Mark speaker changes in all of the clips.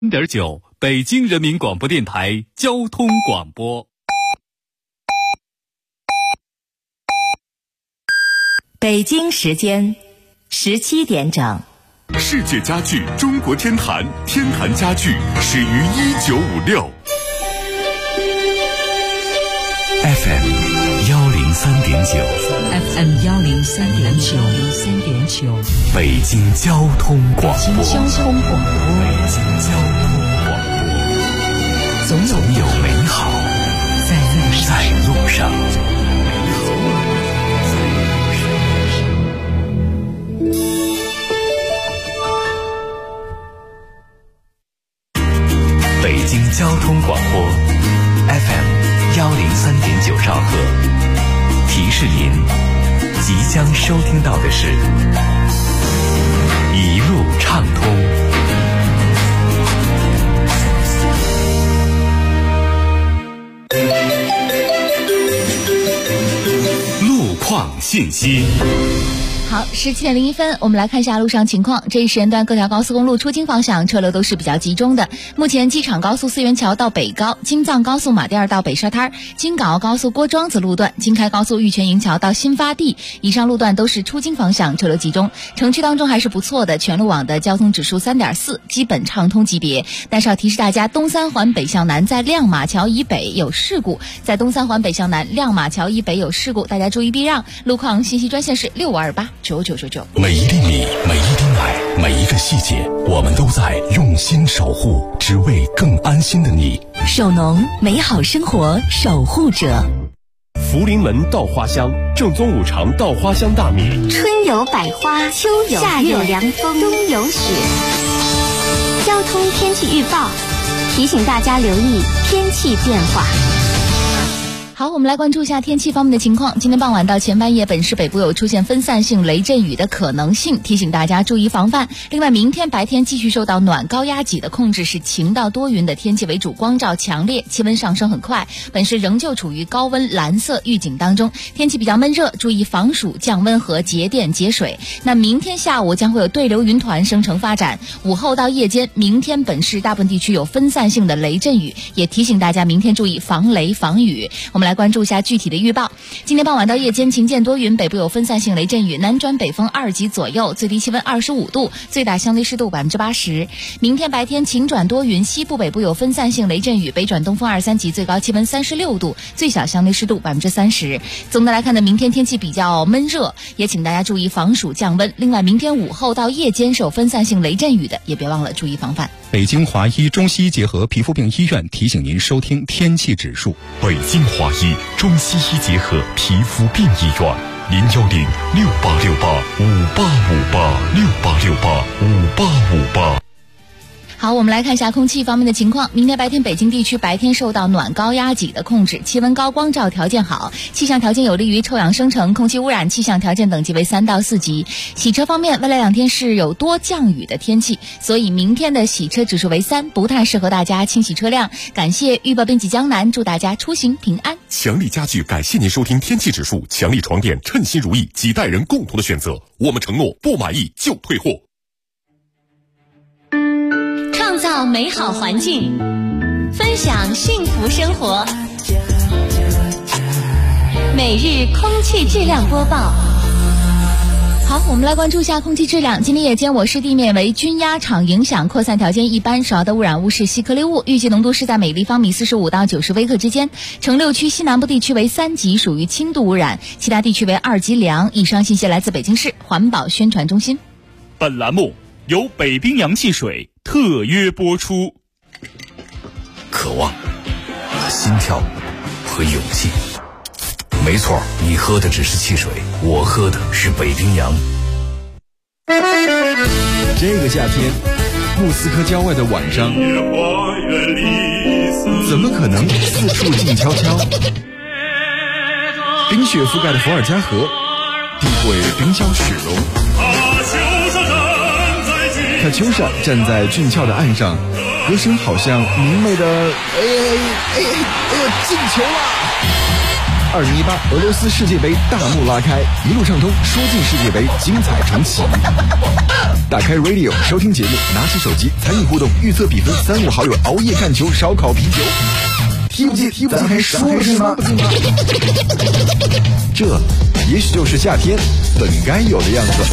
Speaker 1: 0.9北京人民广播电台交通广播。
Speaker 2: 北京时间17点整。
Speaker 3: 世界家具中国天坛，天坛家具始于1956。
Speaker 4: FM 103.9， 北京交通广播，总有美好在路上。北京交通广播 FM 103.9兆赫，提示您即将收听到的是一路畅通。
Speaker 3: 路况信息。
Speaker 5: 好，17点01分，我们来看一下路上情况。这一时间段各条高速公路出京方向车流都是比较集中的。目前机场高速四元桥到北高，京藏高速马甸到北沙滩，京港澳高速郭庄子路段，京开高速玉泉营桥到新发地，以上路段都是出京方向车流集中。城区当中还是不错的，全路网的交通指数3.4，基本畅通级别。但是要提示大家，东三环北向南在亮马桥以北有事故，在东三环北向南亮马桥以北有事故，大家注意避让。路况信息专线是65289999。
Speaker 4: 每一粒米，每一滴奶，每一个细节，我们都在用心守护，只为更安心的你。
Speaker 2: 首农，美好生活守护者。
Speaker 6: 福临门稻花香，正宗五常稻花香大米。
Speaker 7: 春有百花，秋有月，夏有凉风，冬有雪。交通天气预报提醒大家留意天气变化。
Speaker 5: 好，我们来关注一下天气方面的情况。今天傍晚到前半夜，本市北部有出现分散性雷阵雨的可能性，提醒大家注意防范。另外，明天白天继续受到暖高压脊的控制，是晴到多云的天气为主，光照强烈，气温上升很快。本市仍旧处于高温蓝色预警当中，天气比较闷热，注意防暑降温和节电节水。那明天下午将会有对流云团生成发展，午后到夜间，明天本市大部分地区有分散性的雷阵雨，也提醒大家明天注意防雷防雨。我们来关注一下具体的预报。今天傍晚到夜间晴间多云，北部有分散性雷阵雨，南转北风2级左右，最低气温25度，最大相对湿度80%。明天白天晴转多云，西部北部有分散性雷阵雨，北转东风2、3级，最高气温36度，最小相对湿度30%。总的来看呢，明天天气比较闷热，也请大家注意防暑降温。另外，明天午后到夜间是有分散性雷阵雨的，也别忘了注意防范。
Speaker 8: 北京华医中西医结合皮肤病医院提醒您收听天气指数。
Speaker 3: 北京华医中西医结合皮肤病医院，0106868585858，68685858。
Speaker 5: 好，我们来看一下空气方面的情况。明天白天北京地区白天受到暖高压脊的控制，气温高，光照条件好，气象条件有利于臭氧生成，空气污染气象条件等级为3到4级。洗车方面，未来2天是有多降雨的天气，所以明天的洗车指数为3，不太适合大家清洗车辆。感谢预报编辑江南，祝大家出行平安。
Speaker 3: 强力家具感谢您收听天气指数，强力床垫称心如意，几代人共同的选择，我们承诺不满意就退货。
Speaker 7: 创造美好环境，分享幸福生活。每日空气质量播报。
Speaker 5: 好，我们来关注一下空气质量。今天夜间我市地面为均压场影响，扩散条件一般，主要的污染物是细颗粒物，预计浓度是在每立方米45到90微克之间。城6区西南部地区为3级，属于轻度污染，其他地区为2级良。以上信息来自北京市环保宣传中心。
Speaker 1: 本栏目由北冰洋汽水特约播出。
Speaker 4: 渴望、心跳和勇气。没错，你喝的只是汽水，我喝的是北冰洋。
Speaker 9: 这个夏天，莫斯科郊外的晚上，怎么可能四处静悄悄？冰雪覆盖的伏尔加河，地会冰消雪融。卡秋莎站在俊俏的岸上，歌声好像明媚的，进球了！ 2018俄罗斯世界杯大幕拉开，一路畅通，说进世界杯，精彩重启。打开 Radio 收听节目，拿起手机参与互动，预测比分，3、5好友熬夜看球，烧烤啤酒。听不见，咱还说不进吗？这也许就是夏天本该有的样子。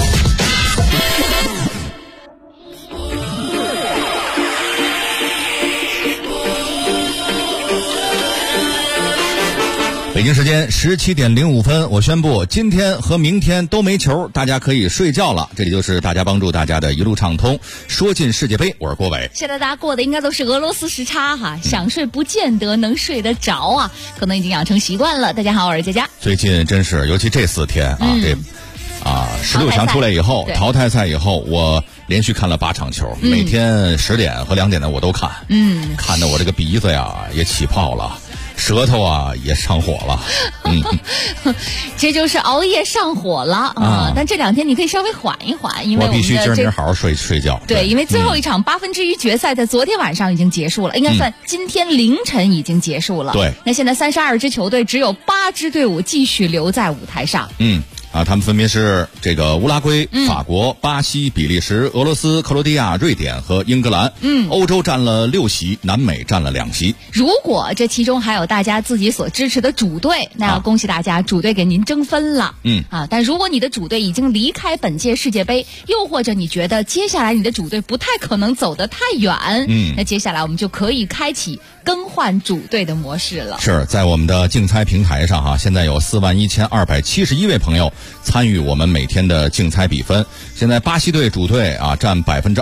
Speaker 10: 北京时间17点05分，我宣布今天和明天都没球，大家可以睡觉了。这里就是大家帮助大家的一路畅通，说进世界杯，我是郭伟。
Speaker 5: 现在大家过的应该都是俄罗斯时差哈，想睡不见得能睡得着啊，可能已经养成习惯了。大家好，我是佳佳。
Speaker 10: 最近真是，尤其这4天啊，16强出来以后，淘汰赛以后，我连续看了8场球，每天10点和2点的我都看，看得我这个鼻子呀也起泡了。舌头啊也上火了，
Speaker 5: 这就是熬夜上火了啊！但这2天你可以稍微缓一缓，因为
Speaker 10: 我必须今儿明儿好好睡觉。
Speaker 5: 对，因为最后一场1/8决赛在昨天晚上已经结束了，应该算今天凌晨已经结束了。
Speaker 10: 对，
Speaker 5: 那现在32支球队只有8支队伍继续留在舞台上。
Speaker 10: 他们分别是这个乌拉圭、法国、巴西、比利时、俄罗斯、克罗地亚、瑞典和英格兰。欧洲占了6席，南美占了2席。
Speaker 5: 如果这其中还有大家自己所支持的主队，那要恭喜大家，主队给您争分了。但如果你的主队已经离开本届世界杯，又或者你觉得接下来你的主队不太可能走得太远，那接下来我们就可以开启更换主队的模式了。
Speaker 10: 是在我们的竞猜平台上现在有41271位朋友参与我们每天的竞猜比分。现在巴西队主队占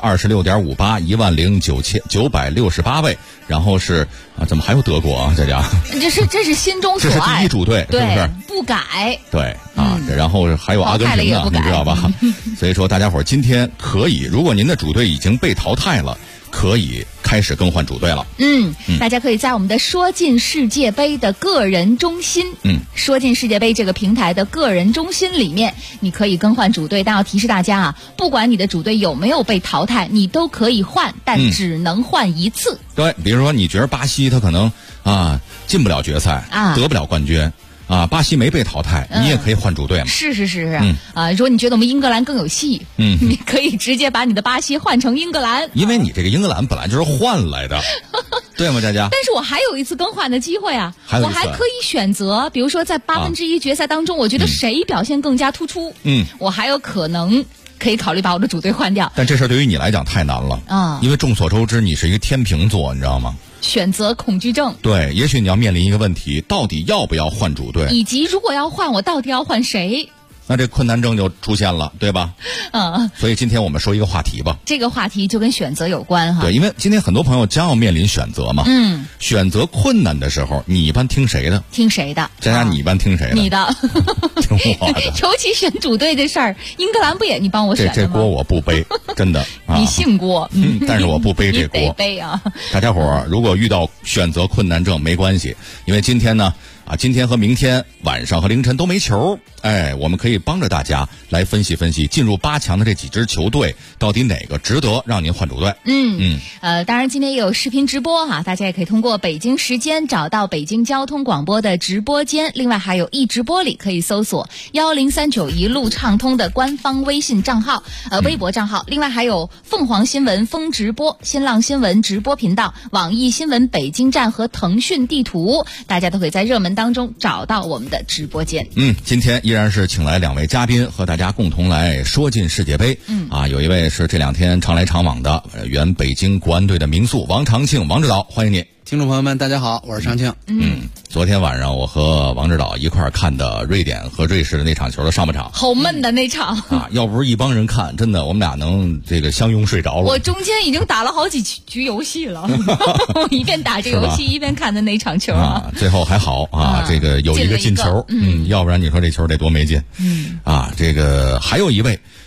Speaker 10: 26.58%，10968位。然后是怎么还有德国啊？这
Speaker 5: 是心中所爱，
Speaker 10: 这是第一主队，
Speaker 5: 对，
Speaker 10: 是不是？
Speaker 5: 不改。
Speaker 10: 对然后还有阿根廷呢，你知道吧？所以说大家伙今天可以，如果您的主队已经被淘汰了，可以开始更换主队了。
Speaker 5: 大家可以在我们的说进世界杯的个人中心，说进世界杯这个平台的个人中心里面，你可以更换主队。但要提示大家不管你的主队有没有被淘汰，你都可以换，但只能换一次。
Speaker 10: 对，比如说你觉得巴西他可能进不了决赛，得不了冠军。巴西没被淘汰，你也可以换主队嘛。
Speaker 5: 是如果你觉得我们英格兰更有戏，你可以直接把你的巴西换成英格兰，
Speaker 10: 因为你这个英格兰本来就是换来的，对吗，佳佳？
Speaker 5: 但是我还有一次更换的机会我还可以选择，比如说在1/8决赛当中，我觉得谁表现更加突出，我还有可能可以考虑把我的主队换掉。
Speaker 10: 但这事对于你来讲太难了因为众所周知你是一个天秤座，你知道吗？
Speaker 5: 选择恐惧症。
Speaker 10: 对，也许你要面临一个问题，到底要不要换主队，
Speaker 5: 以及如果要换，我到底要换谁？
Speaker 10: 那这困难症就出现了，对吧？所以今天我们说一个话题吧。
Speaker 5: 这个话题就跟选择有关
Speaker 10: 对，因为今天很多朋友将要面临选择嘛。选择困难的时候，你一般听谁的？
Speaker 5: 听谁的？
Speaker 10: 佳佳，你一般听谁的？
Speaker 5: 你的。
Speaker 10: 听我的。
Speaker 5: 尤其选主队这事儿，英格兰不也你帮我选的吗？
Speaker 10: 这锅我不背，真的。
Speaker 5: 你姓郭。
Speaker 10: 但是我不背这锅。
Speaker 5: 你得背啊。
Speaker 10: 大家伙如果遇到选择困难症没关系，因为今天呢。今天和明天晚上和凌晨都没球，我们可以帮着大家来分析分析进入8强的这几支球队到底哪个值得让您换主队。
Speaker 5: 当然今天也有视频直播大家也可以通过北京时间找到北京交通广播的直播间，另外还有一直播里可以搜索10391一路畅通的官方微信账号微博账号，另外还有凤凰新闻风直播、新浪新闻直播频道、网易新闻北京站和腾讯地图，大家都可以在热门当中找到我们的直播间。
Speaker 10: 今天依然是请来2位嘉宾和大家共同来说进世界杯。有一位是这2天常来常往的原北京国安队的名宿王长庆，王指导，欢迎你。
Speaker 11: 听众朋友们大家好，我是长庆。
Speaker 10: 昨天晚上我和王指导一块儿看的瑞典和瑞士的那场球的上半场，
Speaker 5: 好闷的那场
Speaker 10: 要不是一帮人看，真的我们俩能这个相拥睡着了。
Speaker 5: 我中间已经打了好几局游戏了我一边打这游戏一边看的那场球
Speaker 10: 最后还好这个有一个进球要不然你说这球得多没劲这个还有一位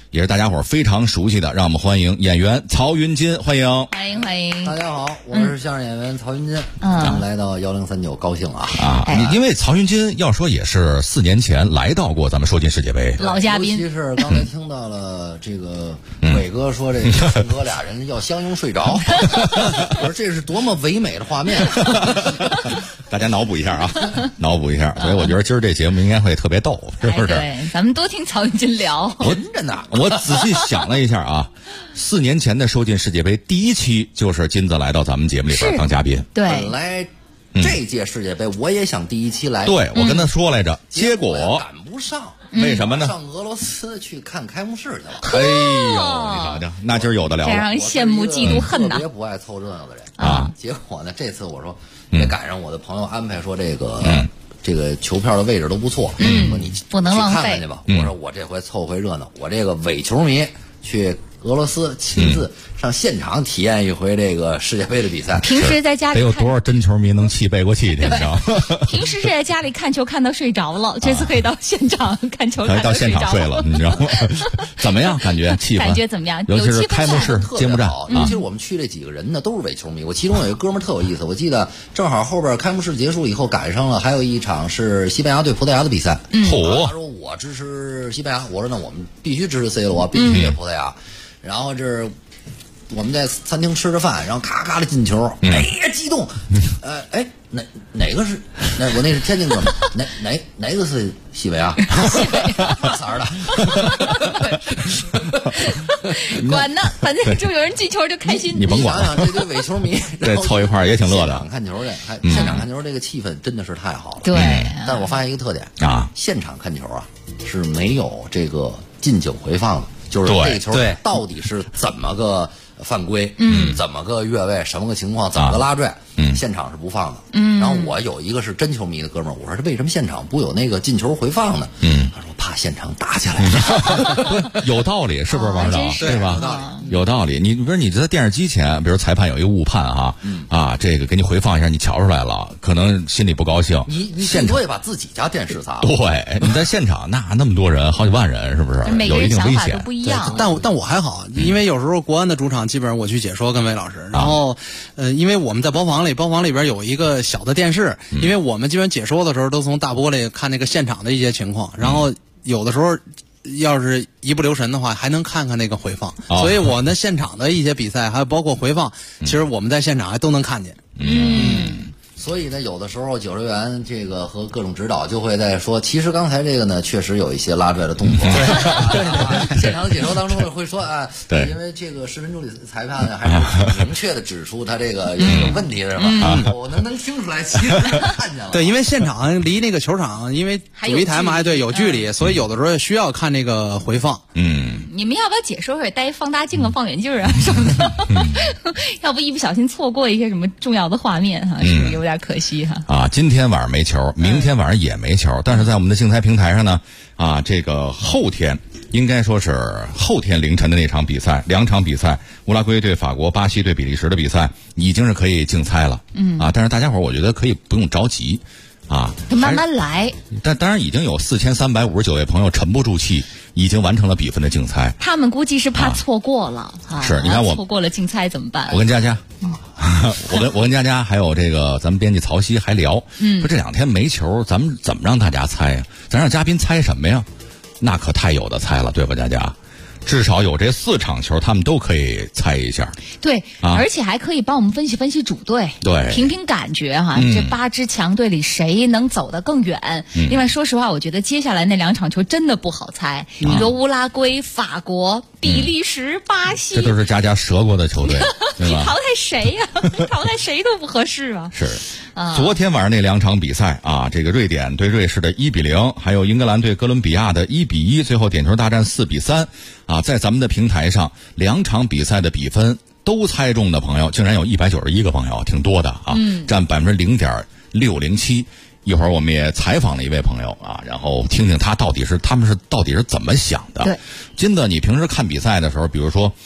Speaker 10: 也是大家伙非常熟悉的，让我们欢迎演员曹云金，欢迎。
Speaker 5: 欢迎。
Speaker 12: 大家好，我是相声演员曹云金，刚来到1039，高兴啊！
Speaker 10: 因为曹云金要说也是4年前来到过咱们说进世界杯
Speaker 5: 老嘉宾，
Speaker 12: 尤其是刚才听到了这个伟哥说这个庆哥俩人要相拥睡着，我说这是多么唯美的画面，
Speaker 10: 大家脑补一下啊，脑补一下。所以我觉得今儿这节目应该会特别逗，是不是？
Speaker 5: 对，咱们多听曹云金聊。
Speaker 10: 我仔细想了一下啊，4年前的说进世界杯第1期就是金子来到咱们节目里边当嘉宾。
Speaker 5: 对，
Speaker 12: 本来这届世界杯我也想第1期来，
Speaker 10: 对，我跟他说来着，结果
Speaker 12: 赶不上。
Speaker 10: 为什么呢？
Speaker 12: 上俄罗斯去看开幕式去了。
Speaker 10: 哎呦，你瞧瞧，那今儿有的聊了。
Speaker 5: 这让人羡慕嫉妒恨呐！
Speaker 12: 特别不爱凑热闹的人啊。结果呢，这次我说也赶上我的朋友安排说这个球票的位置都不错，说你
Speaker 5: 不能浪费，
Speaker 12: 去看看去吧。我说我这回凑回热闹，我这个伪球迷去俄罗斯亲自上现场体验一回这个世界杯的比赛。
Speaker 5: 平时在家里
Speaker 10: 得有多少真球迷能气背过气去？你知道吗？
Speaker 5: 平时是在家里看球看到睡着了，这次可以到现场看球，
Speaker 10: 到现场睡了，你知道吗？怎么样？感觉气氛？
Speaker 5: 感觉怎么样？
Speaker 10: 尤其是开幕式揭幕战，
Speaker 12: 尤其是我们去这几个人呢，都是伪球迷。我其中有一个哥们儿特有意思，我记得正好后边开幕式结束以后赶上了，还有一场是西班牙对葡萄牙的比赛。他说我支持西班牙，我说那我们必须支持 C 罗，必须给葡萄牙。然后我们在餐厅吃着饭，然后咔咔的进球，哎呀激动，哪个是我那是天津哥们，哪个是西班牙？嘛色儿的？
Speaker 5: 管呢，反正就有人进球就开心。
Speaker 10: 你甭管，
Speaker 12: 想想这堆伪球迷，
Speaker 10: 对，凑一块也挺乐的。
Speaker 12: 现场看球去，现场看球这个气氛真的是太好了。
Speaker 5: 对，
Speaker 12: 但是我发现一个特点
Speaker 10: 啊，
Speaker 12: 现场看球啊是没有这个近景回放的。就是这个球到底是怎么个犯规，怎么个越位，什么个情况，怎么个拉拽，现场是不放的。然后我有一个是真球迷的哥们儿，我说这为什么现场不有那个进球回放呢？他说怕现场打起来。
Speaker 10: 有道理，是不是王指导？对吧？有道理。你不是你在电视机前，比如裁判有一个误判哈，这个给你回放一下，你瞧出来了，可能心里不高兴。
Speaker 12: 你现在也把自己家电视砸了。
Speaker 10: 对，你在现场那么多人，好几万人，是不是？有一定危险。
Speaker 11: 但我还好，因为有时候国安的主场基本上我去解说跟魏老师，然后因为我们在包房里边有一个小的电视，因为我们基本解说的时候都从大玻璃看那个现场的一些情况，然后有的时候要是一不留神的话还能看看那个回放，所以我呢现场的一些比赛还有包括回放，其实我们在现场还都能看见。
Speaker 12: 所以呢，有的时候解说员这个和各种指导就会在说，其实刚才这个呢，确实有一些拉拽的动作。对，现场解说当中呢会说对，因为这个视频助理裁判呢还是明确的指出他这个有问题的是吧？我能听出来，其实看见了。
Speaker 11: 对，因为现场离那个球场，因为主席台嘛，对，有距离，所以有的时候需要看那个回放。
Speaker 5: 你们要不要解说会带放大镜啊、望远镜啊什么的？要不一不小心错过一些什么重要的画面是不是有点可惜哈？
Speaker 10: 今天晚上没球，明天晚上也没球，但是在我们的竞猜平台上呢，这个后天应该说是后天凌晨的那场比赛，2场比赛，乌拉圭对法国、巴西对比利时的比赛已经是可以竞猜了。但是大家伙我觉得可以不用着急。
Speaker 5: 慢慢来。
Speaker 10: 但当然已经有4359位朋友沉不住气，已经完成了比分的竞猜。
Speaker 5: 他们估计是怕错过了
Speaker 10: 是，你看我
Speaker 5: 错过了竞猜怎么办？
Speaker 10: 我跟佳佳，我跟佳佳还有这个咱们编辑曹曦还聊，说这2天没球，咱们怎么让大家猜呀？咱让嘉宾猜什么呀？那可太有的猜了，对吧，佳佳？至少有这4场球，他们都可以猜一下。
Speaker 5: 对，而且还可以帮我们分析分析主队，
Speaker 10: 对，
Speaker 5: 凭凭感觉这8支强队里谁能走得更远。另外，说实话，我觉得接下来那2场球真的不好猜。你说乌拉圭、法国、比利时、巴西，
Speaker 10: 这都是佳佳折过的球队，对吧？
Speaker 5: 淘汰谁呀？淘汰谁都不合适啊。
Speaker 10: 是。昨天晚上那2场比赛这个瑞典对瑞士的1-0，还有英格兰对哥伦比亚的1-1，最后点球大战4-3。在咱们的平台上，2场比赛的比分都猜中的朋友，竟然有191个朋友，挺多的占0.607%。一会儿我们也采访了一位朋友然后听听他们到底是怎么想的。
Speaker 5: 对，
Speaker 10: 金子，你平时看比赛的时候，比如说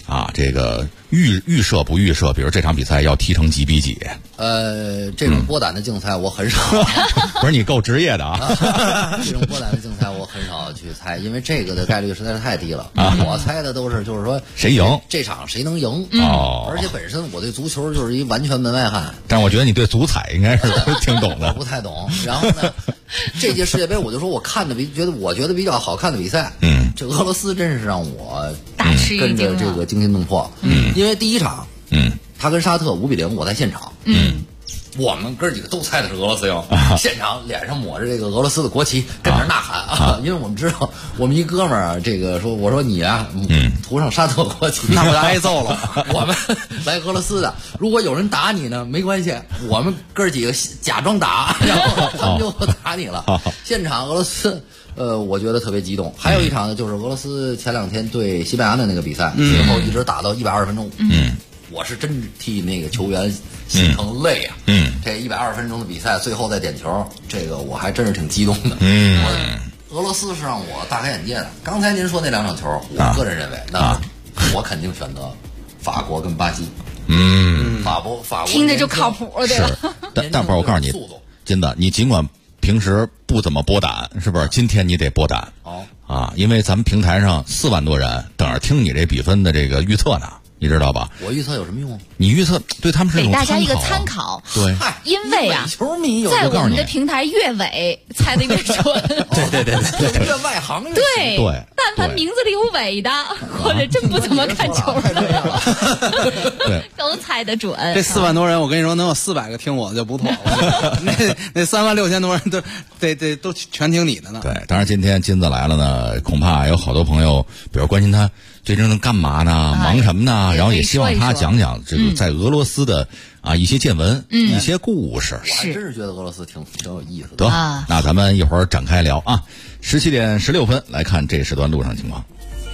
Speaker 10: 啊，这个预设不预设？比如这场比赛要踢成几比几？
Speaker 12: 这种波胆的竞赛我很少。
Speaker 10: 不是你够职业的啊！
Speaker 12: 这种波胆的竞赛我很少去猜，因为这个的概率实在是太低了。我猜的都是就是说
Speaker 10: 谁赢，
Speaker 12: 这场谁能赢。
Speaker 10: 哦，
Speaker 12: 而且本身我对足球就是一完全门外汉。
Speaker 10: 但是我觉得你对足彩应该是挺懂的。
Speaker 12: 我不太懂。然后呢，这届世界杯我就说我看的我觉得比较好看的比赛。这俄罗斯真是让我
Speaker 5: 大吃一惊，
Speaker 12: 跟着这个惊心动魄。因为第一场，他跟沙特5-0，我在现场。我们哥几个都猜的是俄罗斯赢，现场脸上抹着这个俄罗斯的国旗，跟那呐喊啊！因为我们知道，我们一哥们儿这个说，我说你啊，涂上沙特国旗，
Speaker 11: 那我就挨揍了。
Speaker 12: 我们来俄罗斯的，如果有人打你呢，没关系，我们哥几个假装打，然后他们就打你了。现场俄罗斯。我觉得特别激动。还有一场呢，就是俄罗斯前2天对西班牙的那个比赛，最后一直打到120分钟。我是真替那个球员心疼累啊。这120分钟的比赛，最后再点球，这个我还真是挺激动的。俄罗斯是让我大开眼界的。刚才您说那2场球，我个人认为，那我肯定选择法国跟巴西。法国
Speaker 5: 听着就靠谱，对吧？
Speaker 10: 但不是，我告诉你，金子，你尽管平时不怎么拨胆，是不是？今天你得拨胆因为咱们平台上4万多人等着听你这比分的这个预测呢，你知道吧？
Speaker 12: 我预测有什么用？
Speaker 10: 你预测对他们是
Speaker 5: 给大家一个参考。
Speaker 10: 对，
Speaker 5: 因为啊，
Speaker 12: 球迷有
Speaker 5: 在我们的平台越伪猜的越准。
Speaker 12: 对，越外行越
Speaker 5: 对，但凡名字里有伪的，或者真不怎么看球的，都猜得准。
Speaker 11: 这4万多人，我跟你说，能有400个听我的就不错了。那36000多人都全听你的呢。
Speaker 10: 对，当然今天金子来了呢，恐怕有好多朋友，比如关心他最近能干嘛呢，忙什么呢？然后也希望他讲讲这个在俄罗斯的一些见闻，一些故事。
Speaker 12: 我还真是觉得俄罗斯挺有意思的。
Speaker 10: 得，那咱们一会儿展开聊啊。17点16分来看这时段路上情况。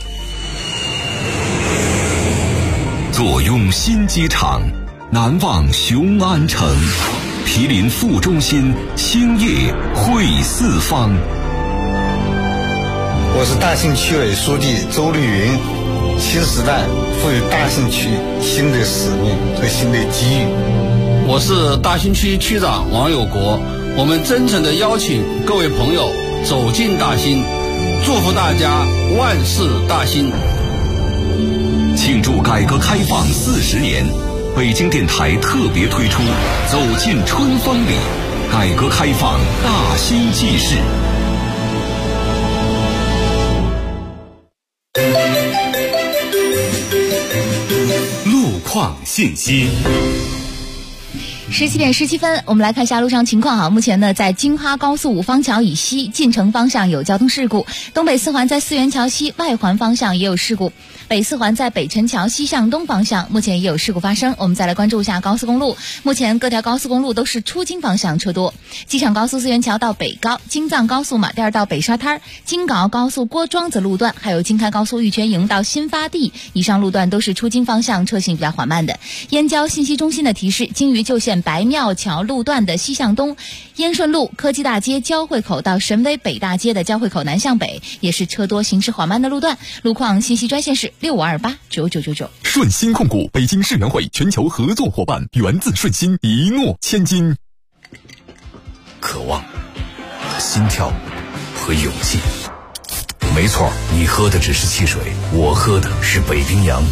Speaker 13: 坐拥新机场，难忘雄安城，毗邻副中心，兴业汇四方。
Speaker 14: 我是大兴区委书记周绿云。新时代赋予大兴区新的使命和新的机遇。
Speaker 15: 我是大兴区区长王有国，我们真诚地邀请各位朋友走进大兴，祝福大家万事大兴。
Speaker 13: 庆祝改革开放40年，北京电台特别推出走进春风里，改革开放大兴纪事。
Speaker 1: 路况信息。
Speaker 5: 17点17分，我们来看一下路上情况哈。目前呢，在京哈高速五方桥以西进城方向有交通事故，东北四环在四元桥西外环方向也有事故，北四环在北辰桥西向东方向目前也有事故发生。我们再来关注一下高速公路，目前各条高速公路都是出京方向车多，机场高速四元桥到北高，京藏高速马甸到北沙滩，京港澳高速郭庄子路段，还有京开高速玉泉营到新发地，以上路段都是出京方向车行比较缓慢的。燕郊信息中心的提示，京渝旧线白庙桥路段的西向东，燕顺路科技大街交汇口到神威北大街的交汇口南向北也是车多行驶缓慢的路段。路况信息专线是65289999。
Speaker 3: 顺心控股北京世园会全球合作伙伴，源自顺心，一诺千金。
Speaker 4: 渴望、心跳和勇气。没错，你喝的只是汽水，我喝的是北冰洋。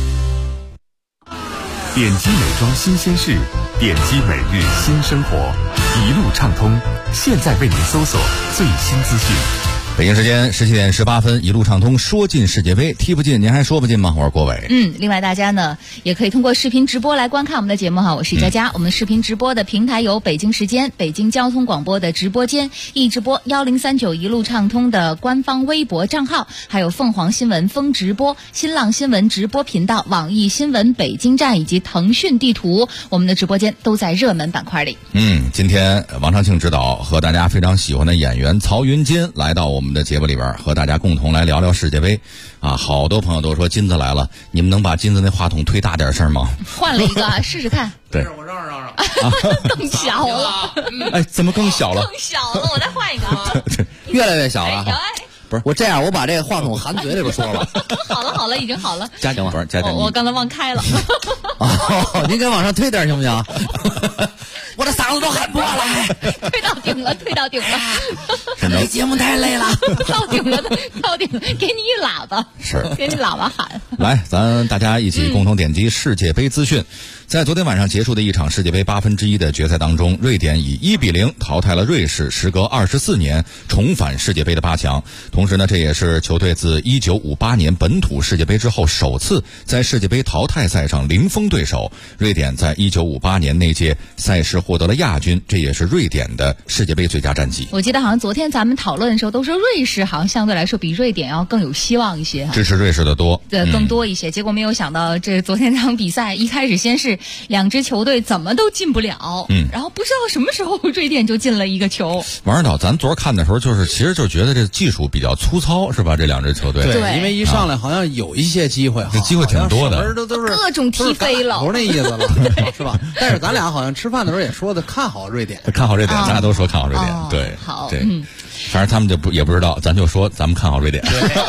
Speaker 3: 点击美妆新鲜事，点击每日新生活，一路畅通，现在为您搜索最新资讯。
Speaker 10: 北京时间17点18分，一路畅通，说进世界杯，踢不进您还说不进吗？我是郭伟。
Speaker 5: 另外大家呢也可以通过视频直播来观看我们的节目哈，我是佳佳。我们视频直播的平台有北京时间、北京交通广播的直播间、易直播1039一路畅通的官方微博账号，还有凤凰新闻风直播、新浪新闻直播频道、网易新闻北京站以及腾讯地图，我们的直播间都在热门板块里。
Speaker 10: 今天王长庆指导和大家非常喜欢的演员曹云金来到我们的节目里边，和大家共同来聊聊世界杯啊！好多朋友都说金子来了，你们能把金子那话筒推大点声吗？
Speaker 5: 换了一个试试看。
Speaker 10: 对，
Speaker 11: 我让
Speaker 5: 更小了。
Speaker 10: 哎，怎么更小了？
Speaker 5: 更小了，我再换一个。
Speaker 11: 越来越小了。
Speaker 12: 不是我这样，我把这个话筒含嘴里边说了。
Speaker 5: 好了，已经好了。
Speaker 10: 加点，
Speaker 5: 我刚才忘开了。
Speaker 12: 哦，您给往上推点行不行？我的嗓子都喊破了，
Speaker 5: 推到顶了。
Speaker 12: 这节目太累了，
Speaker 5: 到顶了，给你一喇叭，
Speaker 10: 是
Speaker 5: 给你喇叭喊。
Speaker 10: 来，咱大家一起共同点击世界杯资讯。在昨天晚上结束的一场世界杯1/8的决赛当中，瑞典以1-0淘汰了瑞士，时隔24年重返世界杯的8强。同时呢，这也是球队自1958年本土世界杯之后首次在世界杯淘汰赛上零封对手。瑞典在1958年那届赛事获得了亚军，这也是瑞典的世界杯最佳战绩。
Speaker 5: 我记得好像昨天咱们讨论的时候都说瑞士好像相对来说比瑞典要更有希望一些，
Speaker 10: 支持瑞士的多，
Speaker 5: 更多一些。结果没有想到，这昨天这场比赛一开始先是两支球队怎么都进不了，然后不知道什么时候瑞典就进了一个球。
Speaker 10: 王指导，咱昨儿看的时候其实就觉得这技术比较粗糙，是吧？这两支球队
Speaker 11: 对，因为一上来好像有一些机会，
Speaker 10: 这机会挺多的，
Speaker 11: 都是
Speaker 5: 各种踢飞了，
Speaker 11: 不是那意思了，是吧？但是咱俩好像吃饭的时候也说的看好瑞典，
Speaker 10: 咱俩都说看好瑞典，对，
Speaker 5: 好，
Speaker 10: 对。反正他们也不知道，咱就说咱们看好瑞典。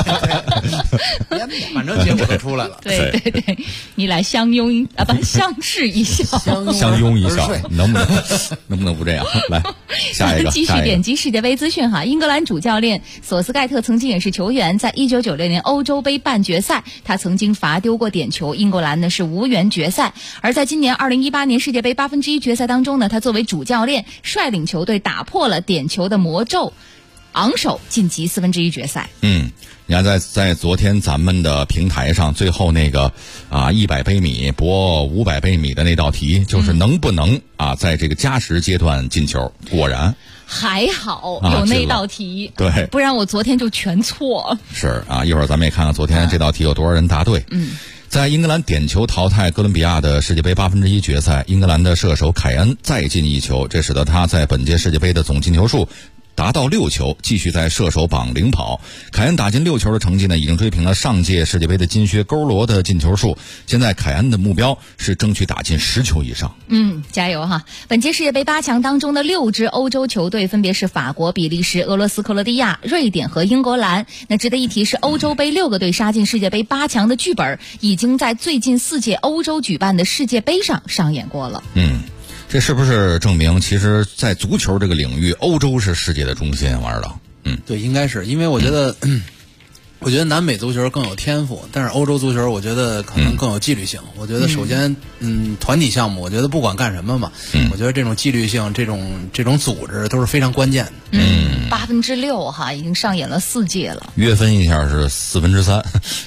Speaker 11: 反正结果都出来了。
Speaker 5: 对，你来相视一笑，
Speaker 10: 相拥一笑，能不能不这样？来，下一个。
Speaker 5: 继续点击世界杯资讯哈。英格兰主教练索斯盖特曾经也是球员，在1996年欧洲杯半决赛，他曾经罚丢过点球，英格兰呢是无缘决赛。而在今年2018年世界杯1/8决赛当中呢，他作为主教练率领球队打破了点球的魔咒，昂首晋级1/4决赛。
Speaker 10: 你看在昨天咱们的平台上，最后那个100杯米搏500杯米的那道题，就是能不能在这个加时阶段进球。果然
Speaker 5: 还好有那道题，
Speaker 10: 对，
Speaker 5: 不然我昨天就全错。
Speaker 10: 是一会儿咱们也看看昨天这道题有多少人答对。在英格兰点球淘汰哥伦比亚的世界杯1/8决赛，英格兰的射手凯恩再进一球，这使得他在本届世界杯的总进球数达到6球，继续在射手榜领跑。凯恩打进6球的成绩呢，已经追平了上届世界杯的金靴勾罗的进球数。现在凯恩的目标是争取打进10球以上。
Speaker 5: 加油哈！本届世界杯8强当中的6支欧洲球队分别是法国、比利时、俄罗斯、克罗地亚、瑞典和英格兰。那值得一提是，欧洲杯6个队杀进世界杯8强的剧本已经在最近4届欧洲举办的世界杯上上演过了。
Speaker 10: 这是不是证明，其实，在足球这个领域，欧洲是世界的中心？王指导，
Speaker 11: 对，应该是，因为我觉得，我觉得南美足球更有天赋，但是欧洲足球我觉得可能更有纪律性。我觉得首先，团体项目，我觉得不管干什么嘛，我觉得这种纪律性、这种组织都是非常关键的。
Speaker 5: 6%哈，已经上演了4届了。
Speaker 10: 约分一下是3/4。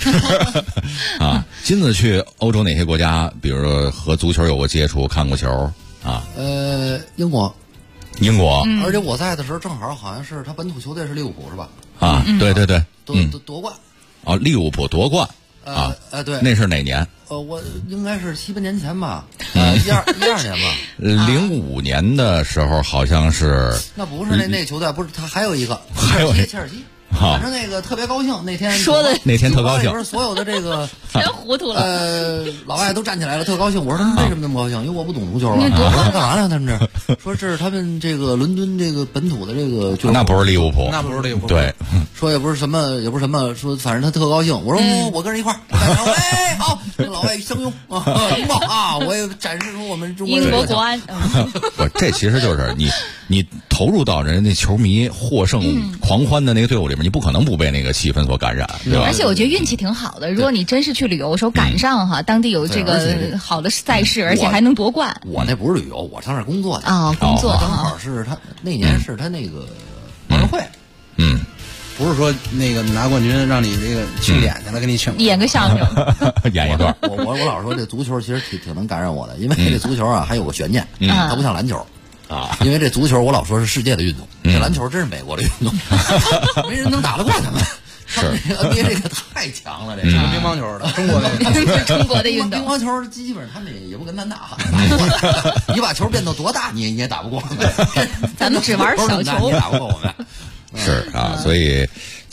Speaker 10: 金子去欧洲哪些国家？比如说和足球有过接触，看过球？
Speaker 12: 英国，
Speaker 10: 而
Speaker 12: 且我在的时候正好好像是他本土球队是利物浦是吧？
Speaker 10: 对，
Speaker 12: 夺冠。
Speaker 10: 利物浦夺冠
Speaker 12: 对，
Speaker 10: 那是哪年？
Speaker 12: 我应该是7-8年前吧，12年吧。
Speaker 10: 05年的时候好像是。
Speaker 12: 那不是那球队，不是他还有一个切尔西。反正那个特别高兴，那天
Speaker 5: 说的
Speaker 10: 那天特高兴，
Speaker 12: 不是所有的这个
Speaker 5: 全糊涂了。
Speaker 12: 老外都站起来了，特高兴。我说他们为什么那么高兴？因为我不懂足球了。我说干嘛呢？他们这说这是他们这个伦敦这个本土的这个，
Speaker 10: 那不是利物浦，对，
Speaker 12: 说也不是什么，说反正他特高兴。我说我跟人一块儿，哎好，跟老外相拥拥抱啊！我也展示出我们中国
Speaker 5: 英国国安。
Speaker 10: 不，这其实就是你投入到人家那球迷获胜狂欢的那个队伍里面，你不可能不被那个气氛所感染，对吧？
Speaker 5: 而且我觉得运气挺好的，如果你真是去旅游的时候赶上当地有这个好的赛事，而且还能夺冠。
Speaker 12: 我那不是旅游，我上那儿工作的
Speaker 5: 工作
Speaker 12: 正好是他那年是他那个奥运会，
Speaker 11: 不是说那个拿冠军让你这个庆典去了，给你请
Speaker 5: 演个相声，
Speaker 10: 演一段。
Speaker 12: 我老说这足球其实挺能感染我的，因为这足球还有个悬念，它不像篮球。因为这足球我老说是世界的运动，这篮球真是美国的运动，没人能打得过他们。
Speaker 10: 是
Speaker 12: NBA 这个太强了，这
Speaker 11: 是乒乓球的中国
Speaker 5: 的运动。
Speaker 12: 乒乓球基本上他们也不跟咱打，你把球变到多大，你也打不过我们。
Speaker 5: 咱们只玩小球，
Speaker 12: 你打不过我们。
Speaker 10: 是所以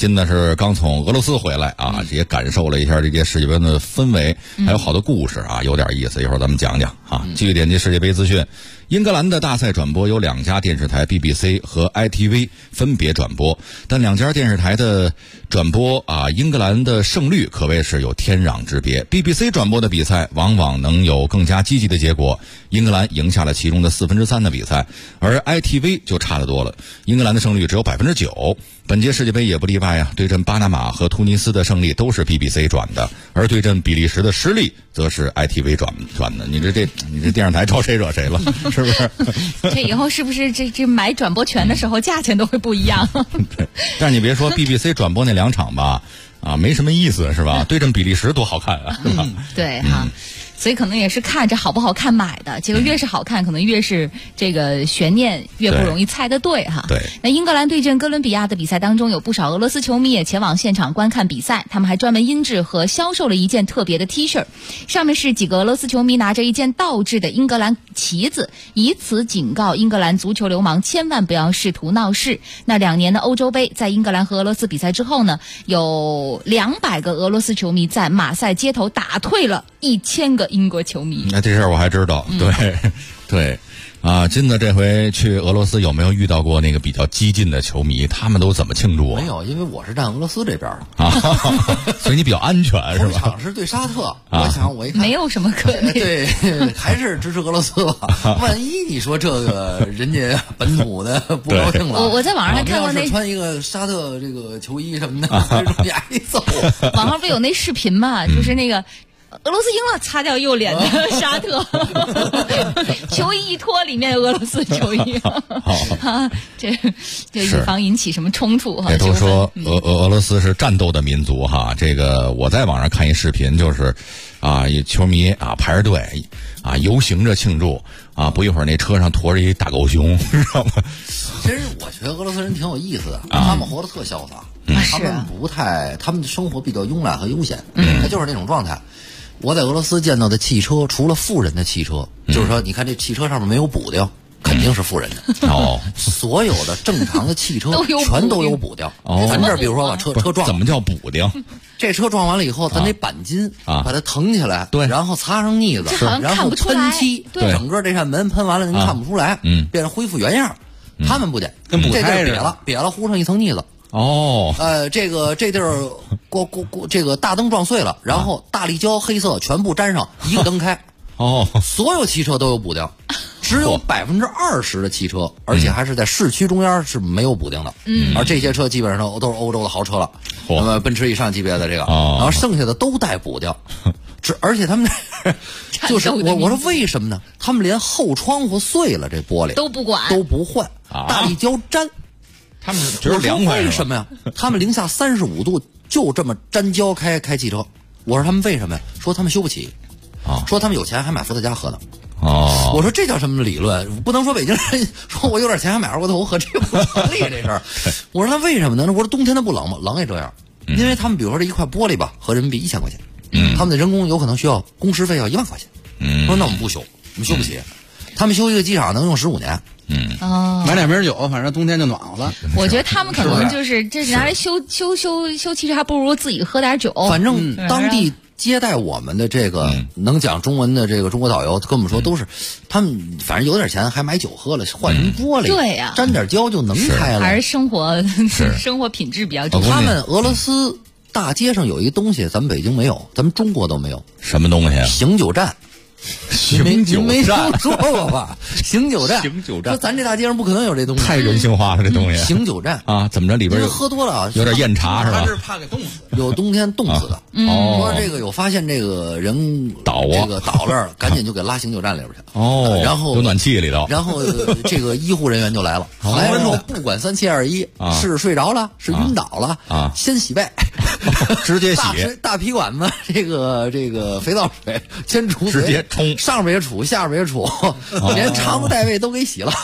Speaker 10: 金呢是刚从俄罗斯回来啊，也感受了一下这届世界杯的氛围，还有好多故事啊，有点意思，一会儿咱们讲讲啊。继续点击世界杯资讯。英格兰的大赛转播由2家电视台 BBC 和 ITV 分别转播，但2家电视台的转播啊，英格兰的胜率可谓是有天壤之别。BBC 转播的比赛往往能有更加积极的结果，英格兰赢下了其中的3/4的比赛，而 ITV 就差得多了，英格兰的胜率只有9%。本届世界杯也不例外啊，对阵巴拿马和突尼斯的胜利都是 BBC 转的，而对阵比利时的失利则是 ITV 转的。你这电视台招谁惹谁了？是不是？
Speaker 5: 这以后是不是这买转播权的时候价钱都会不一样？
Speaker 10: 对，但是你别说 BBC 转播那2场吧，啊，没什么意思是吧？对阵比利时多好看啊，是吧？
Speaker 5: 对哈。所以可能也是看着好不好看买的，结果越是好看，可能越是这个悬念越不容易猜得对哈。
Speaker 10: 对。
Speaker 5: 那英格兰对阵哥伦比亚的比赛当中，有不少俄罗斯球迷也前往现场观看比赛，他们还专门印制和销售了一件特别的 T 恤，上面是几个俄罗斯球迷拿着一件倒置的英格兰旗子，以此警告英格兰足球流氓千万不要试图闹事。那2年的欧洲杯在英格兰和俄罗斯比赛之后呢，有200个俄罗斯球迷在马赛街头打退了1000个英国球迷。
Speaker 10: 那这事儿我还知道，对，对，啊，金子这回去俄罗斯有没有遇到过那个比较激进的球迷？他们都怎么庆祝啊？
Speaker 12: 没有，因为我是站俄罗斯这边的
Speaker 10: 啊，所以你比较安全是吧？
Speaker 12: 场是对沙特，我想我一看
Speaker 5: 没有什么可能，
Speaker 12: 对，还是支持俄罗斯吧。万一你说这个人家本土的不高兴了，
Speaker 5: 我在网上还看过那
Speaker 12: 穿一个沙特这个球衣什么的，容易挨揍。
Speaker 5: 网上不有那视频嘛，就是那个。俄罗斯赢了，擦掉右脸的沙特，球衣一脱，里面俄罗斯球衣，这以防引起什么冲突哈。
Speaker 10: 也都说俄罗斯是战斗的民族哈，这个我在网上看一视频，就是啊，球迷啊排着队啊游行着庆祝啊，不一会儿那车上驮着一大狗熊，知道吗？
Speaker 12: 其实我觉得俄罗斯人挺有意思的，他们活得特潇洒，他们不太，他们的生活比较慵懒和悠闲，他就是那种状态。我在俄罗斯见到的汽车，除了富人的汽车，就是说，你看这汽车上面没有补丁，肯定是富人的。
Speaker 10: 哦，
Speaker 12: 所有的正常的汽车全都有补丁。
Speaker 10: 哦，
Speaker 12: 咱这儿比如说把车撞，
Speaker 10: 怎么叫补丁？
Speaker 12: 这车撞完了以后，咱得钣金把它腾起来，
Speaker 10: 对，
Speaker 12: 然后擦上腻子，然后喷漆，整个这扇门喷完了您看不出来，变成恢复原样。他们不得，
Speaker 11: 跟补胎似
Speaker 12: 的，瘪了糊上一层腻子。
Speaker 10: 哦，
Speaker 12: 这地儿这个大灯撞碎了，然后大力胶黑色全部粘上，一个灯开。
Speaker 10: 哦，
Speaker 12: 所有汽车都有补丁，只有20%的汽车，而且还是在市区中央是没有补丁的。而这些车基本上都是欧洲的豪车了，那么奔驰以上级别的这个，然后剩下的都带补丁。而且他们就是我说为什么呢？他们连后窗户碎了这玻璃
Speaker 5: 都不管，
Speaker 12: 都不换，大力胶粘。
Speaker 10: 他们觉得凉快，
Speaker 12: 为什么呀？他们零下35度就这么粘胶开汽车。我说他们为什么呀？说他们修不起，说他们有钱还买伏特加喝呢。
Speaker 10: 哦，
Speaker 12: 我说这叫什么理论？不能说北京人说我有点钱还买二锅头喝，这不成立这事儿。我说那为什么呢？我说冬天它不冷吗？冷也这样，因为他们比如说这一块玻璃吧，合人民币1000块钱，他们的人工有可能需要工时费要1万块钱。说那我们不修，我们修不起。他们修一个机场能用15年。
Speaker 11: 买2瓶酒，反正冬天就暖和了。
Speaker 5: 我觉得他们可能就是这是拿来修，其实还不如自己喝点酒。
Speaker 12: 反正当地接待我们的这个能讲中文的这个中国导游跟我们说，都是他们反正有点钱还买酒喝了，换成玻璃，
Speaker 5: 对呀，
Speaker 12: 沾点胶就能开了。
Speaker 5: 还是生活品质比较重要。
Speaker 12: 他们俄罗斯大街上有一个东西，咱们北京没有，咱们中国都没有。
Speaker 10: 什么东西啊？
Speaker 12: 醒酒站。
Speaker 10: 醒酒站
Speaker 12: 没听说过吧？醒酒站，
Speaker 10: 醒酒站，
Speaker 12: 说咱这大街上不可能有这东西，
Speaker 10: 太人性化了，这东西。
Speaker 12: 醒酒站
Speaker 10: 啊，怎么着里边
Speaker 12: 喝多了
Speaker 10: 有点验茶是吧？
Speaker 11: 他是怕给冻死，
Speaker 12: 有冬天冻死的。说这个有发现这个人
Speaker 10: 倒
Speaker 12: 这个倒了，赶紧就给拉醒酒站里边去。
Speaker 10: 哦，
Speaker 12: 然后
Speaker 10: 有暖气里头，
Speaker 12: 然后这个医护人员就来了，来了之后不管3721，是睡着了，是晕倒了啊，先洗背，
Speaker 10: 直接洗
Speaker 12: 大皮管子，这个肥皂水先除，
Speaker 10: 直接冲，
Speaker 12: 上面也除，下面也除，连肠子带胃都给洗了。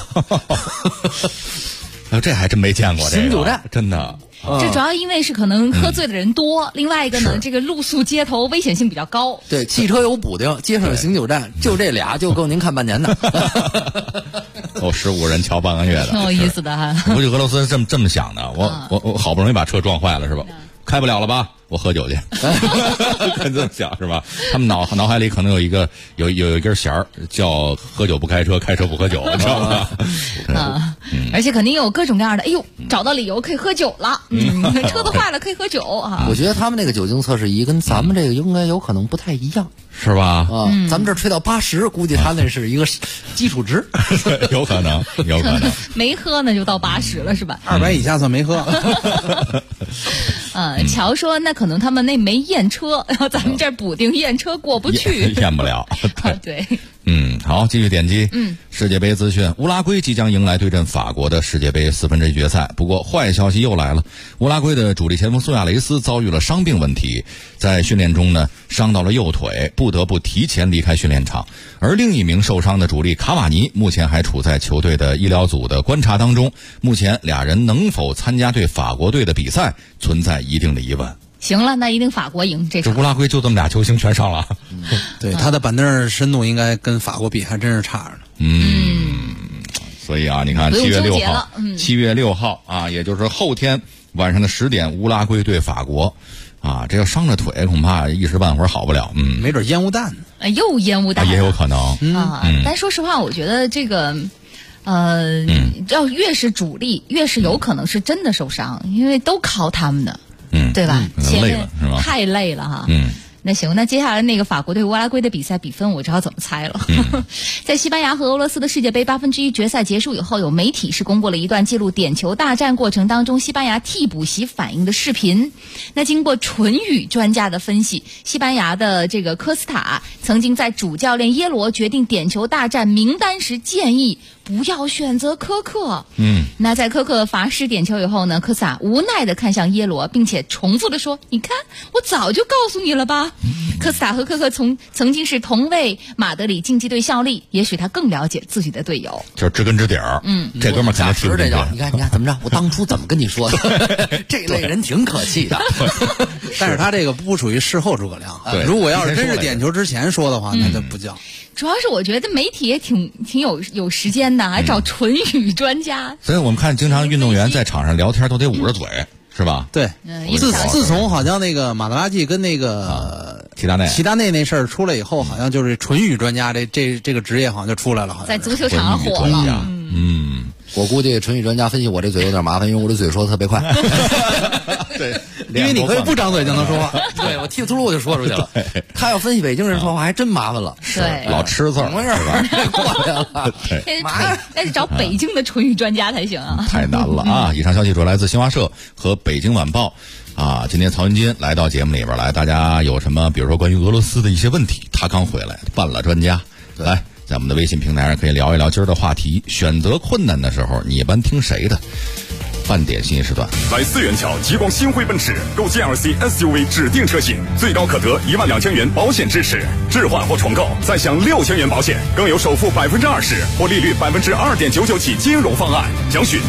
Speaker 10: 这还真没见过这个
Speaker 12: 醒酒站，
Speaker 10: 真的。
Speaker 5: 这主要因为是可能喝醉的人多，另外一个呢，这个露宿街头危险性比较高。
Speaker 12: 对，汽车有补丁，街上有醒酒站，就这俩就够您看半年的。
Speaker 10: 15人瞧半个月的，
Speaker 5: 挺有意思的哈。
Speaker 10: 估计俄罗斯这么想的，我好不容易把车撞坏了是吧？开不了了吧？我喝酒去，这么想是吧？他们脑海里可能有一根弦儿，叫喝酒不开车，开车不喝酒，知道吗？
Speaker 5: 而且肯定有各种各样的，哎呦，找到理由可以喝酒了，车都坏了可以喝酒啊。
Speaker 12: 我觉得他们那个酒精测试仪跟咱们这个应该有可能不太一样，
Speaker 10: 是吧？
Speaker 12: 咱们这吹到80，估计他那是一个基础值，
Speaker 10: 有可能。
Speaker 5: 没喝呢就到80了是吧
Speaker 11: ？200以下算没喝。
Speaker 5: 乔说那可能他们那没验车，然后咱们这儿补丁验车过不去，
Speaker 10: 验不了。
Speaker 5: 对。
Speaker 10: 好，继续点击。世界杯资讯，乌拉圭即将迎来对阵法国的世界杯4分之一决赛。不过坏消息又来了，乌拉圭的主力前锋苏亚雷斯遭遇了伤病问题，在训练中呢伤到了右腿，不得不提前离开训练场。而另一名受伤的主力卡瓦尼目前还处在球队的医疗组的观察当中，目前俩人能否参加对法国队的比赛存在一定的疑问。
Speaker 5: 行了，那一定法国赢这场。
Speaker 10: 这乌拉圭就这么俩球星全上了。
Speaker 11: 对，他的板凳深度应该跟法国比还真是差着呢。
Speaker 10: 所以啊，你看7月6号啊，也就是后天晚上的10点，乌拉圭对法国啊，这要伤着腿恐怕一时半会儿好不了。
Speaker 11: 没准烟雾弹
Speaker 5: 呢。又烟雾弹
Speaker 10: 也有可能
Speaker 5: 但说实话，我觉得这个要越是主力，越是有可能是真的受伤，因为都靠他们的。对吧？
Speaker 10: 累了是吧？
Speaker 5: 太累了哈。那行，那接下来那个法国对乌拉圭的比赛比分我知道怎么猜了。在西班牙和俄罗斯的世界杯1/8决赛结束以后，有媒体是公布了一段记录点球大战过程当中西班牙替补席反应的视频。那经过唇语专家的分析，西班牙的这个科斯塔曾经在主教练耶罗决定点球大战名单时建议不要选择科克。那在科克罚失点球以后呢，科斯塔无奈地看向耶罗，并且重复地说：“你看，我早就告诉你了吧。”科斯塔和科克曾经是同为马德里竞技队效力，也许他更了解自己的队友，
Speaker 10: 就是知根知底儿。这哥们儿肯定听
Speaker 12: 这叫你看怎么着？我当初怎么跟你说的？这类人挺可气的。
Speaker 11: 但是他这个不属于事后诸葛亮。如果要是真是点球之前说的话，那就不叫。
Speaker 5: 主要是我觉得媒体也挺有时间的，还找唇语专家。
Speaker 10: 所以我们看，经常运动员在场上聊天都得捂着嘴，是吧？
Speaker 11: 对。自从好像那个马德拉季跟那个齐达内那事儿出来以后，好像就是唇语专家这个职业好像就出来了，好像
Speaker 5: 在足球场上火了。
Speaker 12: 我估计唇语专家分析我这嘴有点麻烦，因为我这嘴说的特别快。
Speaker 10: 对，
Speaker 11: 因为你可以不张嘴就能说话。
Speaker 12: 对，我踢秃噜我就说出去了。他要分析北京人说话还真麻烦了。
Speaker 5: 对，
Speaker 10: 老吃字儿，
Speaker 12: 怎么回事？过来了。
Speaker 5: 那得找北京的唇语专家才行啊。
Speaker 10: 太难了啊！以上消息主要来自新华社和北京晚报。今天曹云金来到节目里边来，大家有什么比如说关于俄罗斯的一些问题，他刚回来，办了专家来。在我们的微信平台上可以聊一聊今儿的话题，选择困难的时候你一般听谁的？半点信息时段，
Speaker 3: 来4元桥极光新辉奔驰购 GLC SUV 指定车型，最高可得12000元保险支持，置换或重购再享6000元保险，更有首付20%或利率2.99%起金融方案。详询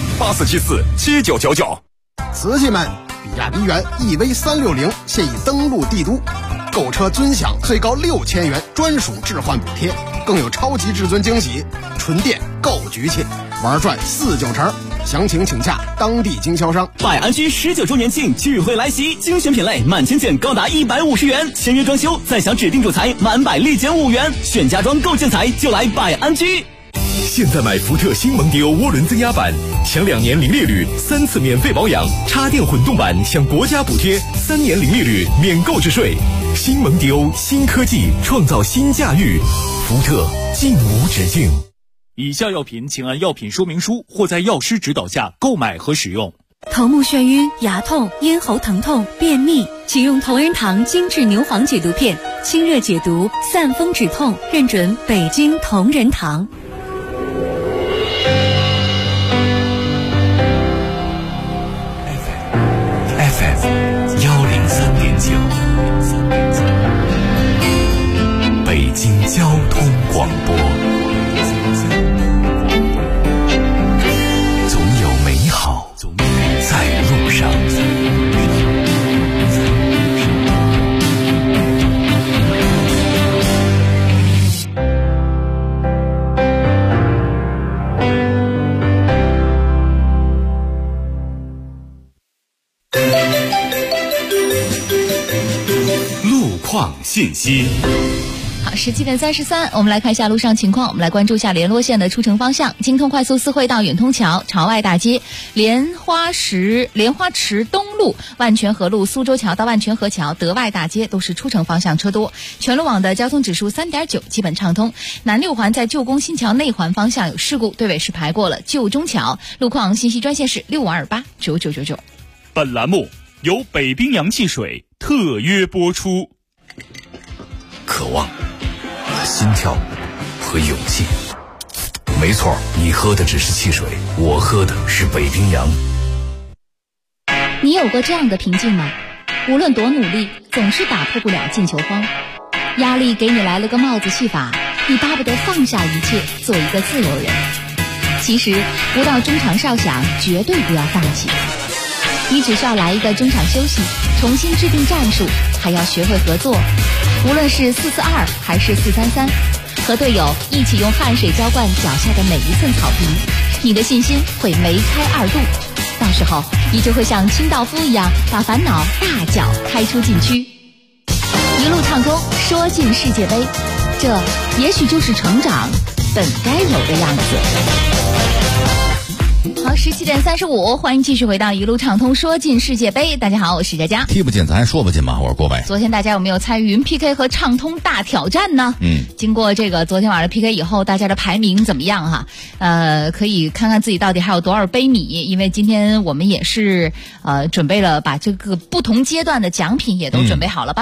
Speaker 3: 84747999。
Speaker 16: 瓷器们，比亚迪元 EV360现已登陆帝都，购车尊享最高6000元专属置换补贴，更有超级至尊惊喜，纯电够局气，玩转49成。详情请洽当地经销商。
Speaker 17: 百安居19周年庆聚会来袭，精选品类满千件高达150元，签约装修再享指定主材满100立减5元，选家装购建材就来百安居。
Speaker 18: 现在买福特新蒙迪欧涡轮增压版，享2年零利率，3次免费保养；插电混动版享国家补贴，3年零利率，免购置税。新蒙迪欧，新科技创造新驾驭，福特尽无止境。
Speaker 1: 以下药品请按药品说明书或在药师指导下购买和使用。
Speaker 19: 头目眩晕、牙痛、咽喉疼痛、便秘，请用同仁堂精致牛黄解毒片，清热解毒，散风止痛，认准北京同仁堂。
Speaker 13: FM 103.9，北京交通广播。总有美好在路上。
Speaker 1: 信息。
Speaker 5: 好17点33，我们来看一下路上情况。我们来关注一下联络线的出城方向：京通快速四惠到远通桥、朝外大街、莲花池东路、万泉河路苏州桥到万泉河桥、德外大街都是出城方向车多。全路网的交通指数3.9，基本畅通。南六环在旧宫新桥内环方向有事故，队尾是排过了旧中桥。路况信息专线是6528999999。
Speaker 1: 本栏目由北冰洋汽水特约播出。
Speaker 4: 渴望、心跳和勇气。没错，你喝的只是汽水，我喝的是北冰洋。
Speaker 5: 你有过这样的平静吗？无论多努力，总是打破不了进球荒。压力给你来了个帽子戏法，你巴不得放下一切，做一个自由人。其实不到中场哨响，绝对不要放弃。你只需要来一个中场休息，重新制定战术，还要学会合作。无论是4-4-2还是4-3-3，和队友一起用汗水浇灌脚下的每一寸草坪，你的信心会梅开2度。到时候你就会像清道夫一样，把烦恼大脚开出禁区，一路畅通，说进世界杯。这也许就是成长本该有的样子。好，17点35，欢迎继续回到一路畅通说进世界杯。大家好，我是佳佳。
Speaker 10: 踢不进咱还说不进吗？我是郭伟。
Speaker 5: 昨天大家有没有参与云 PK 和畅通大挑战呢？经过这个昨天晚上的 PK 以后，大家的排名怎么样哈？可以看看自己到底还有多少杯米，因为今天我们也是准备了把这个不同阶段的奖品也都准备好了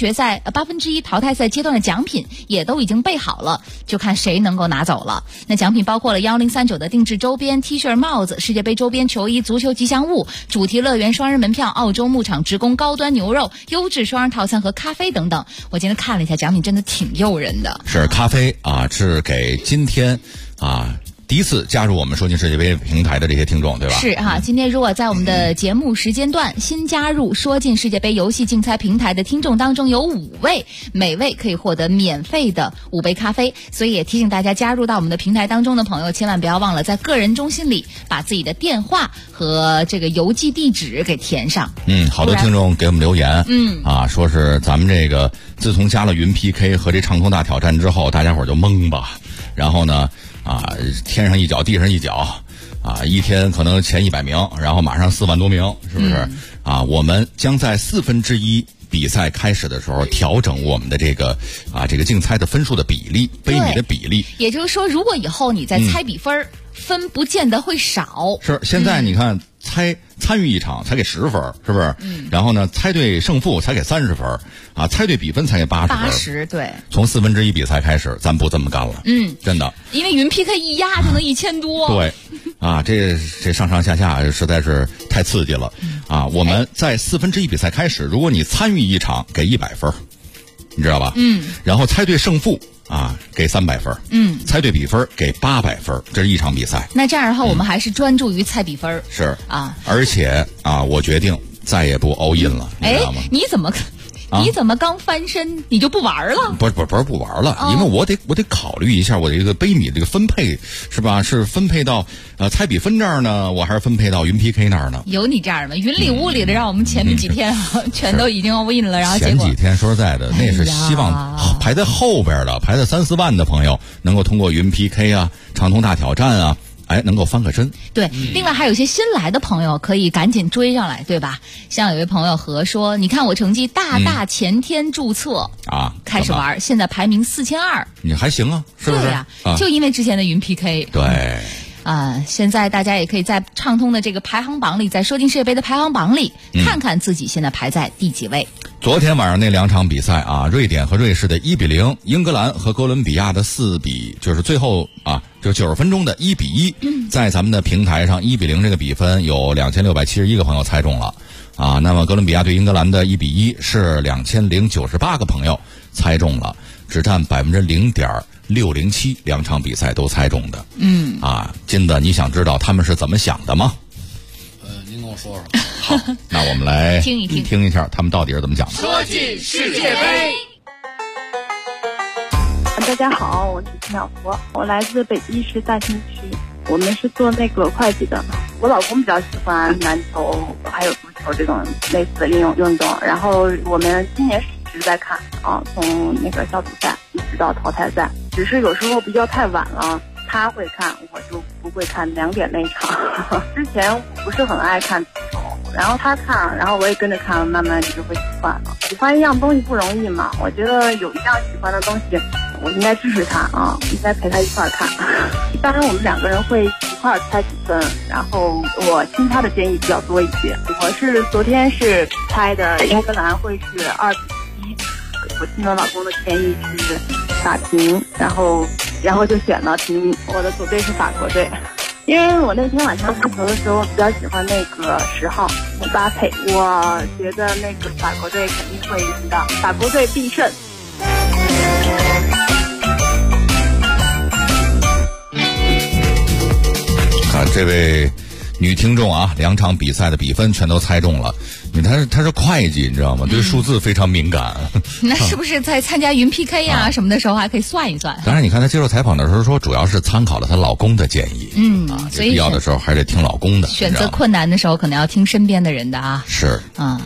Speaker 5: ，1/8淘汰赛阶段的奖品也都已经备好了，就看谁能够拿走了。那奖品包括了1039的定制周边 T 恤、帽子、世界杯周边球衣、足球吉祥物、主题乐园双人门票、澳洲牧场职工高端牛肉、优质双人套餐和咖啡等等。我今天看了一下奖品，真的挺诱人的。
Speaker 10: 是咖啡啊，是给今天第一次加入我们说进世界杯平台的这些听众，对吧？
Speaker 5: 是哈，今天如果在我们的节目时间段新加入说进世界杯游戏竞猜平台的听众当中有5位，每位可以获得免费的5杯咖啡。所以也提醒大家，加入到我们的平台当中的朋友，千万不要忘了在个人中心里把自己的电话和这个邮寄地址给填上。
Speaker 10: 好多听众给我们留言，说是咱们这个自从加了云 PK 和这畅通大挑战之后，大家伙就懵吧，然后呢天上一脚地上一脚一天可能前100名，然后马上4万多名，是不是？我们将在1/4比赛开始的时候调整我们的这个竞猜的分数的比例，杯米的比例。
Speaker 5: 也就是说，如果以后你在猜比分，分不见得会少。
Speaker 10: 是，现在你看参与一场才给10分，是不是？然后呢，猜对胜负才给30分猜对比分才给80分。
Speaker 5: 80，对。
Speaker 10: 从1/4比赛开始，咱不这么干了。真的。
Speaker 5: 因为云 PK 一压就能1000多。
Speaker 10: 对。这上上下下实在是太刺激了我们在1/4比赛开始，如果你参与一场给100分，你知道吧？然后猜对胜负给300分，猜对比分给800分，这是一场比赛。
Speaker 5: 那这样的话，我们还是专注于猜比分。
Speaker 10: 是而且我决定再也不 all in 了，你知道吗？
Speaker 5: 你怎么刚翻身你就不玩了？
Speaker 10: 不是不玩了，因为我得考虑一下我这个杯米这个分配，是吧？是分配到猜比分这儿呢，我还是分配到云 PK 那儿呢？有
Speaker 5: 你这样的吗？云里雾里的，让我们前面几天全都已经 all in 了，然后结果
Speaker 10: 前几天说实在的，那是希望排在后边的，排在3-4万的朋友能够通过云 PK 畅通大挑战能够翻个身。
Speaker 5: 对，另外还有一些新来的朋友可以赶紧追上来，对吧？像有位朋友和说，你看我成绩大前天注册开始玩，现在排名4200，你
Speaker 10: 还行是不是？
Speaker 5: 对呀，就因为之前的云 PK。
Speaker 10: 对。
Speaker 5: 现在大家也可以在畅通的这个排行榜里，在说进世界杯的排行榜里，看看自己现在排在第几位。
Speaker 10: 昨天晚上那2场比赛瑞典和瑞士的1-0，英格兰和哥伦比亚的就是最后就90分钟的1-1，在咱们的平台上1-0这个比分有2671个朋友猜中了那么哥伦比亚对英格兰的1-1是2098个朋友猜中了，只占0.607%，两场比赛都猜中的。金子，你想知道他们是怎么想的吗？
Speaker 11: 您跟我说说。
Speaker 10: 好，那我们来
Speaker 5: 听
Speaker 10: 一下他们到底是怎么想的。
Speaker 20: 说进世界杯。大家好，我是秦小佛，我来自北京市大兴区，我们是做那个会计的。我老公比较喜欢篮球还有足球这种类似的运动，然后我们今年直在看啊，从那个小组赛一直到淘汰赛，只是有时候比较太晚了。他会看，我就不会看2点那场。之前不是很爱看足球，然后他看，然后我也跟着看，慢慢就会喜欢了。喜欢一样东西不容易嘛，我觉得有一样喜欢的东西，我应该支持他啊，应该陪他一块儿看。一般我们2个人会一块儿猜比分，然后我听他的建议比较多一些。我是昨天是猜的英格兰会是2-1，我听我老公的建议是打平，然后就选了平。我的组队是法国队，因为我那天晚上看球的时候比较喜欢那个10号姆巴佩，我觉得那个法国队肯定会赢的，法国队必胜。
Speaker 10: 看这位女听众啊，2场比赛的比分全都猜中了。他是会计，你知道吗？对数字非常敏感。
Speaker 5: 那是不是在参加云 PK 呀什么的时候还可以算一算？
Speaker 10: 当然，你看她接受采访的时候说，主要是参考了她老公的建议。
Speaker 5: 所以
Speaker 10: 必要的时候还是得听老公的。
Speaker 5: 选择困难的时候，可能要听身边的人的啊。
Speaker 10: 是。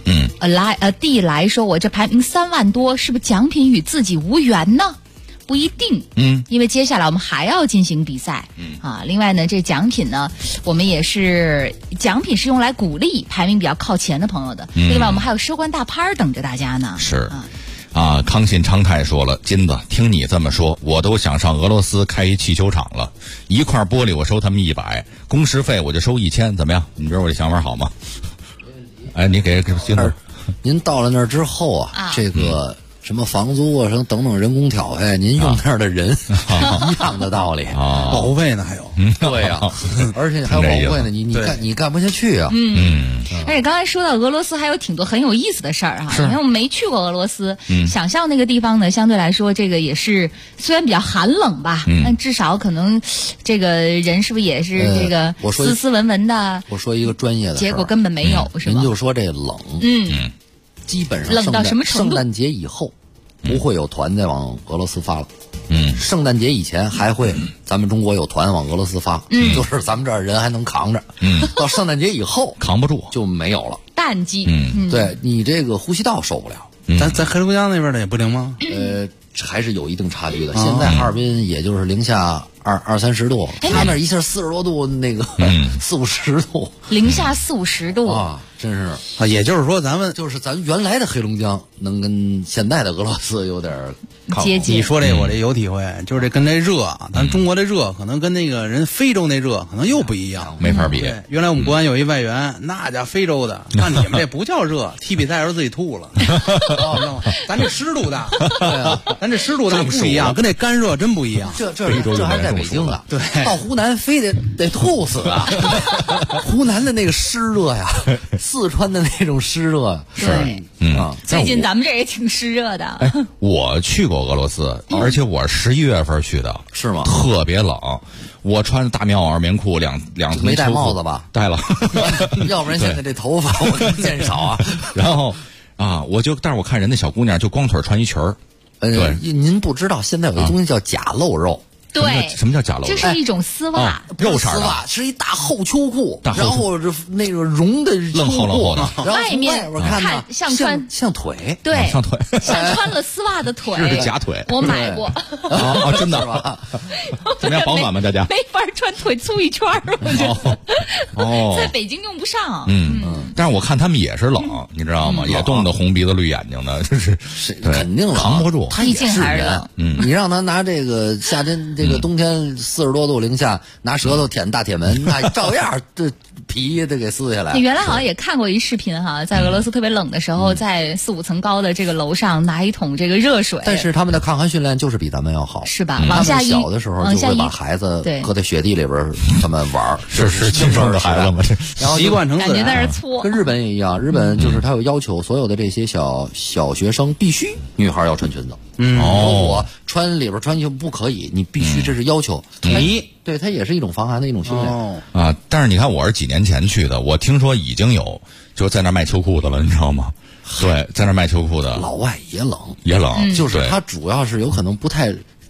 Speaker 5: D 来说，我这排名3万多，是不是奖品与自己无缘呢？不一定，因为接下来我们还要进行比赛，另外呢，这奖品呢，我们也是奖品是用来鼓励排名比较靠前的朋友的。另外，我们还有收官大拍等着大家呢。
Speaker 10: 是，康信昌泰说了，金子，听你这么说，我都想上俄罗斯开一气球场了，一块玻璃我收他们100，工时费我就收1000，怎么样？你觉得我这想法好吗？哎，你给金子，
Speaker 12: 您到了那儿之后这个。什么房租啊，什么等等人工调费，您用那儿的人一样的道理。
Speaker 11: 保护费呢还有，
Speaker 12: 对呀，而且还有保护费呢，你干不下去啊。
Speaker 5: 而且刚才说到俄罗斯还有挺多很有意思的事儿哈，因为我们没去过俄罗斯，想象那个地方呢，相对来说这个也是虽然比较寒冷吧，但至少可能这个人是不是也是这个斯斯文文的。
Speaker 12: 我说一个专业的，
Speaker 5: 结果根本没有，是吧？
Speaker 12: 您就说这冷，基本上
Speaker 5: 冷到什么程度？
Speaker 12: 圣诞节以后不会有团再往俄罗斯发了。圣诞节以前还会，咱们中国有团往俄罗斯发，就是咱们这儿人还能扛着。到圣诞节以后
Speaker 10: 扛不住
Speaker 12: 就没有了，
Speaker 5: 淡季。
Speaker 12: 对你这个呼吸道受不了。
Speaker 11: 咱黑龙江那边的也不灵吗？
Speaker 12: 还是有一定差距的。现在哈尔滨也就是零下20-30度，他那一下40多度，那个40-50度，
Speaker 5: 零下40-50度
Speaker 12: 啊，真是
Speaker 11: 啊。也就是说，咱
Speaker 12: 原来的黑龙江能跟现在的俄罗斯有点
Speaker 5: 接近。
Speaker 11: 你说这我这有体会，就是这跟这热，咱中国这热可能跟那个人非洲那热可能又不一样，
Speaker 10: 没法比。
Speaker 12: 嗯
Speaker 11: 原来我们国安有一外援，那家非洲的，那你们这不叫热，踢比赛时候自己吐了。咱这湿度大，咱这湿度大不一样，跟那干热真不一样。
Speaker 12: 这还是在北京啊，
Speaker 11: 对，
Speaker 12: 到湖南非得吐死啊！湖南的那个湿热呀，四川的那种湿热
Speaker 5: 是
Speaker 12: 啊。
Speaker 5: 最近咱们这也挺湿热的。
Speaker 10: 我去过俄罗斯，而且我11月份去的，
Speaker 12: 是吗？
Speaker 10: 特别冷，我穿大棉袄、二棉裤，两层
Speaker 12: 没戴帽子吧？
Speaker 10: 戴了，
Speaker 12: 要不然现在这头发我见少啊。
Speaker 10: 然后但是我看人那小姑娘就光腿穿一裙儿。对，
Speaker 12: 您不知道现在有一东西叫假露肉。
Speaker 5: 对，
Speaker 10: 什么叫假露肉？
Speaker 5: 这是一种丝袜，
Speaker 10: 肉色
Speaker 12: 丝袜是一大厚秋裤，然后这那个绒的秋裤，
Speaker 5: 外面
Speaker 12: 我看像腿，
Speaker 5: 对，
Speaker 10: 像腿，
Speaker 5: 像穿了丝袜的腿，
Speaker 10: 是假腿。
Speaker 5: 我买过，
Speaker 10: 真的吧？怎么样，保暖吗？大家
Speaker 5: 没法穿腿粗一圈儿，我觉得在北京用不上。
Speaker 10: 但是我看他们也是冷，你知道吗？也冻得红鼻子绿眼睛的，就是
Speaker 12: 肯定冷，
Speaker 10: 扛不住。
Speaker 12: 他也是人，你让他拿这个夏天这个冬天40多度零下，拿舌头舔大铁门，那照样这皮得给撕下来。
Speaker 5: 你原来好像也看过一视频哈，在俄罗斯特别冷的时候，在4、5层高的这个楼上拿一桶这个热水。
Speaker 12: 但是他们的抗寒训练就是比咱们要好，
Speaker 5: 是吧？往下一，
Speaker 12: 小的时候就会把孩子搁在雪地里边，他们玩，
Speaker 10: 是轻生的孩子嘛，
Speaker 12: 然后
Speaker 11: 习惯成
Speaker 5: 感觉在那搓。
Speaker 12: 跟日本也一样，日本就是他有要求，所有的这些小学生必须女孩要穿裙子。我穿里边穿就不可以，你必须这是要求。统一，对，它也是一种防寒的一种训练
Speaker 10: 啊。但是你看，我是几年前去的，我听说已经有就在那卖秋裤的了，你知道吗？对，在那卖秋裤的。
Speaker 12: 老外也冷，
Speaker 10: 也冷，
Speaker 12: 就是它主要是有可能不太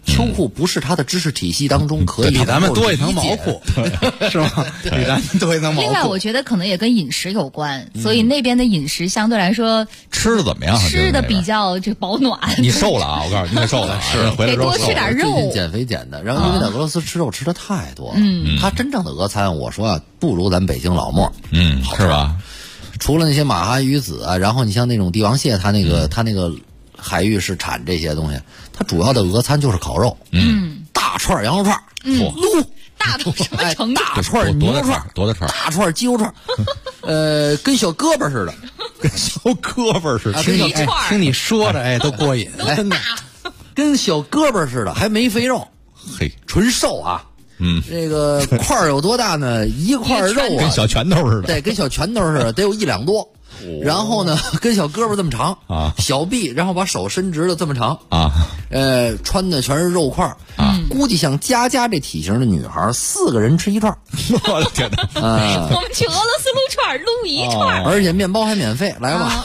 Speaker 12: 秋裤不是他的知识体系当中可以
Speaker 11: 比咱们多一层毛裤，是吗？比咱们多一层毛裤。
Speaker 5: 另外，我觉得可能也跟饮食有关，所以那边的饮食相对来说
Speaker 10: 吃的怎么样？
Speaker 5: 吃的比较这保暖。
Speaker 10: 你瘦了啊！我告诉你，你瘦了，是回来之后
Speaker 5: 得多吃点肉。
Speaker 12: 最近减肥减的，然后因为在俄罗斯吃肉吃的太多了，他真正的俄餐，我说啊，不如咱北京老莫，
Speaker 10: 是吧？
Speaker 12: 除了那些马哈鱼子啊，然后你像那种帝王蟹，它那个海域是产这些东西，它主要的俄餐就是烤肉，大串羊肉串，撸
Speaker 5: 大到什么程度？
Speaker 12: 大串牛肉串，
Speaker 10: 多大串？
Speaker 12: 大串鸡肉串，跟小胳膊似的，
Speaker 10: 跟小胳膊似的。
Speaker 11: 听你说着，都过瘾，真的，
Speaker 12: 跟小胳膊似的，还没肥肉，
Speaker 10: 嘿，
Speaker 12: 纯瘦啊。这个块儿有多大呢？一块肉啊，
Speaker 10: 跟小拳头似的，
Speaker 12: 对，跟小拳头似的，得有1两多。然后呢，跟小胳膊这么长
Speaker 10: 啊，
Speaker 12: 小臂，然后把手伸直了这么长
Speaker 10: 啊，
Speaker 12: 穿的全是肉块啊。估计像佳佳这体型的女孩，4个人吃一串。
Speaker 10: 我的天哪！
Speaker 5: 我们去俄罗斯撸串，撸一串，
Speaker 12: 而且面包还免费，来吧。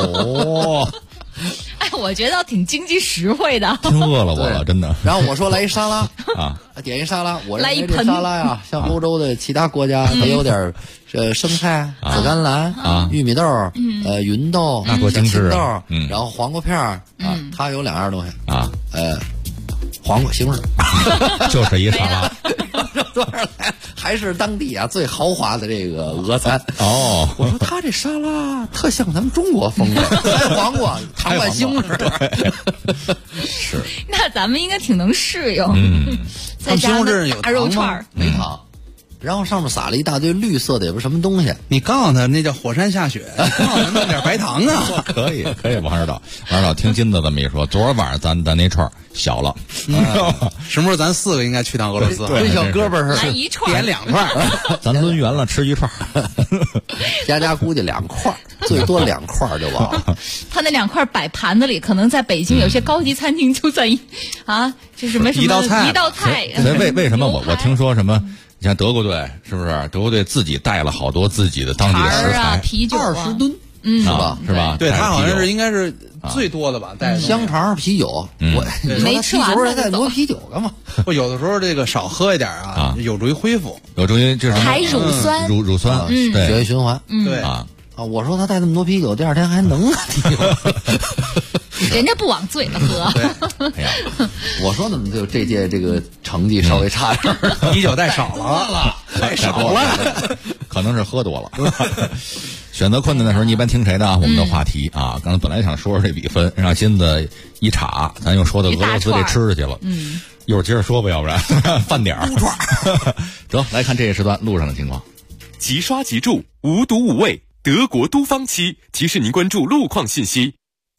Speaker 5: 哎，我觉得挺经济实惠的。
Speaker 10: 真饿了我了，真的。
Speaker 12: 然后我说来一沙拉
Speaker 10: 啊，
Speaker 12: 点一沙拉。我
Speaker 5: 来一
Speaker 12: 盆沙拉呀，像欧洲的其他国家，它有点生菜、紫甘蓝
Speaker 10: 啊、
Speaker 12: 玉米豆、芸豆、
Speaker 10: 那多精致
Speaker 12: 豆，然后黄瓜片啊，它有2样东西
Speaker 10: 啊，
Speaker 12: 黄瓜、西红柿，
Speaker 10: 就是一沙拉。
Speaker 12: 还是当地啊最豪华的这个俄餐
Speaker 10: 哦。
Speaker 12: 我说他这沙拉特像咱们中国风味，开黄瓜、糖拌西红柿。
Speaker 10: 是。
Speaker 5: 那咱们应该挺能适应。再加上大肉串
Speaker 12: 没糖。然后上面撒了一大堆绿色的，也不是什么东西。
Speaker 11: 你告诉他那叫火山下雪，告诉他弄点白糖啊。
Speaker 10: 可以，王指导，听金子这么一说，昨儿晚上咱那串小了，
Speaker 11: 什么时候咱4个应该去趟俄罗斯？
Speaker 12: 跟小胳膊似的，
Speaker 5: 来一串，
Speaker 11: 点2串，
Speaker 10: 咱抡圆了吃一串。
Speaker 12: 家估计2块，最多2块就完了。
Speaker 5: 他那2块摆盘子里，可能在北京有些高级餐厅就在这什么
Speaker 11: 一道菜。
Speaker 10: 为什么我听说什么？你像德国队是不是？德国队自己带了好多自己的当地的食材，
Speaker 5: 啤酒
Speaker 12: 20吨，
Speaker 10: 是吧？
Speaker 11: 对，他好像是应该是最多的吧，带
Speaker 12: 香肠、啤酒。我
Speaker 5: 没吃完
Speaker 12: 还带多啤酒干嘛？
Speaker 11: 不，有的时候这个少喝一点啊，有助于恢复，
Speaker 10: 有助于就是
Speaker 5: 排乳酸，
Speaker 10: 乳酸，
Speaker 12: 血液循环。
Speaker 11: 对
Speaker 12: 啊，我说他带那么多啤酒，第2天还能啊？
Speaker 5: 人家不往醉了喝。
Speaker 12: 哎呀，我说怎么就这届这个成绩稍微差点
Speaker 11: 啤酒带少了，
Speaker 10: 太少了，可能是喝多了。选择困难的时候，你一般听谁的？我们的话题啊，刚才本来想说说这比分，让金子一查，咱又说到俄罗斯这吃的去了。一会儿接着说吧，要不然饭点儿。得来看这一时段路上的情况。
Speaker 18: 即刷即住，无毒无味，德国都方漆提示您关注路况信息。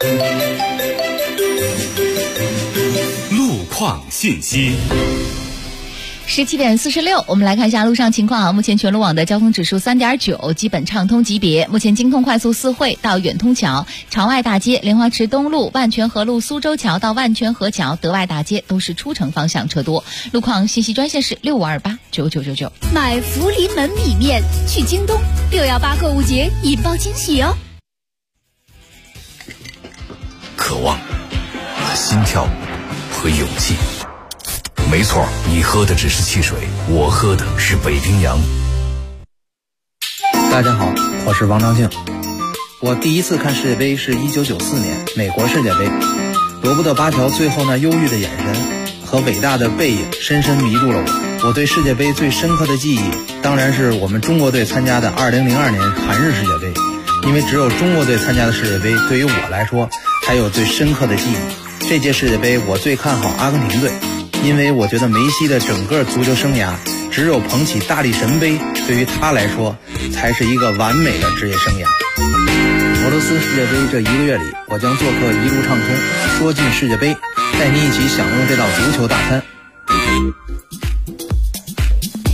Speaker 18: 路况信息。
Speaker 5: 17点46，我们来看一下路上情况啊。目前全路网的交通指数3.9，基本畅通级别。目前京通快速4惠到远通桥、朝外大街、莲花池东路、万泉河路苏州桥到万泉河桥、德外大街都是出城方向车多。路况信息专线是65289999。
Speaker 19: 买福临门米面去京东，618购物节引爆惊喜哦！
Speaker 4: 渴望、心跳和勇气。没错，你喝的只是汽水，我喝的是北冰洋。
Speaker 21: 大家好，我是王昭庆。我第一次看世界杯是1994年美国世界杯，罗伯特巴乔最后那忧郁的眼神和伟大的背影深深迷住了我。我对世界杯最深刻的记忆，当然是我们中国队参加的2002年韩日世界杯，因为只有中国队参加的世界杯，对于我来说才有最深刻的记忆。这届世界杯我最看好阿根廷队，因为我觉得梅西的整个足球生涯，只有捧起大力神杯，对于他来说才是一个完美的职业生涯。俄罗斯世界杯这1个月里，我将做客一路畅通，说进世界杯，带你一起享用这道足球大餐。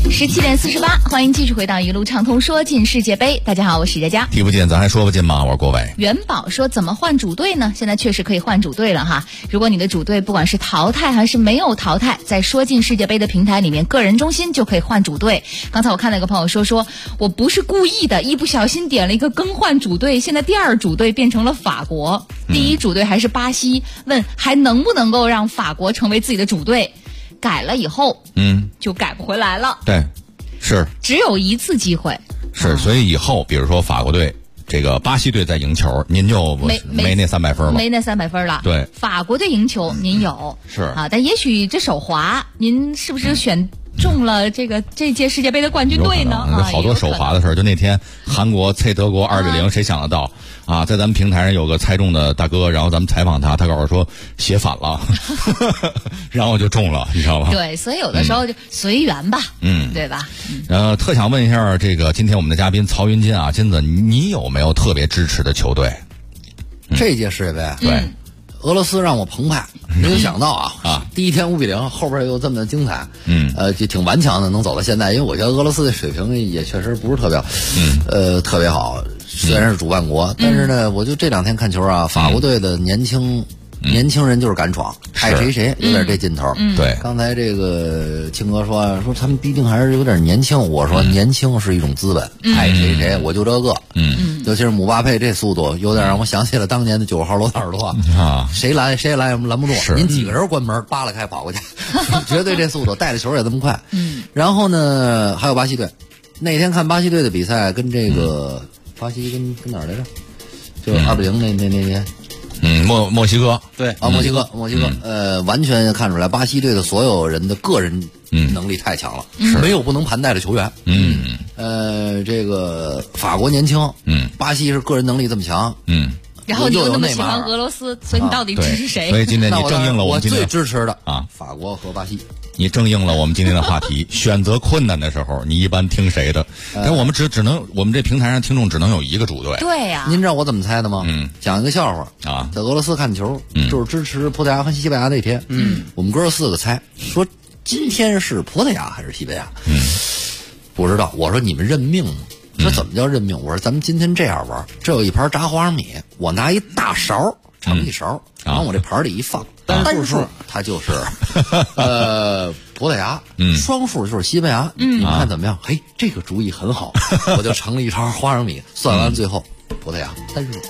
Speaker 5: 17点48，欢迎继续回到一路畅通说进世界杯。大家好，我是佳佳。
Speaker 10: 听不见咱还说不进吗？我是郭伟。
Speaker 5: 元宝说怎么换主队呢？现在确实可以换主队了哈。如果你的主队不管是淘汰还是没有淘汰，在说进世界杯的平台里面，个人中心就可以换主队。刚才我看到一个朋友说我不是故意的，一不小心点了一个更换主队，现在第二主队变成了法国，第一主队还是巴西，问还能不能够让法国成为自己的主队？改了以后，就改不回来了。
Speaker 10: 对，是
Speaker 5: 只有一次机会。
Speaker 10: 是，所以以后比如说法国队这个巴西队在赢球，您就没那300分了，
Speaker 5: 没那300分了。
Speaker 10: 对，
Speaker 5: 法国队赢球您有
Speaker 10: 是
Speaker 5: 啊，但也许这手滑，您是不是选中了这届世界杯的冠军队呢？
Speaker 10: 好多手滑的事儿。就那天韩国猜德国2-0，谁想得到啊？在咱们平台上有个猜中的大哥，然后咱们采访他告诉我说写反了，然后就中了，你知道吗？
Speaker 5: 对，所以有的时候就随缘吧，对吧？
Speaker 10: 特想问一下这个今天我们的嘉宾曹云金啊，金子，你有没有特别支持的球队？
Speaker 12: 这届世界杯，
Speaker 10: 对。
Speaker 12: 俄罗斯让我澎湃，没有想到啊！第一天5-0，后边又这么的精彩，就挺顽强的，能走到现在。因为我觉得俄罗斯的水平也确实不是特别，特别好。虽然是主办国，但是呢，我就这2天看球啊，法国队的年轻人就是敢闯，爱谁有点这劲头。
Speaker 10: 对，
Speaker 12: 刚才这个青哥说他们毕竟还是有点年轻，我说年轻是一种资本，爱谁我就这个。尤其是姆巴佩这速度，有点让我想起了当年的9号罗纳尔多啊，谁拦不住，您几个人关门扒拉开跑过去，绝对这速度，带着球也这么快。然后呢，还有巴西队，那天看巴西队的比赛，跟这个巴西跟哪儿来着？就2-0那天。
Speaker 10: 墨西哥
Speaker 12: 对啊，墨西哥，完全看出来巴西队的所有人的个人能力太强了，没有不能盘带的球员。这个法国年轻，巴西是个人能力这么强，
Speaker 5: 然后你又那么喜欢俄罗斯，所以你到底支持谁？
Speaker 10: 所以今天你正应了我们今天
Speaker 12: 最支持的啊，法国和巴西。
Speaker 10: 你正应了我们今天的话题，选择困难的时候，你一般听谁的？但我们只能，我们这平台上听众只能有一个主队。
Speaker 5: 对呀，
Speaker 12: 您知道我怎么猜的吗？讲一个笑话
Speaker 10: 啊，
Speaker 12: 在俄罗斯看球，就是支持葡萄牙和西班牙那天，我们哥4个猜说今天是葡萄牙还是西班牙？不知道。我说你们认命吗？说怎么叫认命？我说咱们今天这样玩，这有一盘炸花生米，我拿一大勺盛一勺，往我这盘里一放，单数它就是葡萄牙，双数就是西班牙。你看怎么样？嘿，这个主意很好，我就盛了一勺花生米，算完最后葡萄牙单数。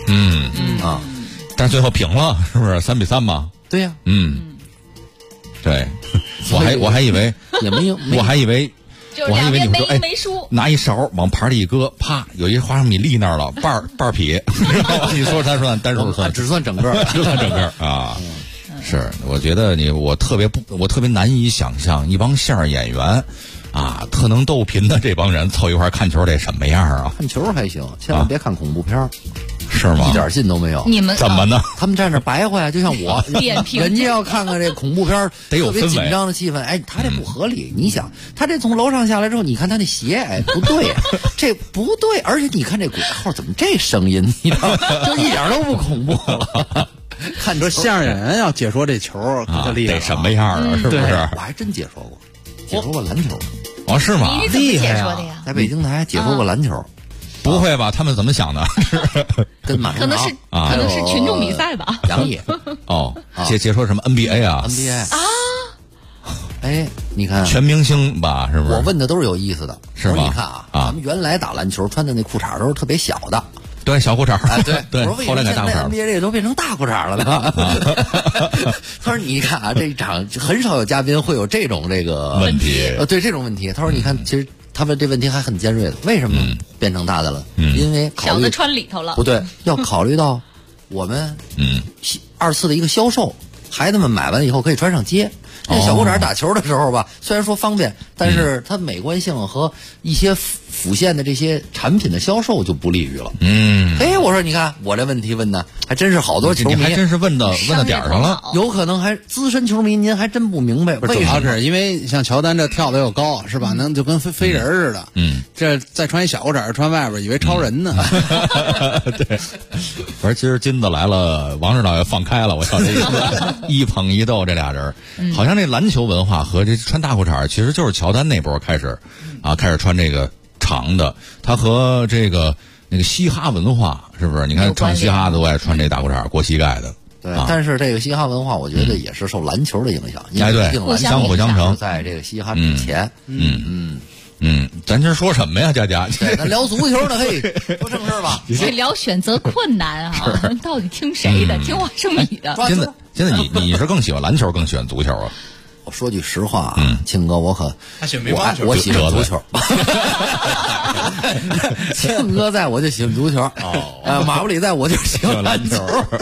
Speaker 10: 但是最后平了，是不是3-3嘛？
Speaker 12: 对呀。
Speaker 10: 对，我还以为
Speaker 12: 也没有，
Speaker 10: 我还以为你说
Speaker 5: 没输，
Speaker 10: 拿一勺往盘里一搁，啪，有一花生米立那儿了，半撇。你说他说单数算，
Speaker 12: 只算整个，
Speaker 10: 只算整个啊。是，我觉得我特别难以想象一帮相声演员啊，特能逗贫的这帮人凑一块看球得什么样啊？
Speaker 12: 看球还行，千万别看恐怖片。
Speaker 10: 是吗？
Speaker 12: 一点劲都没有。
Speaker 5: 你们
Speaker 10: 怎么呢？
Speaker 12: 他们站那白话呀，就像我
Speaker 5: 点评，
Speaker 12: 人家要看看这恐怖片，
Speaker 10: 得有
Speaker 12: 特别紧张的气氛。哎，他这不合理。你想，他这从楼上下来之后，你看他那鞋，哎，不对，这不对。而且你看这鬼号怎么这声音，你知道吗？就一点都不恐怖了。
Speaker 11: 看这相声演员要解说这球可厉害了，
Speaker 10: 得什么样啊？是不是？
Speaker 12: 我还真解说过，解说过篮球。
Speaker 10: 哦，是吗？
Speaker 5: 你怎么解说的呀？
Speaker 12: 在北京台解说过篮球。
Speaker 10: 不会吧？他们怎么想的？
Speaker 12: 跟马
Speaker 5: 可能是群众比赛吧。
Speaker 12: 杨野
Speaker 10: 解说什么 NBA 啊
Speaker 12: ？NBA 啊？哎，你看
Speaker 10: 全明星吧？是不是？
Speaker 12: 我问的都是有意思的，
Speaker 10: 是吗？
Speaker 12: 你看咱们原来打篮球穿的那裤衩都是特别小的，
Speaker 10: 对，小裤衩。
Speaker 12: 对，
Speaker 10: 后来改大裤衩
Speaker 12: NBA 这都变成大裤衩了呢。他说：“你看啊，这一场很少有嘉宾会有这种
Speaker 10: 问题。
Speaker 12: 对这种问题。”他说：“你看，其实。”他们这问题还很尖锐的，为什么变成大的了？因为
Speaker 5: 小的穿里头了。
Speaker 12: 不对，要考虑到我们2次的一个销售，孩子们买完以后可以穿上街。那小裤衩打球的时候吧，虽然说方便，但是它美观性和一些辅线的这些产品的销售就不利于了。哎，我说你看我这问题问的还真是好多球迷，
Speaker 10: 还真是问到点上了。
Speaker 12: 有可能还资深球迷，您还真不明白，
Speaker 11: 主要是因为像乔丹这跳得又高，是吧？能就跟飞人似的。这再穿一小裤衩穿外边，以为超人呢。
Speaker 10: 对，反正今儿金子来了，王指导也放开了，我瞧这一捧一逗这俩人，好像。 像这篮球文化和这穿大裤衩其实就是乔丹那波开始穿这个长的，他和这个那个嘻哈文化是不是？你看唱嘻哈都爱穿这大裤衩过膝盖的。
Speaker 12: 对，但是这个嘻哈文化，我觉得也是受篮球的影响。
Speaker 10: 哎，对，相辅相成。
Speaker 12: 在这个嘻哈之前，
Speaker 10: 咱这说什么呀，佳佳？
Speaker 12: 对，咱聊足球呢，嘿，说正事吧。
Speaker 5: 这聊选择困难啊，到底听谁的？听王胜米的。
Speaker 10: 现在你是更喜欢篮球，更喜欢足球啊？
Speaker 12: 我说句实话啊，庆哥，我喜欢足球。庆哥在我就喜欢足球，马布里在我就喜欢篮球。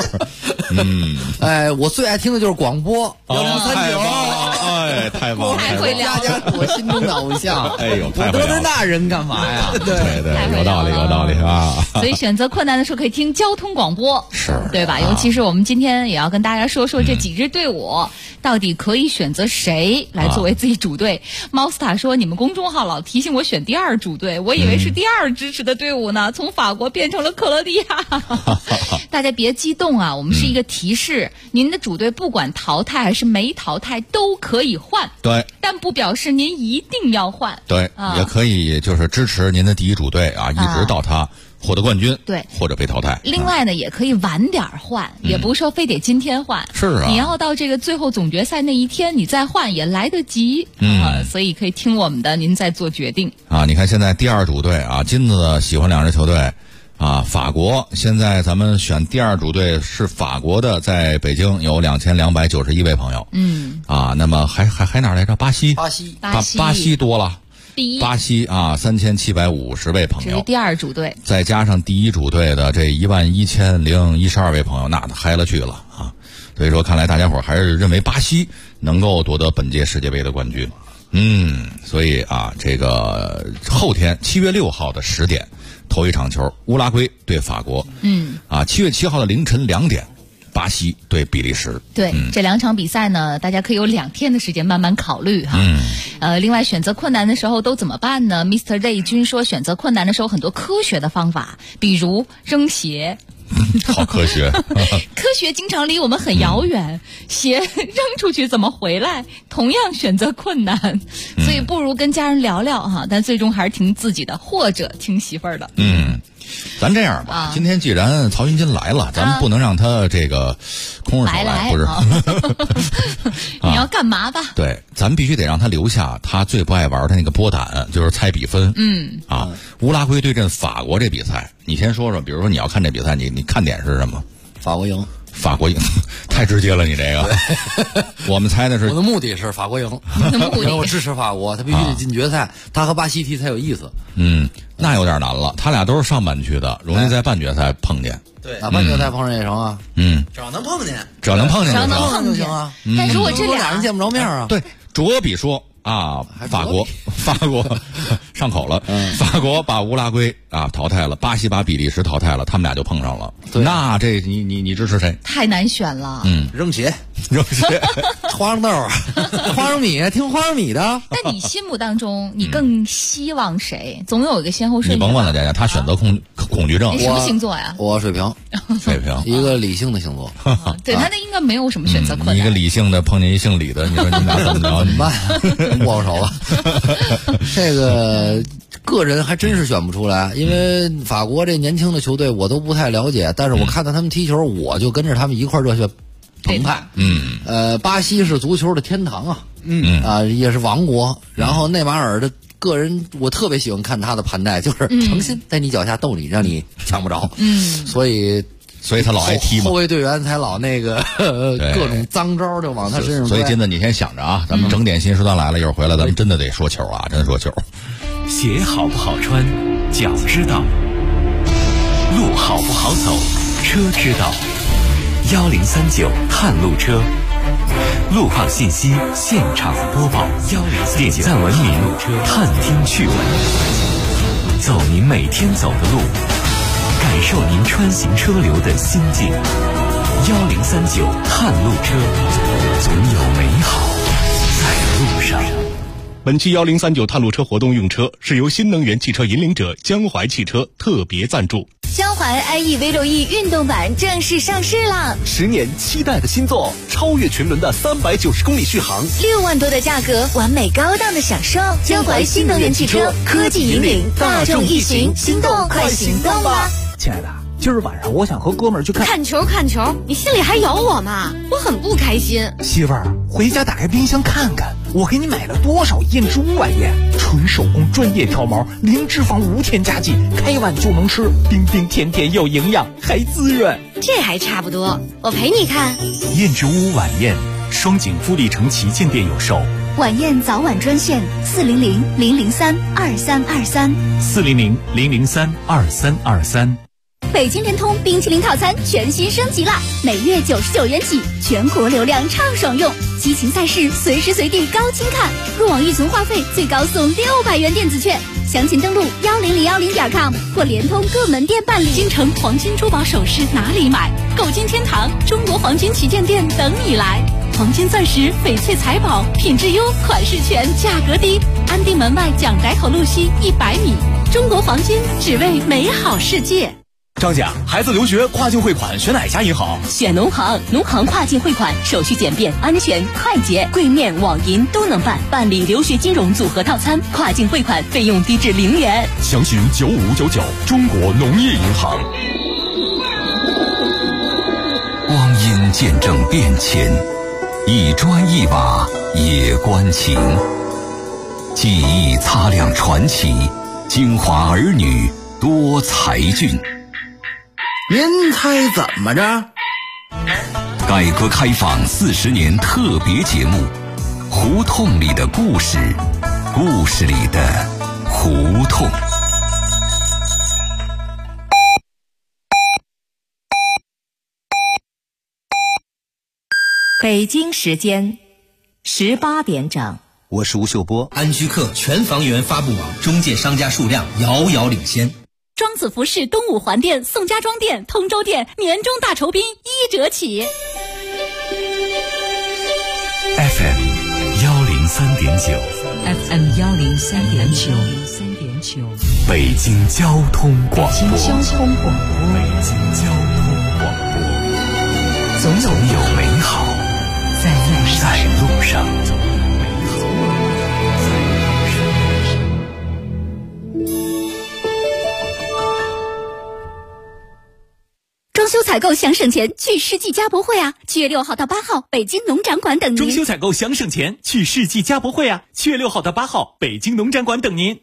Speaker 12: 我最爱听的就是广播1039。
Speaker 10: 哎，太棒了！
Speaker 5: 太会聊，
Speaker 12: 家是我心中的偶像。
Speaker 10: 哎呦，
Speaker 12: 我得罪那人干嘛呀？
Speaker 10: 对，有道理啊！
Speaker 5: 所以选择困难的时候可以听交通广播，
Speaker 10: 是
Speaker 5: 对吧？尤其是我们今天也要跟大家说说这几支队伍到底可以选择谁来作为自己主队。猫斯塔说：“你们公众号老提醒我选第二主队，我以为是第二支持的队伍呢，从法国变成了克罗地亚。”大家别激动啊，我们是一个提示，您的主队不管淘汰还是没淘汰都可以换，
Speaker 10: 对，
Speaker 5: 但不表示您一定要换，
Speaker 10: 对，也可以就是支持您的第一主队啊，一直到他获得冠军，
Speaker 5: 对，
Speaker 10: 或者被淘汰。
Speaker 5: 另外呢，也可以晚点换，也不是说非得今天换。
Speaker 10: 是啊，
Speaker 5: 你要到这个最后总决赛那一天你再换也来得及。所以可以听我们的，您再做决定。
Speaker 10: 你看现在第二主队啊，金子喜欢两支球队法国。现在咱们选第二主队是法国的，在北京有2291位朋友。那么还哪来着？巴西多了。巴西3750位朋友，
Speaker 5: 这是第二主队，
Speaker 10: 再加上第一主队的这11012位朋友，那嗨了去了啊！所以说，看来大家伙还是认为巴西能够夺得本届世界杯的冠军。所以这个后天7月6号的10点，头一场球，乌拉圭对法国。7月7号的凌晨2点。巴西对比利时。
Speaker 5: 对，这两场比赛呢，大家可以有2天的时间慢慢考虑哈。另外选择困难的时候都怎么办呢 ？Mr. Ray 君说，选择困难的时候很多科学的方法，比如扔鞋。
Speaker 10: 好科学。
Speaker 5: 科学经常离我们很遥远，鞋扔出去怎么回来？同样选择困难，所以不如跟家人聊聊哈，但最终还是听自己的，或者听媳妇儿的。
Speaker 10: 咱这样吧，今天既然曹云金来了，咱们不能让他这个空着手来，不是？
Speaker 5: 你要干嘛吧？
Speaker 10: 对，咱必须得让他留下他最不爱玩的那个波胆，就是猜比分。乌拉圭对阵法国这比赛，你先说说，比如说你要看这比赛，你看点是什么？
Speaker 12: 法国赢。
Speaker 10: 法国赢，太直接了，你这个。我们猜的是，
Speaker 12: 我的目的是法国赢，我支持法国，他必须得进决赛，他和巴西踢才有意思。
Speaker 10: 那有点难了，他俩都是上半区的，容易在半决赛碰见。
Speaker 11: 对，
Speaker 12: 半决赛碰上也成啊。
Speaker 11: 只要能碰见，
Speaker 10: 只要能碰见
Speaker 12: 就行啊。
Speaker 5: 但如果这
Speaker 12: 俩人见不着面啊，
Speaker 10: 对，卓比说。法国上口了。法国把乌拉圭淘汰了，巴西把比利时淘汰了，他们俩就碰上了。那这你支持谁？
Speaker 5: 太难选了。
Speaker 12: 扔鞋，花生豆，花生米，听花生米的。
Speaker 5: 但你心目当中，你更希望谁？总有一个先后顺序。
Speaker 10: 你甭问了，佳佳，他选择恐惧症。
Speaker 5: 你什么星座呀？
Speaker 12: 我水瓶，一个理性的星座。
Speaker 5: 对，他那应该没有什么选择困难。
Speaker 10: 一个理性的碰见一姓李的，你说你俩怎么着？
Speaker 12: 怎么办？握手了。这个个人还真是选不出来，因为法国这年轻的球队我都不太了解，但是我看到他们踢球，我就跟着他们一块热血澎湃。巴西是足球的天堂啊，也是王国。然后内马尔的个人，我特别喜欢看他的盘带，就是诚心在你脚下逗你，让你抢不着。所以他老爱踢嘛，后卫队员才老那个各种脏招就往他身上。
Speaker 10: 所以金子，你先想着咱们整点新时段来了，一会儿回来咱们真的得说球啊，真说球。
Speaker 13: 鞋好不好穿，脚知道；路好不好走，车知道。1039探路车，路况信息现场播报。点赞文明，探听趣闻，走您每天走的路。感受您穿行车流的心境。1039探路车，总有美好在路上。
Speaker 6: 本期1039探路车活动用车是由新能源汽车引领者江淮汽车特别赞助。
Speaker 2: 江淮 IE V6E 运动版正式上市了
Speaker 22: ，10年期待的新作，超越群伦的390公里续航
Speaker 2: ，6万多的价格，完美高档的享受。江淮新能源汽车，科技引领大众一行，心动快行动吧！
Speaker 22: 亲爱的，今儿晚上我想和哥们儿去
Speaker 2: 看球，你心里还有我吗？我很不开心。
Speaker 22: 媳妇儿，回家打开冰箱看看，我给你买了多少燕之屋晚宴，纯手工专业挑毛，零脂肪无添加剂，开碗就能吃，冰冰甜甜又营养，还滋润。
Speaker 2: 这还差不多，我陪你看。
Speaker 1: 燕之屋晚宴，双井富力城旗舰店有售。
Speaker 2: 晚宴早晚专线
Speaker 1: 400-003-2323，400-003-2323。
Speaker 2: 北京联通冰淇淋套餐全新升级了，每月99元起，全国流量畅爽用，激情赛事随时随地高清看，入网预存话费最高送600元电子券，详情登录10010.com 或联通各门店办理。
Speaker 19: 京城黄金珠宝首饰哪里买？购金天堂中国黄金旗舰店等你来。黄金钻石、翡翠财宝，品质优，款式全，价格低。安定门外蒋宅口路西100米。中国黄金，只为美好世界。
Speaker 17: 张姐，孩子留学跨境汇款选哪家银行？
Speaker 19: 选农行，农行跨境汇款手续简便、安全、快捷，柜面、网银都能办。办理留学金融组合套餐，跨境汇款费用低至0元。
Speaker 18: 详询9599，中国农业银行。
Speaker 4: 光阴见证变迁，一砖一瓦也关情。记忆擦亮传奇，京华儿女多才俊。
Speaker 23: 您猜怎么着？
Speaker 4: 改革开放40年特别节目，胡同里的故事，故事里的胡同。
Speaker 19: 北京时间18点整。
Speaker 22: 我是吴秀波。
Speaker 23: 安居客全房源发布网中介商家数量遥遥领先。
Speaker 19: 庄子服饰东五环店、宋家庄店、通州店年终大酬宾1折起。
Speaker 13: FM 103.9
Speaker 19: FM 103.9
Speaker 13: 北京交通广播。
Speaker 19: 北京交通广
Speaker 13: 播，总有美好在路上。
Speaker 2: 装修采购想省钱，去世纪家博会啊！7月6号到8号，北京农展馆等您。
Speaker 1: 装修采购想省钱，去世纪家博会啊！7月6号到8号，北京农展馆等您。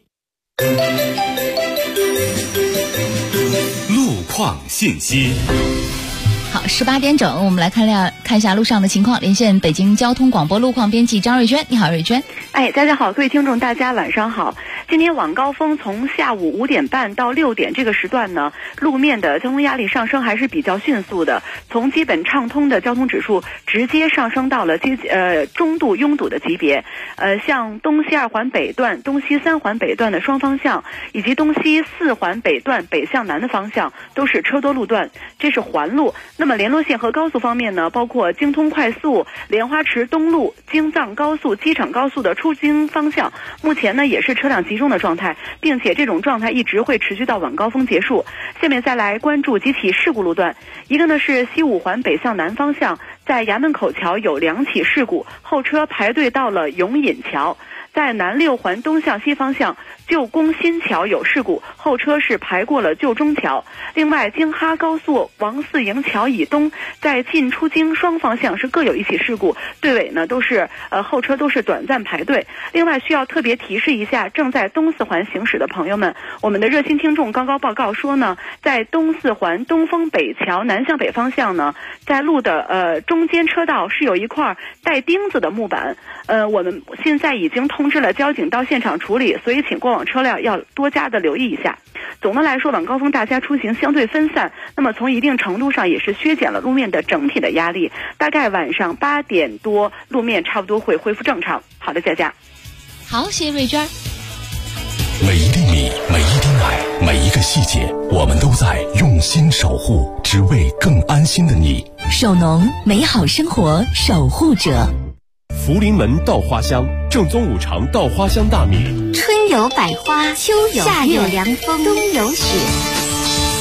Speaker 13: 路况信息。
Speaker 5: 好，18点整，我们来看一下路上的情况。连线北京交通广播路况编辑张瑞娟，你好，瑞娟。
Speaker 20: 大家好，各位听众，大家晚上好。今天晚高峰从下午5点半到6点这个时段呢，路面的交通压力上升还是比较迅速的，从基本畅通的交通指数直接上升到了中度拥堵的级别。像东西2环北段、东西3环北段的双方向，以及东西4环北段北向南的方向都是车多路段，这是环路。那么联络线和高速方面呢，包括京通快速、莲花池东路、京藏高速、机场高速的出京方向，目前呢也是车辆集中的状态，并且这种状态一直会持续到晚高峰结束。下面再来关注几起事故路段，一个呢是西5环北向南方向，在衙门口桥有2起事故，后车排队到了永隐桥。在南6环东向西方向，旧宫新桥有事故，后车是排过了旧中桥。另外，京哈高速王四营桥以东，在进出京双方向是各有1起事故，队尾呢都是后车都是短暂排队。另外，需要特别提示一下正在东4环行驶的朋友们，我们的热心听众刚刚报告说呢，在东4环东风北桥南向北方向呢，在路的中间车道是有一块带钉子的木板，我们现在已经通知了交警到现场处理，所以请过往车辆要多加的留意一下。总的来说，晚高峰大家出行相对分散，那么从一定程度上也是削减了路面的整体的压力。大概晚上8点多，路面差不多会恢复正常。好的，佳佳。
Speaker 5: 好，谢谢瑞娟。
Speaker 18: 每一粒米，每一滴奶，每一个细节，我们都在用心守护，只为更安心的你。
Speaker 19: 守农，美好生活守护者。
Speaker 6: 福临门稻花香，正宗5常稻花香大米。
Speaker 7: 春有百花，秋有夏有凉风，冬有雪。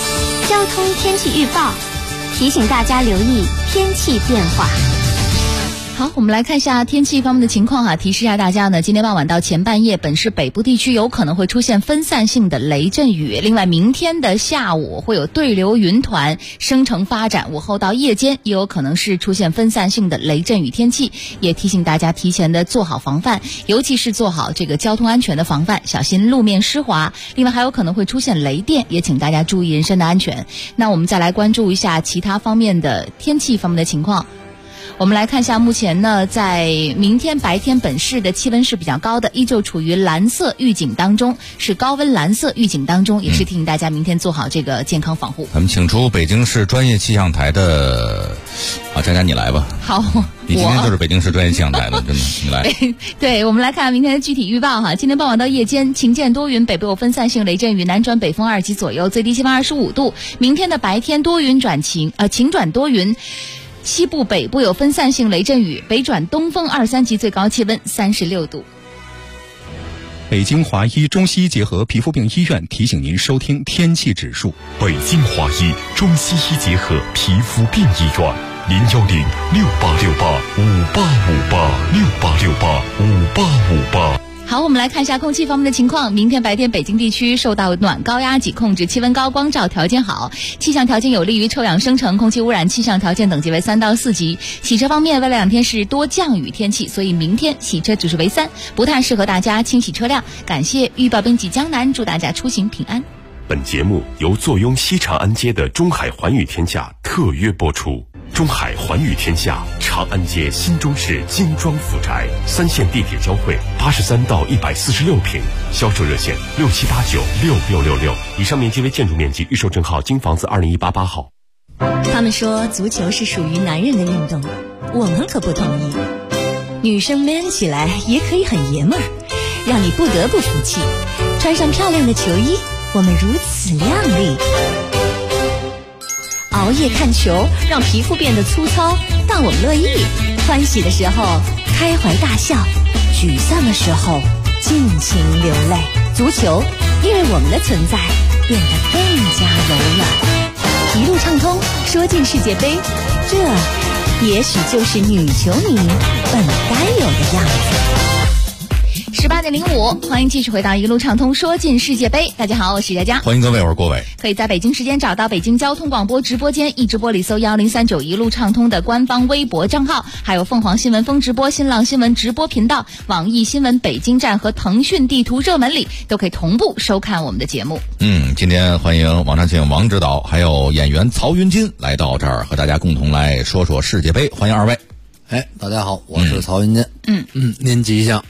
Speaker 7: 交通天气预报，提醒大家留意天气变化。
Speaker 5: 好，我们来看一下天气方面的情况哈。提示一下大家呢，今天傍晚到前半夜，本市北部地区有可能会出现分散性的雷阵雨。另外，明天的下午会有对流云团生成发展，午后到夜间也有可能是出现分散性的雷阵雨天气，也提醒大家提前的做好防范，尤其是做好这个交通安全的防范，小心路面湿滑。另外还有可能会出现雷电，也请大家注意人身的安全。那我们再来关注一下其他方面的天气方面的情况。我们来看一下，目前呢，在明天白天本市的气温是比较高的，依旧处于蓝色预警当中，是高温蓝色预警当中，也是提醒大家明天做好这个健康防护。
Speaker 10: 咱们请出北京市专业气象台的佳佳你来吧。
Speaker 5: 好，
Speaker 10: 你今天就是北京市专业气象台的，真的，你来。
Speaker 5: 对，我们来看明天的具体预报哈。今天傍晚到夜间晴间多云，北部有分散性雷阵雨，南转北风2级左右，最低气温25度。明天的白天多云转晴转多云。西部北部有分散性雷阵雨，北转东风2、3级，最高气温36度。
Speaker 8: 北京华医中西医结合皮肤病医院提醒您收听天气指数。
Speaker 18: 北京华医中西医结合皮肤病医院，0106868585858，668685858。
Speaker 5: 好，我们来看一下空气方面的情况。明天白天北京地区受到暖高压脊控制，气温高，光照条件好，气象条件有利于臭氧生成，空气污染气象条件等级为3到4级。洗车方面，未来2天是多降雨天气，所以明天洗车指数为3，不太适合大家清洗车辆。感谢预报编辑江南，祝大家出行平安。
Speaker 18: 本节目由坐拥西长安街的中海寰宇天下特约播出。中海寰宇天下长安街新中式精装府宅，3线地铁交汇，83到146平，销售热线67896666。以上面积为建筑面积，预售证号京房子2018-8号。
Speaker 9: 他们说足球是属于男人的运动，我们可不同意。女生 man 起来也可以很爷们儿，让你不得不服气。穿上漂亮的球衣，我们如此靓丽。熬夜看球让皮肤变得粗糙，但我们乐意。欢喜的时候开怀大笑，沮丧的时候尽情流泪。足球因为我们的存在变得更加柔软。一路畅通，说进世界杯，这也许就是女球迷本该有的样子。
Speaker 5: 18:05，欢迎继续回到一路畅通说进世界杯。大家好，我是佳佳，
Speaker 10: 欢迎各位，我是郭伟。
Speaker 5: 可以在北京时间找到北京交通广播直播间，一直播里搜1039一路畅通的官方微博账号，还有凤凰新闻风直播、新浪新闻直播频道、网易新闻北京站和腾讯地图热门里都可以同步收看我们的节目。
Speaker 10: 今天欢迎王长庆王指导还有演员曹云金来到这儿，和大家共同来说说世界杯。欢迎二位。
Speaker 12: 大家好，我是曹云金。您吉祥。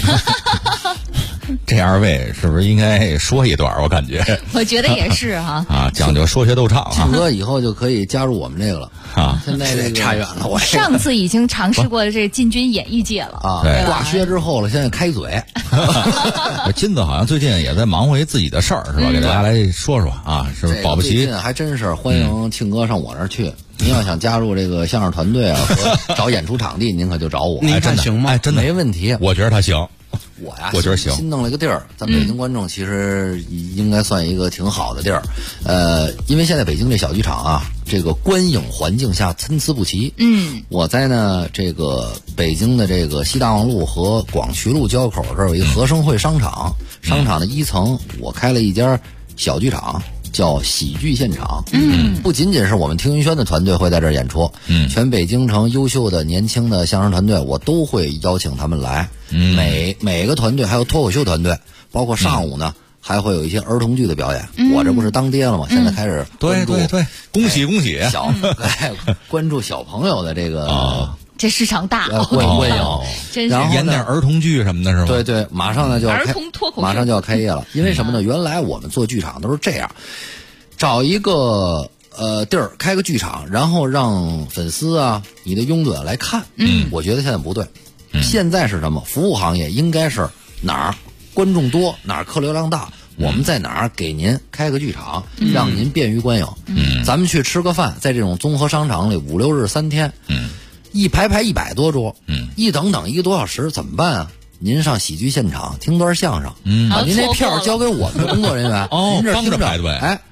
Speaker 10: 这二位是不是应该说一段？我感觉，
Speaker 5: 我觉得也是哈。
Speaker 10: 讲究说学逗唱。
Speaker 12: 庆哥以后就可以加入我们这个了
Speaker 10: 啊！
Speaker 12: 现在这个
Speaker 11: 差远了，我
Speaker 5: 上次已经尝试过这进军演艺界了
Speaker 12: 啊，挂靴之后了，现在开嘴。
Speaker 10: 金子好像最近也在忙活一自己的事儿，是吧？给大家来说说啊，是不是？保不齐
Speaker 12: 最近还真是欢迎庆哥上我那儿去。您要想加入这个相声团队啊，和找演出场地，您可就找我。
Speaker 11: 您看行吗？
Speaker 10: 真的
Speaker 12: 没问题。
Speaker 10: 我觉得他行。
Speaker 12: 我
Speaker 10: 觉得行。
Speaker 12: 新弄了一个地儿，咱北京观众其实应该算一个挺好的地儿。因为现在北京这小剧场啊，这个观影环境下参差不齐。我在呢这个北京的这个西大望路和广渠路交口这儿有一个和生汇商场，商场的1层我开了一家小剧场。叫喜剧现场，不仅仅是我们听云轩的团队会在这儿演出，全北京城优秀的年轻的相声团队，我都会邀请他们来。每个团队还有脱口秀团队，包括上午呢还会有一些儿童剧的表演。我这不是当爹了吗？现在开始
Speaker 10: 对，恭喜恭喜！
Speaker 12: 关注小朋友的这个。
Speaker 5: 这市场大，
Speaker 12: 观影，
Speaker 5: 真是。
Speaker 12: 然后
Speaker 10: 演点儿童剧什么的，是吗？
Speaker 12: 对，马上呢就要
Speaker 5: 儿童脱口秀，
Speaker 12: 马上就要开业了。因为什么呢？原来我们做剧场都是这样，找一个地儿开个剧场，然后让粉丝啊、你的拥趸来看。我觉得现在不对。现在是什么？服务行业应该是哪儿观众多，哪儿客流量大，我们在哪儿给您开个剧场，让您便于观影。咱们去吃个饭，在这种综合商场里5、6日3天。一排100多桌，一等1个多小时，怎么办啊？您上喜剧现场听段相声，把您这票交给我们的工作人员，您这
Speaker 10: 帮着排队。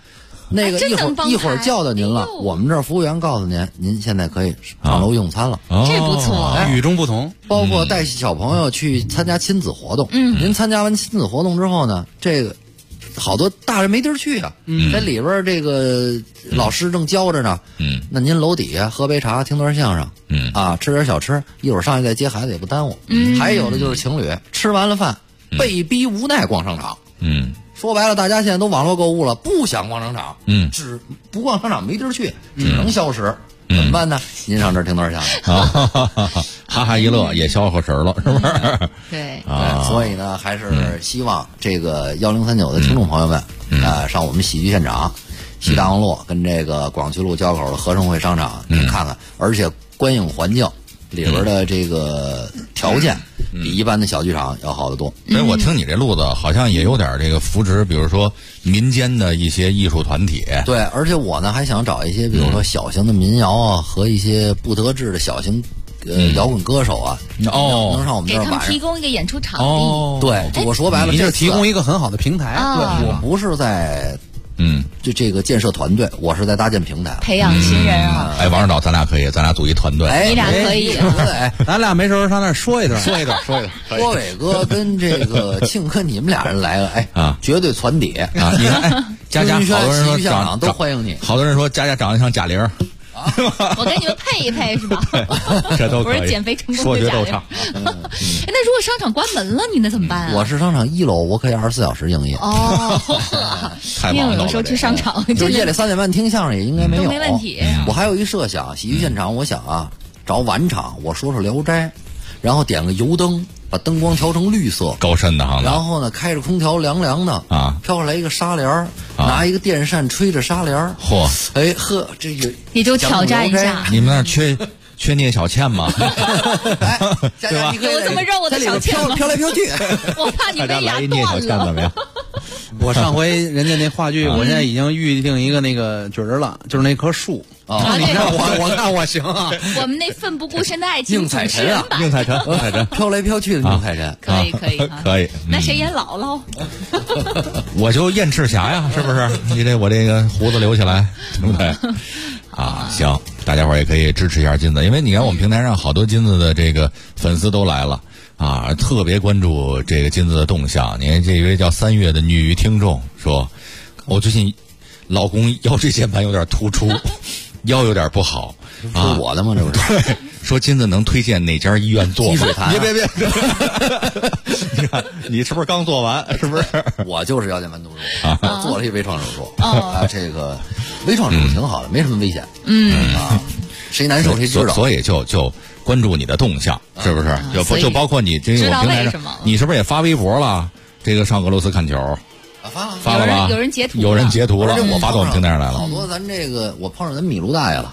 Speaker 12: 那个一会儿叫到您了，我们这儿服务员告诉您，您现在可以上楼用餐了。
Speaker 5: 这不错，
Speaker 11: 与众不同。
Speaker 12: 包括带小朋友去参加亲子活动，您参加完亲子活动之后呢，这个好多大人没地儿去啊，在里边这个老师正教着呢，那您楼底下喝杯茶，听段相声，吃点小吃，一会儿上去再接孩子也不耽误。还有的就是情侣吃完了饭，被逼无奈逛商场。说白了，大家现在都网络购物了，不想逛商场，只不逛商场没地儿去，只能消食。怎么办呢？您上这儿听段相声，
Speaker 10: 哈哈一乐也消耗神了，是不是？
Speaker 5: 对
Speaker 12: 所以呢，还是希望这个1039的听众朋友们，上我们喜剧现场，西大望路跟这个广渠路交口的合生汇商场，你看看，而且观影环境里边的这个条件比一般的小剧场要好得多。
Speaker 10: 所以我听你这路子好像也有点这个扶植，比如说民间的一些艺术团体。
Speaker 12: 对，而且我呢还想找一些比如说小型的民谣啊，和一些不得志的小型摇滚歌手啊，能上我们这儿
Speaker 5: 给他们提供一个演出场地。
Speaker 12: 对，我说白了，
Speaker 11: 你是提供一个很好的平台。
Speaker 12: 对，我不是在就这个建设团队，我是在搭建平台，
Speaker 5: 培养新人啊。
Speaker 10: 王指导，咱俩组一团队。
Speaker 5: 你俩可以，
Speaker 11: 咱俩没事上那儿说一段。
Speaker 12: 郭伟哥跟这个庆哥，你们俩人来了，绝对攒底啊！
Speaker 10: 你看，佳好多人说
Speaker 12: 长都欢迎你，
Speaker 10: 好多人说佳长得像贾玲。
Speaker 5: 我跟你们配一配是吧？
Speaker 10: 这都可以。
Speaker 5: 不是减肥成功
Speaker 10: 说
Speaker 5: 的贾玲。
Speaker 10: 学逗唱。
Speaker 5: 那如果商场关门了，你那怎么办啊？
Speaker 12: 我是商场1楼，我可以24小时营业。
Speaker 10: 太忙了。
Speaker 5: 有时候去商场，
Speaker 12: 就夜里3点半听相声也应该没有。
Speaker 5: 没问题。
Speaker 12: 我还有一设想，喜剧现场，我想找晚场，我说《聊斋》，然后点个油灯。把灯光调成绿色，
Speaker 10: 高深的哈。
Speaker 12: 然后呢，开着空调凉凉的飘下来一个纱帘拿一个电扇吹着纱帘
Speaker 10: 嚯，
Speaker 12: 这个
Speaker 5: 你就挑战一下。
Speaker 10: 你们那儿缺聂小倩吗？
Speaker 12: 对吧？
Speaker 5: 有这么热我的小倩吗？
Speaker 12: 飘来飘去，
Speaker 5: 我怕你被压
Speaker 10: 聂小倩怎么样？
Speaker 11: 我上回人家那话剧，我现在已经预定一个那个角儿了，就是那棵树。你看我看我行啊！
Speaker 5: 我们那奋不顾身的爱情
Speaker 12: 宁采臣啊，
Speaker 10: 宁采臣，
Speaker 12: 飘来飘去的宁采臣，
Speaker 5: 可以。那谁演姥姥？
Speaker 10: 我就燕赤霞呀，是不是？我这个胡子留起来，对不对？行，大家伙也可以支持一下金子，因为你看我们平台上好多金子的这个粉丝都来了特别关注这个金子的动向。你看这一位叫3月的女听众说，我最近老公腰椎间盘有点突出。腰有点不好
Speaker 12: 是我的吗？这不是？
Speaker 10: 对，说金子能推荐哪家医院做吗？别，你看你是不是刚做完？是不是？
Speaker 12: 我就是腰间盘突出做了一微创手术这个微创手术挺好的，没什么危险。谁难受谁知道。
Speaker 10: 所以就关注你的动向，是不是？就包括你这个平台上，你是不是也发微博了？这个上俄罗斯看球。发了吧？
Speaker 5: 有人截图
Speaker 10: 了，我发到我们平台上来了。
Speaker 12: 好多咱这个我碰上咱米卢大爷了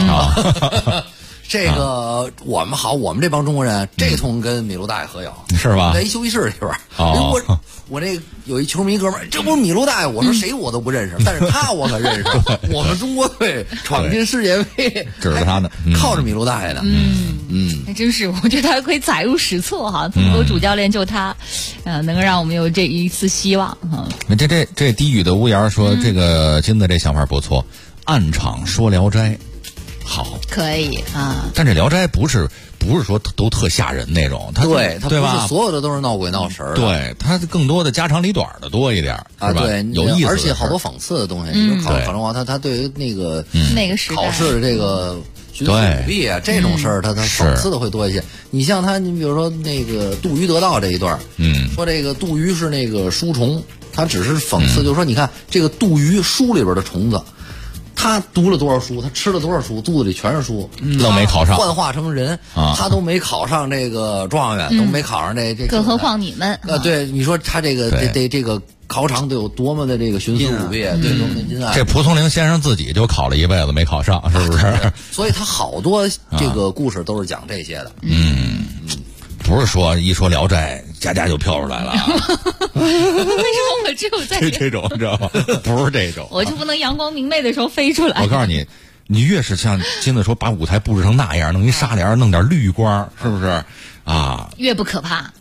Speaker 12: 这个我们这帮中国人这通跟米卢大爷合影
Speaker 10: 是吧？
Speaker 12: 在一休息室里边我这有一球迷哥们儿，这不是米卢大爷，我说谁我都不认识，但是他我可认识。我们中国队闯进世界杯，
Speaker 10: 指着他呢，
Speaker 12: 靠着米卢大爷的。
Speaker 5: 还真是，我觉得他可以载入史册哈。这么多主教练就他，能够让我们有这一丝希望哈。
Speaker 10: 这低语的屋檐说，这个金子这想法不错，暗场说聊斋，好，
Speaker 5: 可以
Speaker 10: 但这聊斋不是说都特吓人那种，它不
Speaker 12: 是所有的都是闹鬼闹神的，
Speaker 10: 对，它更多的家长里短的多一点，是吧？
Speaker 12: 对，
Speaker 10: 有意思，
Speaker 12: 而且好多讽刺的东西。你说考中华，他对于那个考试的这个徇私舞弊这种事儿，他讽刺的会多一些。你像你比如说那个杜鱼得道这一段，说这个杜鱼是那个书虫，他只是讽刺，就是说你看这个杜鱼书里边的虫子。他读了多少书，他吃了多少书，肚子里全是书，
Speaker 10: 都没考上，
Speaker 12: 幻化成人，他都没考上这个状元，都没考上这，
Speaker 5: 更何况你们
Speaker 12: 对，你说他这个这个考场得有多么的这个徇私舞弊，对，多么的阴暗。
Speaker 10: 这蒲松龄先生自己就考了一辈子没考上，是不是？
Speaker 12: 所以他好多这个故事都是讲这些的。
Speaker 10: 不是说一说聊斋，家就飘出来了。
Speaker 5: 为什么我只有在
Speaker 10: 这种，你知道吗？不是这种，
Speaker 5: 我就不能阳光明媚的时候飞出来。
Speaker 10: 我告诉你，你越是像金子说把舞台布置成那样，弄一纱帘，弄点绿光，是不是啊？
Speaker 5: 越不可怕。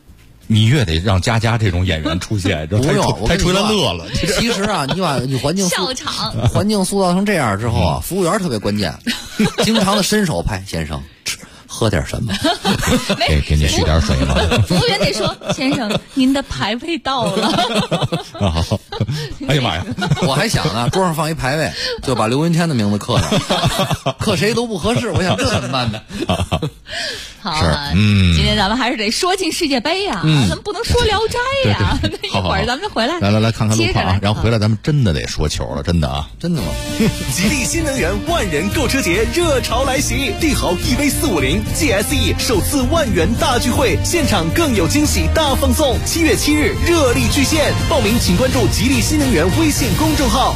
Speaker 10: 你越得让佳佳这种演员出现，
Speaker 12: 不用，
Speaker 10: 太出来乐了。
Speaker 12: 其实啊，你把你环境塑造成这样之后啊，服务员特别关键，经常的伸手拍先生。喝点什么？
Speaker 10: 给你续点水吗？
Speaker 5: 服务员得说：“先生，您的排位到了。”
Speaker 10: 啊，好！哎呀妈呀！
Speaker 12: 我还想呢，桌上放一牌位，就把刘云天的名字刻上，刻谁都不合适。我想这怎么办呢？
Speaker 5: 好啊，今天咱们还是得说进世界杯呀，咱们不能说聊斋呀。一会儿咱们回来，
Speaker 10: 来看看路况啊，然后回来咱们真的得说球了，真的啊，
Speaker 12: 真的吗？
Speaker 17: 吉利新能源万人购车节热潮来袭，帝豪 EV450 GSE 首次万元大聚会，现场更有惊喜大放送。7月7日热力巨献，报名请关注吉利新能源微信公众号。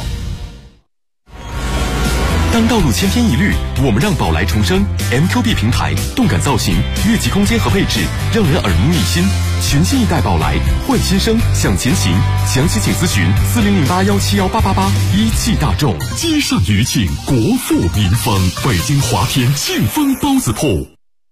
Speaker 18: 当道路千篇一律，我们让宝来重生。MQB 平台，动感造型，越级空间和配置，让人耳目一新。全新一代宝来，换新生，向前行。详细请咨询4008171888。一汽大众，街上余庆，国富民丰。北京华天庆丰包子铺。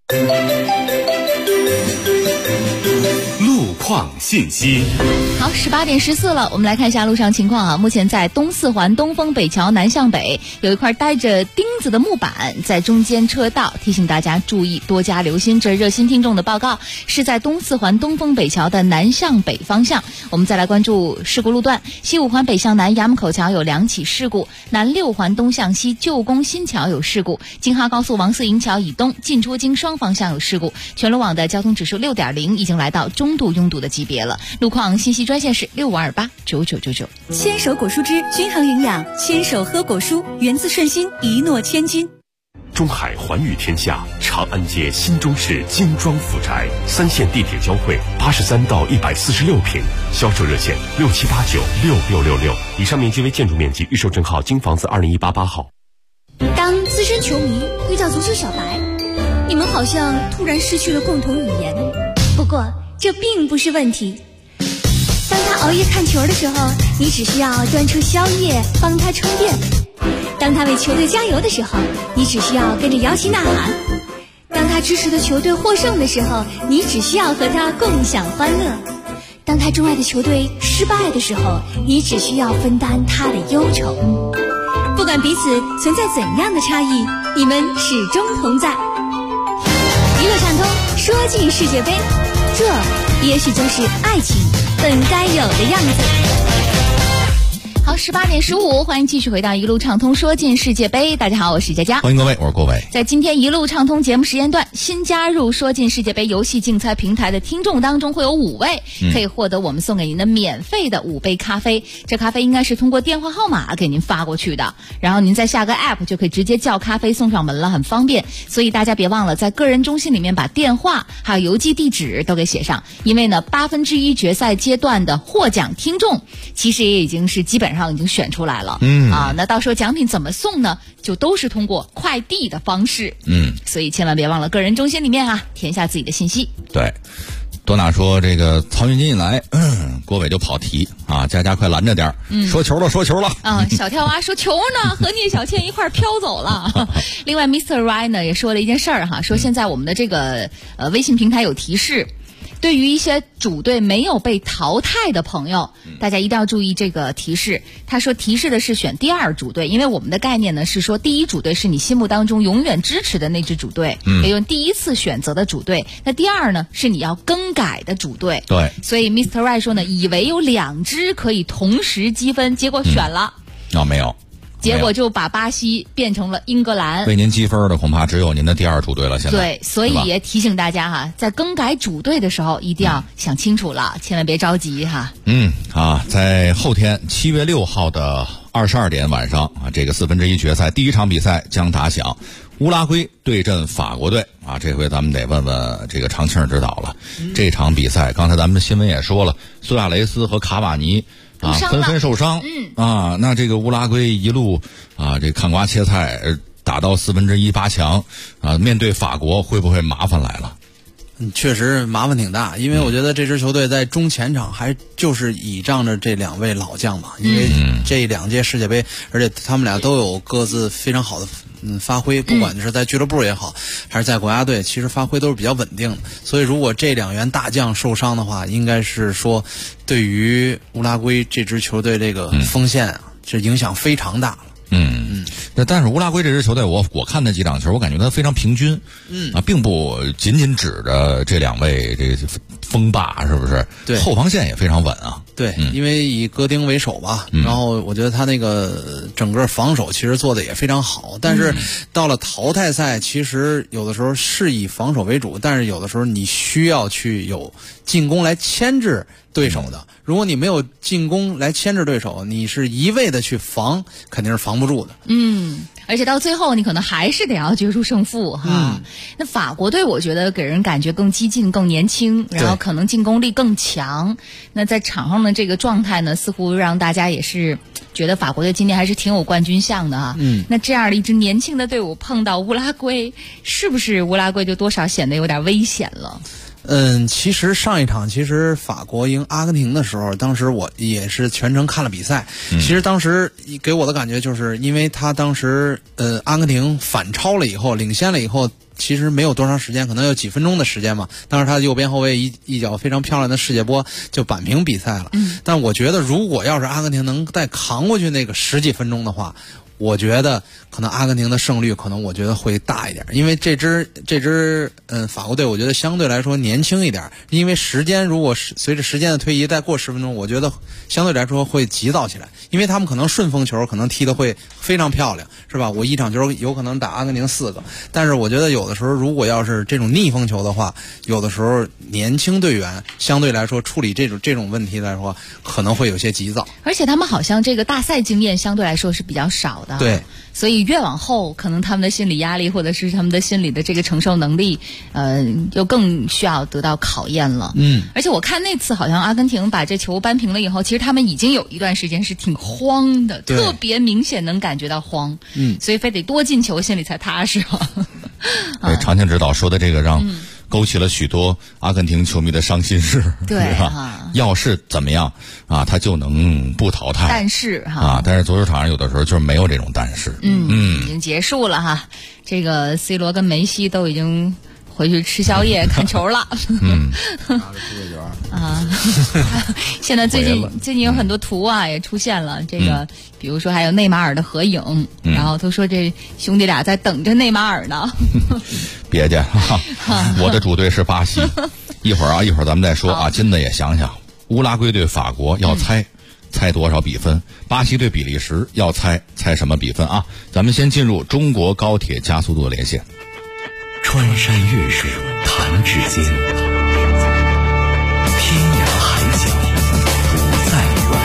Speaker 13: 路况信息。
Speaker 5: 好，18点14了，我们来看一下路上情况啊。目前在东四环东风北桥南向北有一块带着钉子的木板在中间车道，提醒大家注意多加留心。这热心听众的报告是在东四环东风北桥的南向北方向。我们再来关注事故路段，西五环北向南衙门口桥有2起事故，南6环东向西旧宫新桥有事故，京哈高速王四营桥以东进出京双方向有事故，全路网的交通指数6.0，已经来到中度拥堵的级别了。路况信息专线是65289999。
Speaker 2: 牵手果蔬汁均衡营养，牵手喝果蔬，源自顺心，一诺千金。
Speaker 18: 中海环宇天下长安街新中式精装府宅，3线地铁交汇，83到146平，销售热线67896666。以上面积为建筑面积，预售证号京房子2018-8号。
Speaker 2: 当资深球迷遇到足球小白，你们好像突然失去了共同语言。不过这并不是问题。当他熬夜看球的时候，你只需要端出宵夜帮他充电；当他为球队加油的时候，你只需要跟着摇旗呐喊；当他支持的球队获胜的时候，你只需要和他共享欢乐；当他钟爱的球队失败的时候，你只需要分担他的忧愁。不管彼此存在怎样的差异，你们始终同在。娱乐畅通，说进世界杯，这也许就是爱情本该有的样子。
Speaker 5: 好，18点15，欢迎继续回到一路畅通说进世界杯。大家好，我是佳佳，
Speaker 10: 欢迎各位，我是郭伟。
Speaker 5: 在今天一路畅通节目时间段，新加入说进世界杯游戏竞猜平台的听众当中，会有5位可以获得我们送给您的免费的5杯咖啡。这咖啡应该是通过电话号码给您发过去的，然后您再下个 app 就可以直接叫咖啡送上门了，很方便。所以大家别忘了在个人中心里面把电话还有邮寄地址都给写上，因为呢1/8决赛阶段的获奖听众其实也已经是基本上已经选出来了。那到时候奖品怎么送呢？就都是通过快递的方式。所以千万别忘了个人中心里面填下自己的信息。
Speaker 10: 对，多纳说这个曹云金一来，郭伟就跑题啊，佳佳快拦着点说球了
Speaker 5: 小跳蛙说球呢和聂小倩一块飘走了。另外 Mr. Ryan 呢也说了一件事儿说现在我们的这个微信平台有提示，对于一些主队没有被淘汰的朋友，大家一定要注意这个提示。他说提示的是选第2主队，因为我们的概念呢是说第1主队是你心目当中永远支持的那支主队，也就是第1次选择的主队。那第2呢是你要更改的主队。
Speaker 10: 对，
Speaker 5: 所以 Mr. Right 说呢，以为有2支可以同时积分，结果选了，
Speaker 10: 没有。
Speaker 5: 结果就把巴西变成了英格兰。
Speaker 10: 为您积分的恐怕只有您的第2主队了。现在
Speaker 5: 对，所以也提醒大家在更改主队的时候一定要想清楚了，千万别着急
Speaker 10: 在后天7月6号的22点晚上这个1/4决赛第1场比赛将打响，乌拉圭对阵法国队这回咱们得问问这个长庆指导了。这场比赛刚才咱们新闻也说了，苏亚雷斯和卡瓦尼纷纷受伤。那这个乌拉圭一路这看瓜切菜打到1/4八强面对法国会不会麻烦来了？
Speaker 11: 确实麻烦挺大，因为我觉得这支球队在中前场还就是倚仗着这2位老将嘛，因为这2届世界杯，而且他们俩都有各自非常好的发挥，不管是在俱乐部也好，还是在国家队，其实发挥都是比较稳定的。所以如果这2员大将受伤的话，应该是说对于乌拉圭这支球队这个锋线啊，这影响非常大了。
Speaker 10: 那但是乌拉圭这支球队，我看那几场球，我感觉他非常平均，并不仅仅指着这2位这锋霸，是不是？
Speaker 11: 对，
Speaker 10: 后防线也非常稳啊。
Speaker 11: 对，因为以戈丁为首吧，然后我觉得他那个整个防守其实做的也非常好，但是到了淘汰赛，其实有的时候是以防守为主，但是有的时候你需要去有进攻来牵制对手的。如果你没有进攻来牵制对手，你是一味的去防，肯定是防不住的。
Speaker 5: 而且到最后你可能还是得要决出胜负哈。那法国队我觉得给人感觉更激进、更年轻，然后可能进攻力更强。那在场上的这个状态呢，似乎让大家也是觉得法国队今年还是挺有冠军相的啊。那这样的一支年轻的队伍碰到乌拉圭，是不是乌拉圭就多少显得有点危险了？
Speaker 11: 其实上一场法国赢阿根廷的时候，当时我也是全程看了比赛。其实当时给我的感觉就是因为他当时阿根廷反超了以后，领先了以后，其实没有多长时间，可能有几分钟的时间嘛。当时他的右边后卫一脚非常漂亮的世界波就扳平比赛了。但我觉得如果要是阿根廷能再扛过去那个10几分钟的话，我觉得可能阿根廷的胜率可能我觉得会大一点，因为这支法国队我觉得相对来说年轻一点，因为时间如果随着时间的推移再过10分钟，我觉得相对来说会急躁起来，因为他们可能顺风球可能踢得会非常漂亮，是吧？我一场球有可能打阿根廷4个，但是我觉得有的时候如果要是这种逆风球的话，有的时候年轻队员相对来说处理这种问题来说可能会有些急躁，
Speaker 5: 而且他们好像这个大赛经验相对来说是比较少的。
Speaker 11: 对，
Speaker 5: 所以越往后，可能他们的心理压力或者是他们的心理的这个承受能力，就更需要得到考验了。而且我看那次好像阿根廷把这球扳平了以后，其实他们已经有一段时间是挺慌的，特别明显能感觉到慌。所以非得多进球，心里才踏实了。
Speaker 10: 对，长青指导说的这个让勾起了许多阿根廷球迷的伤心事，
Speaker 5: 对
Speaker 10: 吧？要是怎么样啊，他就能不淘汰。
Speaker 5: 但是
Speaker 10: 但是足球场上有的时候就是没有这种但是。
Speaker 5: 已经结束了哈。这个 C 罗跟梅西都已经回去吃宵夜看球了。现在最近有很多图啊也出现了，这个比如说还有内马尔的合影，然后都说这兄弟俩在等着内马尔呢。
Speaker 10: 别介，我的主队是巴西。一会儿咱们再说啊。金子也想想，乌拉圭对法国要猜多少比分？巴西对比利时要猜什么比分啊？咱们先进入中国高铁加速度的连线。
Speaker 13: 穿山越水弹指间，天涯海角不再远。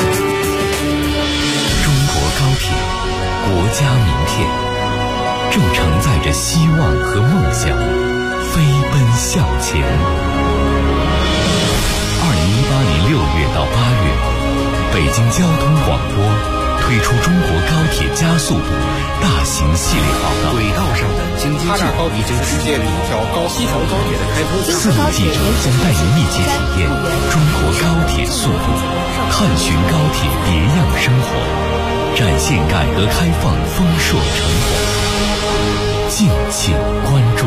Speaker 13: 中国高铁，国家名片，正承载着希望和梦想，飞奔向前。2018年6月到8月，北京交通广播推出中国高铁加速度大型系列报道。
Speaker 16: 轨道上的京津冀已经世界里一条西条高铁的开通。
Speaker 13: 4路记者将带您密切体验中国高铁速度，探寻高铁别样生活，展现改革开放丰硕成果。敬请关注。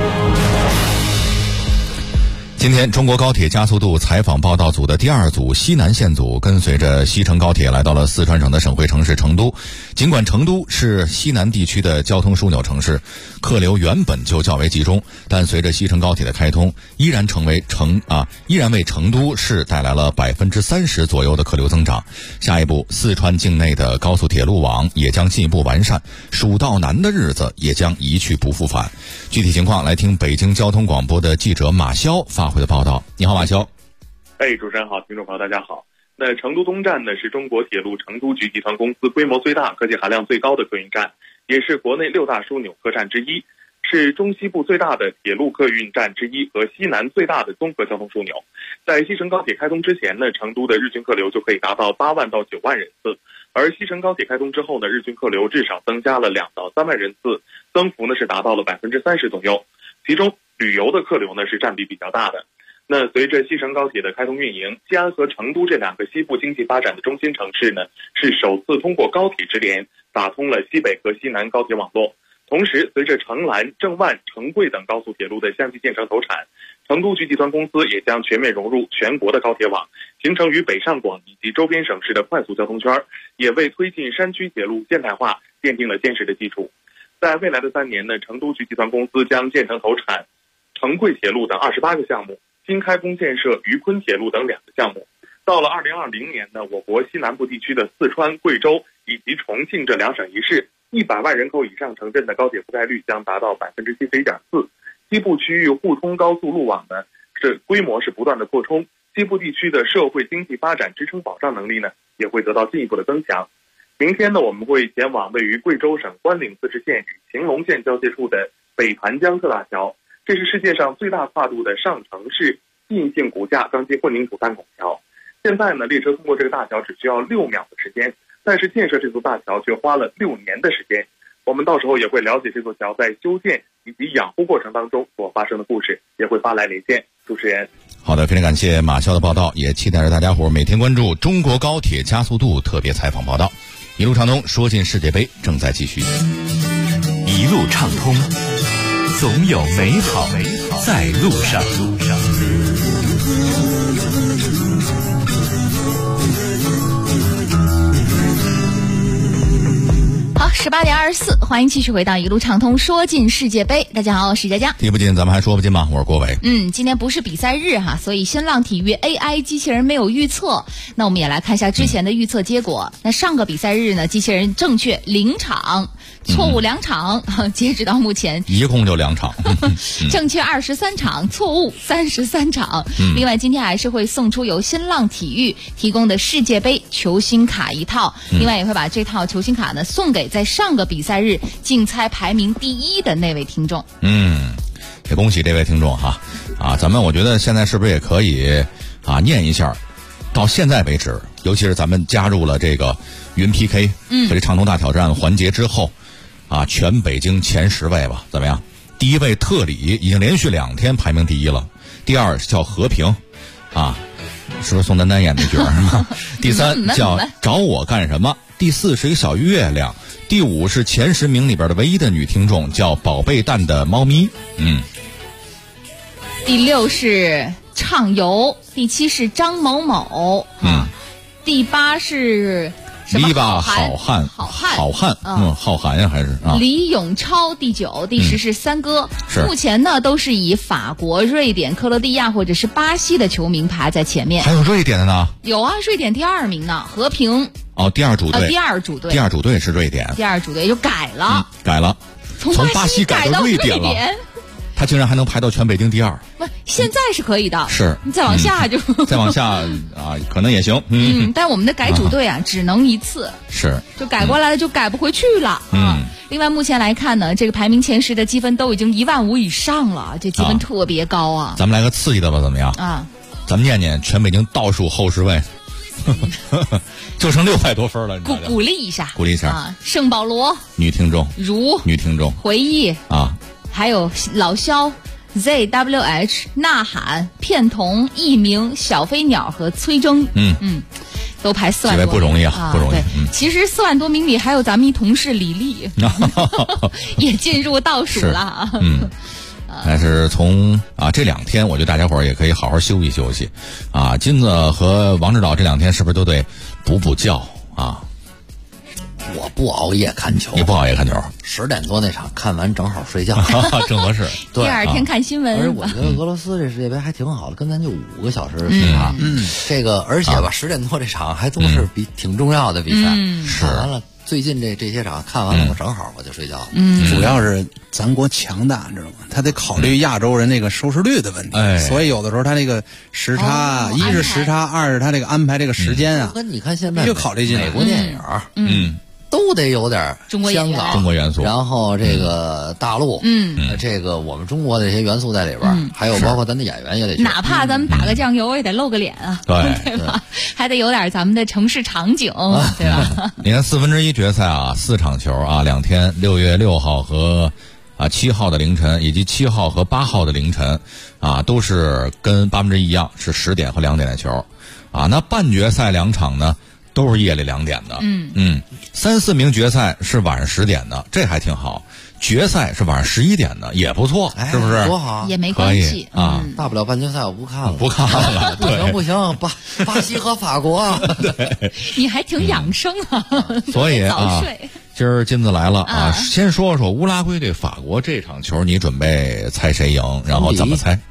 Speaker 10: 今天中国高铁加速度采访报道组的第2组西南线组跟随着西成高铁来到了四川省的省会城市成都。尽管成都是西南地区的交通枢纽城市，客流原本就较为集中，但随着西成高铁的开通，依然为成都市带来了30%左右的客流增长。下一步，四川境内的高速铁路网也将进一步完善，蜀道难的日子也将一去不复返。具体情况来听北京交通广播的记者马潇发回的报道。你好，马潇。
Speaker 3: 主持人好，听众朋友大家好。那成都东站呢是中国铁路成都局集团公司规模最大、科技含量最高的客运站，也是国内6大枢纽客站之一，是中西部最大的铁路客运站之一和西南最大的综合交通枢纽。在西成高铁开通之前呢，成都的日均客流就可以达到8万到9万人次，而西成高铁开通之后呢，日均客流至少增加了2到3万人次，增幅呢是达到了30%左右，其中旅游的客流呢是占比比较大的。 那随着西成高铁的开通运营，西安和成都这2个西部经济发展的中心城市呢，是首次通过高铁直连打通了西北和西南高铁网络。同时，随着成兰、郑万、成贵等高速铁路的相继建成投产，成都局集团公司也将全面融入全国的高铁网，形成与北上广以及周边省市的快速交通圈，也为推进山区铁路现代化奠定了坚实的基础。在未来的3年呢，成都局集团公司将建成投产成贵铁路等28个项目，新开工建设渝昆铁路等2个项目。到了2020年呢，我国西南部地区的四川、贵州以及重庆这2省1市100万人口以上城镇的高铁覆盖率将达到71.4%。西部区域互通高速路网呢，这规模是不断的扩充，西部地区的社会经济发展支撑保障能力呢，也会得到进一步的增强。明天呢，我们会前往位于贵州省关岭自治县与晴隆县交界处的北盘江特大桥，这是世界上最大跨度的上城式硬性骨架钢筋混凝土单孔桥。现在呢，列车通过这个大桥只需要6秒的时间，但是建设这座大桥却花了6年的时间。我们到时候也会了解这座桥在修建以及养护过程当中所发生的故事，也会发来连线。主持人，
Speaker 10: 好的，非常感谢马潇的报道，也期待着大家伙每天关注中国高铁加速度特别采访报道。一路畅通，说进世界杯正在继续。
Speaker 13: 一路畅通，总有美好在路上。
Speaker 5: 好，18点24，欢迎继续回到一路畅通，说进世界杯。大家好，我是佳佳。
Speaker 10: 听不进，咱们还说不进吗？我是郭伟。
Speaker 5: 今天不是比赛日哈，所以新浪体育 AI 机器人没有预测。那我们也来看一下之前的预测结果。那上个比赛日呢，机器人正确0场，错误2场，截止到目前
Speaker 10: 一共就2场，
Speaker 5: 正确23场，错误33场。另外，今天还是会送出由新浪体育提供的世界杯球星卡1套，另外也会把这套球星卡呢送给在上个比赛日竞猜排名第1的那位听众。
Speaker 10: 也恭喜这位听众哈咱们我觉得现在是不是也可以念一下，到现在为止，尤其是咱们加入了这个云 PK 和这畅通大挑战环节之后全北京前10位吧，怎么样？第1位特里已经连续2天排名第1了，第2叫和平是不是宋丹丹演的角儿？第3叫找我干什么？第4是一个小月亮，第5是前10名里边的唯一的女听众，叫宝贝蛋的猫咪。
Speaker 5: 第6是畅游，第7是张某某，第8是
Speaker 10: 篱笆好汉，浩瀚呀，还是
Speaker 5: 李永超，第9，第10是三哥。目前呢都是以法国、瑞典、克罗地亚或者是巴西的球迷排在前面。
Speaker 10: 还有瑞典的呢？
Speaker 5: 有啊，瑞典第2名呢，和平。
Speaker 10: 第2组队，
Speaker 5: 第2组队，
Speaker 10: 第2组队是瑞典，
Speaker 5: 第2组队就改了，从
Speaker 10: 巴西改到瑞典了。他竟然还能排到全北京第2，
Speaker 5: 不，现在是可以的。
Speaker 10: 是，
Speaker 5: 你再往下就
Speaker 10: 再往下可能也行。
Speaker 5: 但我们的改组队只能1次，
Speaker 10: 是，
Speaker 5: 就改过来了，就改不回去了。另外目前来看呢，这个排名前10的积分都已经15000以上了，这积分特别高啊。
Speaker 10: 咱们来个刺激的吧，怎么样？咱们念念全北京倒数后10位。就剩600多分了，
Speaker 5: 鼓励一下，
Speaker 10: 鼓励一下
Speaker 5: 圣保罗
Speaker 10: 女听众，女听众，
Speaker 5: 回忆还有老肖、ZWH、呐喊、片童、佚名、小飞鸟和崔铮，都排4万多名，
Speaker 10: 不容易啊，不容易。
Speaker 5: 其实4万多名里还有咱们一同事李丽，也进入倒数了。
Speaker 10: 但是从这2天，我觉得大家伙儿也可以好好休息休息金子和王指导这2天是不是都得补觉
Speaker 12: 我不熬夜看球，
Speaker 10: 你不熬夜看球
Speaker 12: ？10点多那场看完正好睡觉，
Speaker 10: 正合适。
Speaker 5: 第2天看新闻。
Speaker 12: 而且我觉得俄罗斯这世界杯还挺好的，跟咱就5个小时的时差。这个而且吧，10点多这场还都是挺重要的比赛。看完了。最近这些场看完了，我正好我就睡觉了。
Speaker 11: 主要是咱国强大，你知道吗？他得考虑亚洲人那个收视率的问题，所以有的时候他那个时差，一是时差，2是他这个安排这个时间
Speaker 12: 跟你看现在
Speaker 11: 就考虑进来。
Speaker 12: 美国电影，都得有点香港
Speaker 10: 中国元素，
Speaker 12: 然后这个大陆，这个我们中国的这些元素在里边，还有包括咱的演员也得，
Speaker 5: 哪怕咱们打个酱油也得露个脸啊，对吧？还得有点咱们的城市场景，对吧？
Speaker 10: 你看1/4决赛4场球2天，6月6号和 7号的凌晨以及7号和8号的凌晨都是跟8分之一样，是10点和2点的球那半决赛2场呢都是夜里2点的。3、4名决赛是晚上10点的，这还挺好。决赛是晚上11点的，也不错，是不是？
Speaker 12: 多好，
Speaker 5: 也没关系
Speaker 12: 大不了半决赛我不看了，
Speaker 10: 不看了。
Speaker 12: 不行，巴西和法国
Speaker 10: 对，
Speaker 5: 你还挺养生啊。
Speaker 10: 所以
Speaker 5: 早睡。
Speaker 10: 今儿金子来了先说说乌拉圭对法国这场球，你准备猜谁赢？然后怎么猜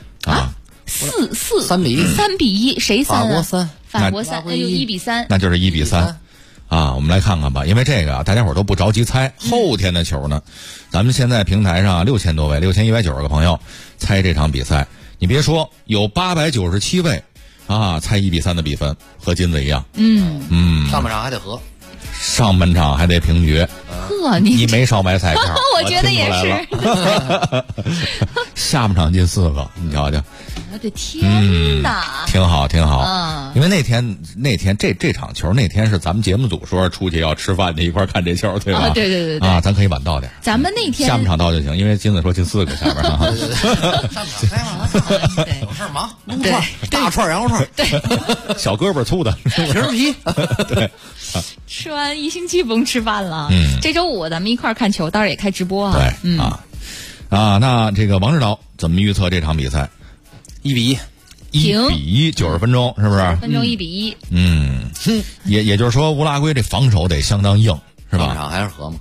Speaker 5: ？3比1，谁3？
Speaker 12: 法国3，
Speaker 5: 法国3，那就1比3，
Speaker 10: 那就是1比3。我们来看看吧，因为这个大家伙都不着急猜后天的球呢。咱们现在平台上6000多位，6190个朋友猜这场比赛。你别说，有897位猜1比3的比分，和金子一样。
Speaker 12: 上半场还得和，
Speaker 10: 上半场还得平局。
Speaker 5: 呵，
Speaker 10: 你没少买彩票，
Speaker 5: 我觉得也是。
Speaker 10: 下半场进4个，你瞧瞧。
Speaker 5: 我的天哪！
Speaker 10: 挺好。因为那天这场球那天是咱们节目组说出去要吃饭的，一块看这球，对吧？
Speaker 5: 对。
Speaker 10: 咱可以晚到点。
Speaker 5: 咱们那天
Speaker 10: 下半场到就行，因为金子说进4个下边
Speaker 12: 上场开完了，有事忙，撸串、大串、羊肉串，
Speaker 10: 对，小胳膊粗的
Speaker 12: 皮，
Speaker 10: 对。
Speaker 5: 吃完1星期不用吃饭了。这周5咱们一块看球，到时候也开直播啊。
Speaker 10: 对，那这个王指导怎么预测这场比赛
Speaker 11: ？1比1。
Speaker 10: 1比1，90分钟是不是？90
Speaker 5: 分钟1比1。
Speaker 10: 也就是说，乌拉圭这防守得相当硬，是吧？
Speaker 12: 上场还是和吗？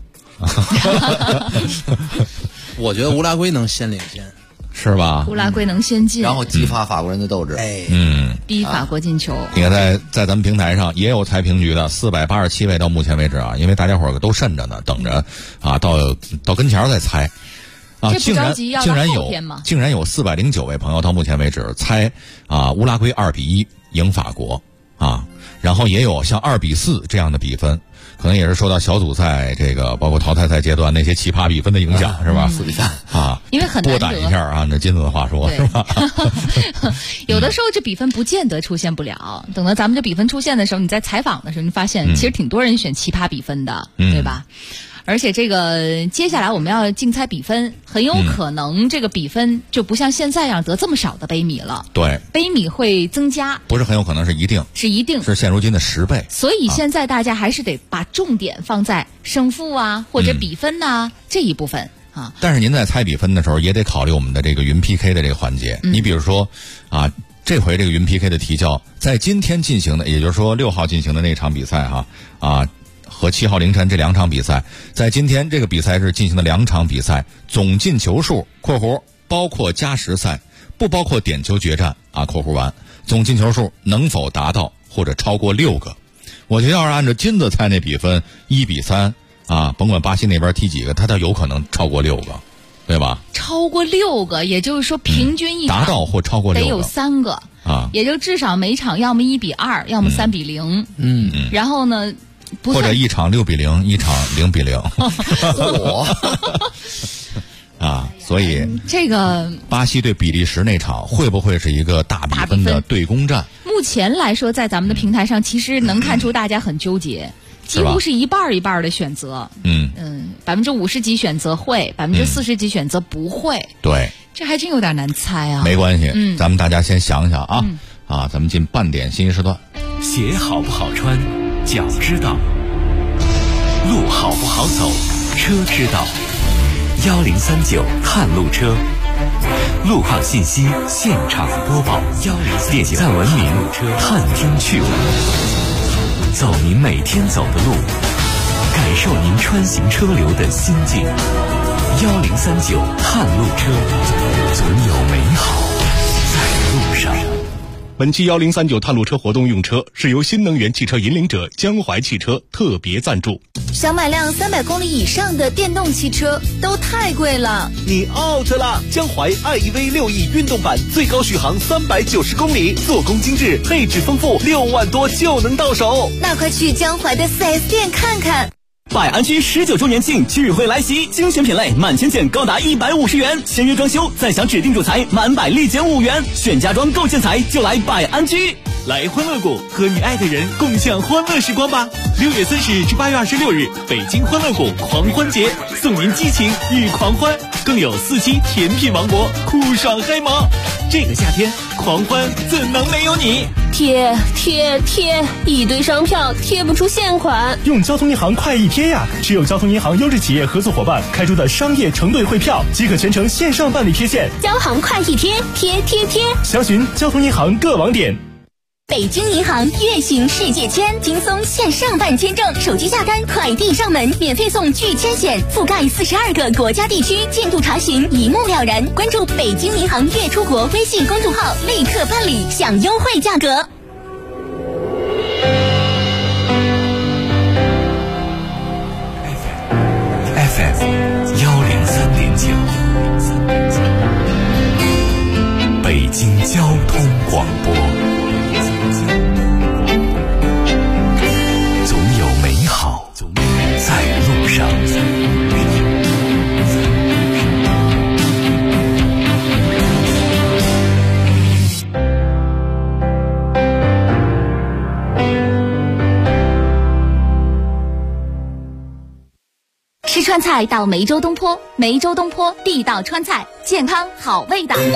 Speaker 11: 我觉得乌拉圭能先领先，
Speaker 10: 是吧？
Speaker 5: 乌拉圭能先进，
Speaker 12: 然后激发法国人的斗志。
Speaker 5: 逼法国进球。
Speaker 10: 你看，在咱们平台上也有猜平局的，487位到目前为止因为大家伙都慎着呢，等着到跟前再猜。竟然有409位朋友到目前为止猜乌拉圭2比1赢法国然后也有像2比4这样的比分，可能也是受到小组赛这个包括淘汰赛阶段那些奇葩比分的影响，是吧？4
Speaker 12: 比3
Speaker 5: 因为很难得
Speaker 10: 多打一下这金子的话说是吧？
Speaker 5: 有的时候这比分不见得出现不了，等到咱们这比分出现的时候，你在采访的时候，你发现其实挺多人选奇葩比分的，对吧？而且这个接下来我们要竞猜比分，很有可能这个比分就不像现在一样得这么少的杯米了。
Speaker 10: 对，
Speaker 5: 杯米会增加，
Speaker 10: 不是很有可能，是一定，是现如今的10倍。
Speaker 5: 所以现在大家还是得把重点放在胜负或者比分这一部分
Speaker 10: 但是您在猜比分的时候，也得考虑我们的这个云 PK 的这个环节。你比如说这回这个云 PK 的题叫在今天进行的，也就是说6号进行的那场比赛和7号凌晨这2场比赛，在今天这个比赛日进行的2场比赛，总进球数（括弧包括加时赛，不包括点球决战）括弧完，总进球数能否达到或者超过6个？我觉得要是按照金子猜那比分1比3甭管巴西那边踢几个，他都有可能超过6个，对吧？
Speaker 5: 超过6个，也就是说平均一场
Speaker 10: 达到或超过6个，
Speaker 5: 得有3个也就至少每场要么1比2，要么3比0。然后呢？
Speaker 10: 或者一场6比0，一场0比0。所以
Speaker 5: 这个
Speaker 10: 巴西对比利时那场会不会是一个大比分的对攻战？
Speaker 5: 目前来说，在咱们的平台上，其实能看出大家很纠结，几乎是一半一半的选择。50%几选择会，40%几选择不会。
Speaker 10: 对，
Speaker 5: 这还真有点难猜
Speaker 10: 没关系，咱们大家先想想咱们进半点信息时段。
Speaker 13: 鞋好不好穿，脚知道；路好不好走，车知道。1039探路车，路况信息现场播报。点赞文明，探听趣闻，走您每天走的路，感受您穿行车流的心境。1039探路车，总有美好在路上。
Speaker 6: 本期1039探路车活动用车是由新能源汽车引领者江淮汽车特别赞助。
Speaker 2: 想买辆300公里以上的电动汽车都太贵了，
Speaker 17: 你 out 了！江淮 iEV 6E 运动版最高续航390公里，做工精致，配置丰富，6万多就能到手。
Speaker 2: 那快去江淮的 4S 店看看。
Speaker 17: 百安居19周年庆聚会来袭，精选品类满千件高达150元，签约装修再享指定主材满百立减5元，选家装购建材就来百安居。来欢乐谷，和你爱的人共享欢乐时光吧。 6月30日至8月26日，北京欢乐谷狂欢节，送您激情与狂欢，更有4期甜品王国，酷爽嗨萌。这个夏天，狂欢怎能没有你？
Speaker 14: 贴，一堆商票贴不出现款。
Speaker 17: 用交通银行快易贴呀！持有交通银行优质企业合作伙伴开出的商业承兑汇票，即可全程线上办理贴现。
Speaker 14: 交行快易贴，贴。
Speaker 17: 详询交通银行各网点。
Speaker 2: 北京银行月行世界签，轻松线上办签证，手机下单，快递上门，免费送拒签险，覆盖42个国家地区，进度查询一目了然。关注北京银行月出国微信公众号，立刻办理，享优惠价格。
Speaker 13: FM 103.9，北京交通广播。总有美好在路上。
Speaker 2: 吃川菜到梅州东坡，梅州东坡地道川菜，健康好味道。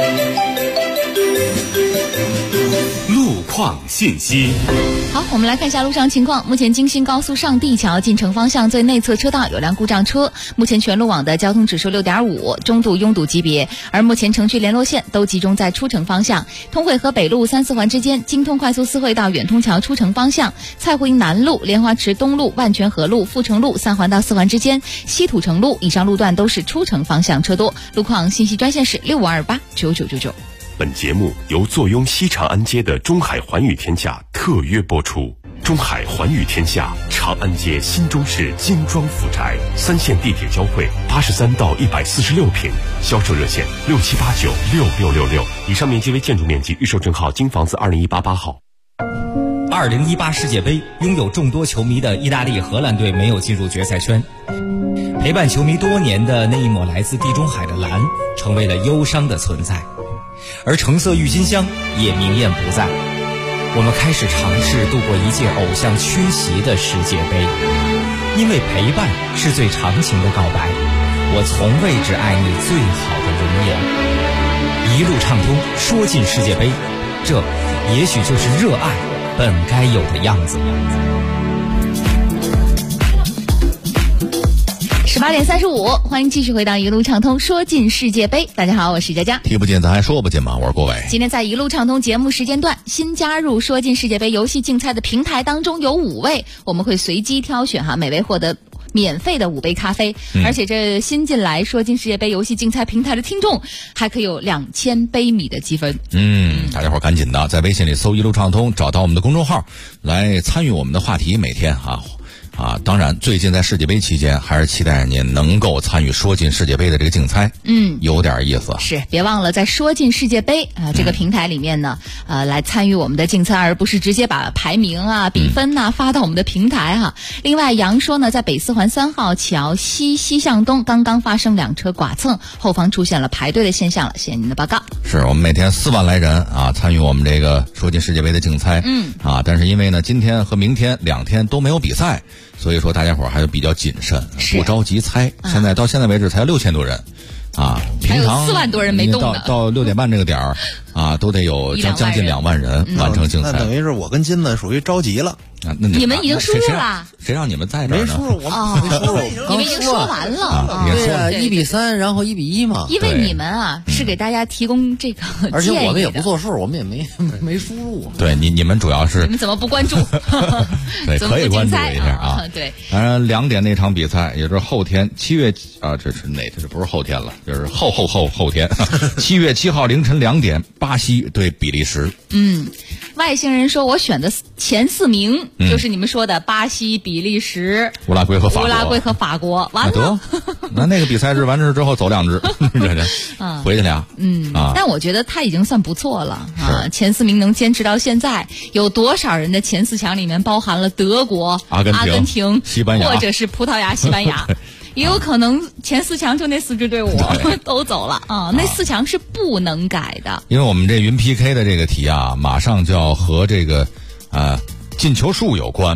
Speaker 13: 路况信息。
Speaker 5: 好，我们来看一下路上情况。目前京新高速上地桥进城方向最内侧车道有辆故障车，目前全路网的交通指数 6.5， 中度拥堵级别。而目前城区联络线都集中在出城方向，通惠河北路3、4环之间，京通快速4惠到远通桥出城方向，蔡湖营南路、莲花池东路、万泉河路、阜成路3环到4环之间，西土城路以上路段都是出城方向车多。路况信息专线是65289999。
Speaker 18: 本节目由坐拥西长安街的中海环宇天下特约播出。中海环宇天下长安街新中式精装府宅，3线地铁交汇，83到146平，销售热线67896666。以上面积为建筑面积，预售证号京房子20188号。
Speaker 15: 2018世界杯拥有众多球迷的意大利、荷兰队没有进入决赛圈，陪伴球迷多年的那一抹来自地中海的蓝成为了忧伤的存在，而橙色郁金香也明艳不在。我们开始尝试度过一届偶像缺席的世界杯，因为陪伴是最长情的告白，我从未只爱你最好的容颜。一路畅通，说进世界杯，这也许就是热爱本该有的样子。
Speaker 5: 18点35，欢迎继续回到一路畅通说进世界杯。大家好，我是佳佳。
Speaker 10: 听不见咱还说不见吗？我是郭伟。
Speaker 5: 今天在一路畅通节目时间段，新加入说进世界杯游戏竞猜的平台当中有5位，我们会随机挑选每位获得免费的5杯咖啡，而且这新进来说进世界杯游戏竞猜平台的听众还可以有2000杯米的积分。
Speaker 10: 大家伙赶紧的在微信里搜一路畅通，找到我们的公众号来参与我们的话题，每天当然最近在世界杯期间还是期待您能够参与说进世界杯的这个竞猜，有点意思。
Speaker 5: 是，别忘了在说进世界杯这个平台里面呢来参与我们的竞猜，而不是直接把排名比分发到我们的平台另外杨说呢，在北4环3号桥西向东刚刚发生2车剐蹭，后方出现了排队的现象了，谢谢您的报告。
Speaker 10: 是我们每天4万来人参与我们这个说进世界杯的竞猜，但是因为呢今天和明天2天都没有比赛，所以说大家伙还是比较谨慎，不着急猜。到现在为止才6000多人平常
Speaker 5: 4万多人没动呢。
Speaker 10: 到6点半这个点儿都得有将近2万人完成竞猜。
Speaker 11: 那等于是我跟金子属于着急了。
Speaker 5: 你们已经输入了？
Speaker 10: 谁让你们在这儿呢？
Speaker 11: 没输入，我没输入。
Speaker 5: 你们已经说完了。
Speaker 12: 对啊，1比3，然后1比1嘛。
Speaker 5: 因为你们是给大家提供这个建议的，
Speaker 12: 而且我们也不作数，我们也没输入。
Speaker 10: 对，你们主要是
Speaker 5: 你们怎么不关注？
Speaker 10: 对，可以关注一下
Speaker 5: 对，
Speaker 10: 当然2点那场比赛也就是后天7月这是哪天？这不是后天了，就是后天7月7号凌晨2点，巴西对比利时。
Speaker 5: 外星人说我选的前4名就是你们说的巴西、比利时、
Speaker 10: 乌拉圭和
Speaker 5: 法国。完了，
Speaker 10: 那个比赛日完事之后走2支，回去俩。
Speaker 5: 但我觉得他已经算不错了前4名能坚持到现在，有多少人的前4强里面包含了德国、阿根廷、
Speaker 10: 西班牙，
Speaker 5: 或者是葡萄牙、西班牙。也有可能前4强就那4支队伍都走了那4强是不能改的。
Speaker 10: 因为我们这云 PK 的这个题马上就要和这个进球数有关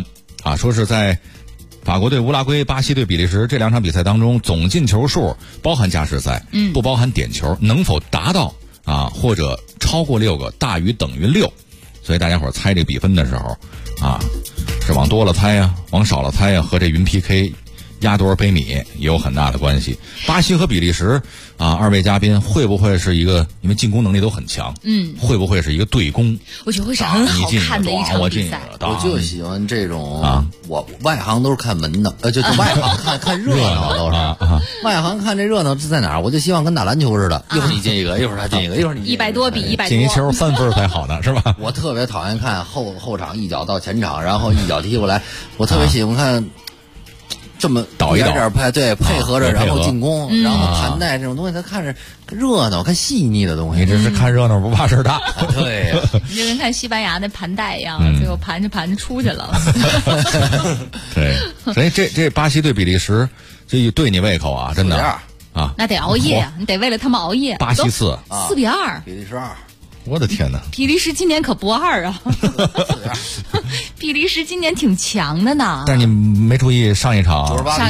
Speaker 10: 啊，说是在法国队乌拉圭、巴西队比利时这2场比赛当中，总进球数包含加时赛，不包含点球，能否达到啊或者超过6个，大于等于6？所以大家伙猜这个比分的时候啊，是往多了猜呀，往少了猜呀，和这云 PK 压多少杯米也有很大的关系。巴西和比利时啊，二位嘉宾会不会是一个，因为进攻能力都很强，会不会是一个对攻？
Speaker 5: 我觉得会是很好看的一场比赛。
Speaker 12: 我就喜欢这种啊，我外行都是看门的，就外行看热闹都是。外行看这热闹是在哪儿？我就希望跟打篮球似的，一会儿你进一个，一会儿他进一个，一会儿你
Speaker 5: 100多比100多，
Speaker 10: 进一球3分才好呢，是吧？
Speaker 12: 我特别讨厌看后场一脚到前场，然后一脚踢过来，我特别喜欢看。这么
Speaker 10: 倒一倒，
Speaker 12: 配合着，然后进攻，然后盘带这种东西，他看着热闹，看细腻的东西。
Speaker 10: 你这是看热闹不怕事儿大。
Speaker 12: 对呀，
Speaker 5: 你就跟看西班牙那盘带一样，最后盘着出去了。
Speaker 10: 对，所以这巴西对比利时，这对你胃口啊，真的啊，
Speaker 5: 那得熬夜，你得为了他们熬夜。
Speaker 10: 巴西4
Speaker 5: 比2，
Speaker 12: 比利时2。
Speaker 10: 我的天哪！
Speaker 5: 比利时今年可不2啊！比利时今年挺强的呢。
Speaker 10: 但是你没注意上一场，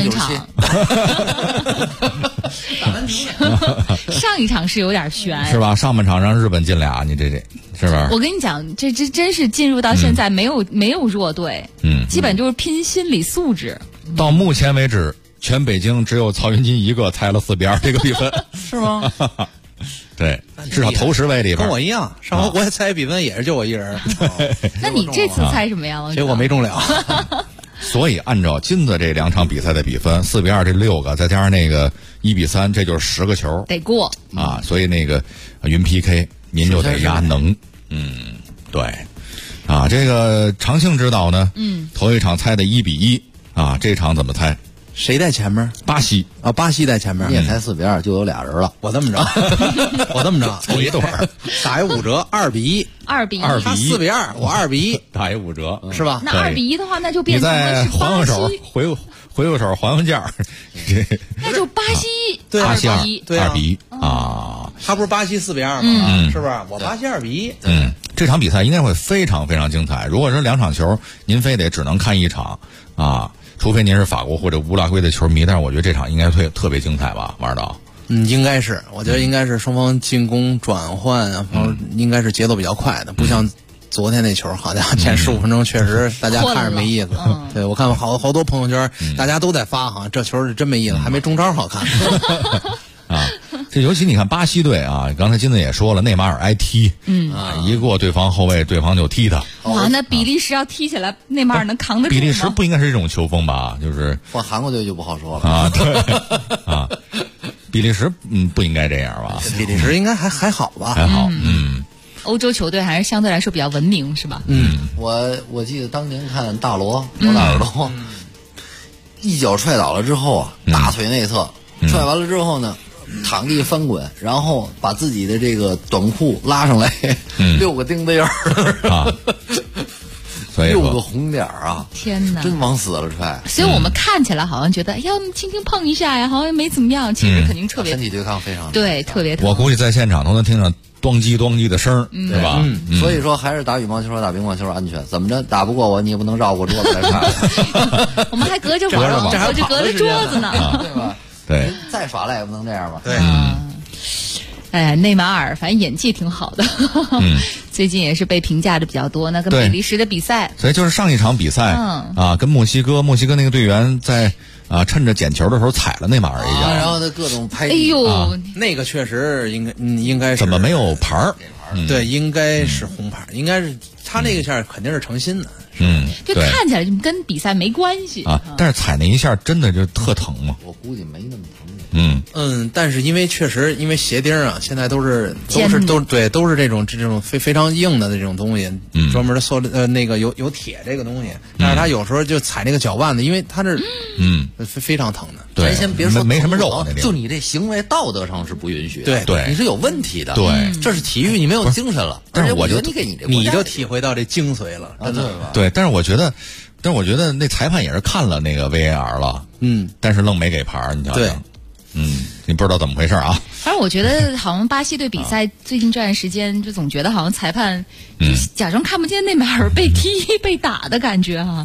Speaker 5: 上一场是有点悬，
Speaker 10: 是吧？上半场让日本进俩，你这是吧？
Speaker 5: 我跟你讲，这真是进入到现在没有弱队，基本就是拼心理素质。
Speaker 10: 到目前为止，全北京只有曹云金一个猜了4比2这个比分，
Speaker 11: 是吗？
Speaker 10: 对，至少头10位里边
Speaker 11: 跟我一样，上回我也猜比分也是就我一人。
Speaker 5: 那你这次猜什么呀？
Speaker 11: 结果没中了。
Speaker 10: 所以按照金子这2场比赛的比分，4比2这6个，再加上那个1比3，这就是10个球
Speaker 5: 得过
Speaker 10: 啊。所以那个云 PK 您就得压能，对，啊，这个长庆指导呢，头一场猜的1比1啊，这场怎么猜？
Speaker 11: 谁在前面？
Speaker 10: 巴西
Speaker 11: 啊，巴西在前面。
Speaker 12: 你也猜4比2，就有俩人了。
Speaker 11: 我这么着，
Speaker 10: 凑一对儿，
Speaker 11: 打一5折，2比1。
Speaker 5: 2比1，
Speaker 11: 他4比2，我2比1，
Speaker 10: 打一5折，
Speaker 11: 是吧？
Speaker 5: 那2比1的话，那就变成了是
Speaker 10: 巴西。回过手还价，
Speaker 5: 那就巴西
Speaker 10: 2
Speaker 5: 比1，
Speaker 11: 对
Speaker 10: 2比1啊。
Speaker 11: 他不是巴西4比2吗？是不是？我巴西2比
Speaker 10: 1。这场比赛应该会非常非常精彩。如果是2场球，您非得只能看1场啊。除非您是法国或者乌拉圭的球迷，但是我觉得这场应该会特别精彩吧，王指导。
Speaker 11: 应该是，我觉得应该是双方进攻转换啊，应该是节奏比较快的，不像昨天那球，好家伙，前15分钟确实大家看着没意思。对，我看好多朋友圈，大家都在发，好像这球是真没意思，还没中招好看。
Speaker 10: 啊，这尤其你看巴西队啊，刚才金子也说了，内马尔挨踢，一过对方后卫，对方就踢他。
Speaker 5: 哇，那比利时要踢起来，内马尔能扛得住吗？
Speaker 10: 比利时不应该是这种球风吧？就是
Speaker 12: 换韩国队就不好说了
Speaker 10: 啊。对啊，比利时不应该这样吧？
Speaker 11: 比利时应该还好吧？
Speaker 10: 还好，
Speaker 5: 欧洲球队还是相对来说比较文明，是吧？
Speaker 12: 我记得当年看大罗大耳朵，一脚踹倒了之后啊，大腿内侧踹完了之后呢，躺地翻滚，然后把自己的这个短裤拉上来，6个钉子印啊，6个红点啊！
Speaker 5: 天哪，
Speaker 12: 真往死了踹！
Speaker 5: 所以我们看起来好像觉得，要轻轻碰一下呀，好像没怎么样，其实肯定特别
Speaker 12: 身体对抗非常
Speaker 5: 对，特别。
Speaker 10: 我估计在现场都能听到咣叽咣叽的声，对吧？
Speaker 12: 所以说还是打羽毛球和打乒乓球安全。怎么着打不过我，你也不能绕过桌子来踹。
Speaker 5: 我们还隔着网，就隔着桌子呢，
Speaker 12: 对吧？
Speaker 10: 对，
Speaker 12: 再耍赖也不能这样吧？
Speaker 11: 对。
Speaker 5: 哎，内马尔反正演技挺好的，最近也是被评价的比较多。那跟比利时的比赛，
Speaker 10: 所以就是上一场比赛啊，跟墨西哥那个队员在趁着捡球的时候踩了内马尔一脚，
Speaker 12: 然后他各种拍。
Speaker 5: 哎呦，
Speaker 11: 那个确实应该是
Speaker 10: 怎么没有牌儿？
Speaker 11: 对，应该是红牌，应该是他那个下肯定是诚心的。
Speaker 5: 就看起来就跟比赛没关系
Speaker 10: 啊。但是踩那一下真的就特疼吗？
Speaker 12: 我估计没那么疼。
Speaker 11: 但是因为确实因为鞋钉啊，现在都是这种非常硬的这种东西，专门的塑料那个有铁这个东西，但是他有时候就踩那个脚腕子，因为他这非常疼的。
Speaker 10: 对，
Speaker 12: 咱先别说
Speaker 10: 没什么肉，
Speaker 12: 就你这行为道德上是不允许
Speaker 11: 的，
Speaker 12: 对，你是有问题的，
Speaker 10: 对，
Speaker 12: 这是体育，你没有精神了。
Speaker 10: 但是我觉得
Speaker 11: 你就体会到这精髓了，真的吧？
Speaker 10: 对，但是我觉得那裁判也是看了那个 VAR 了，但是愣没给牌，你瞧瞧。你不知道怎么回事啊？
Speaker 5: 反正我觉得好像巴西队比赛最近这段时间，就总觉得好像裁判假装看不见内马尔被踢被打的感觉哈。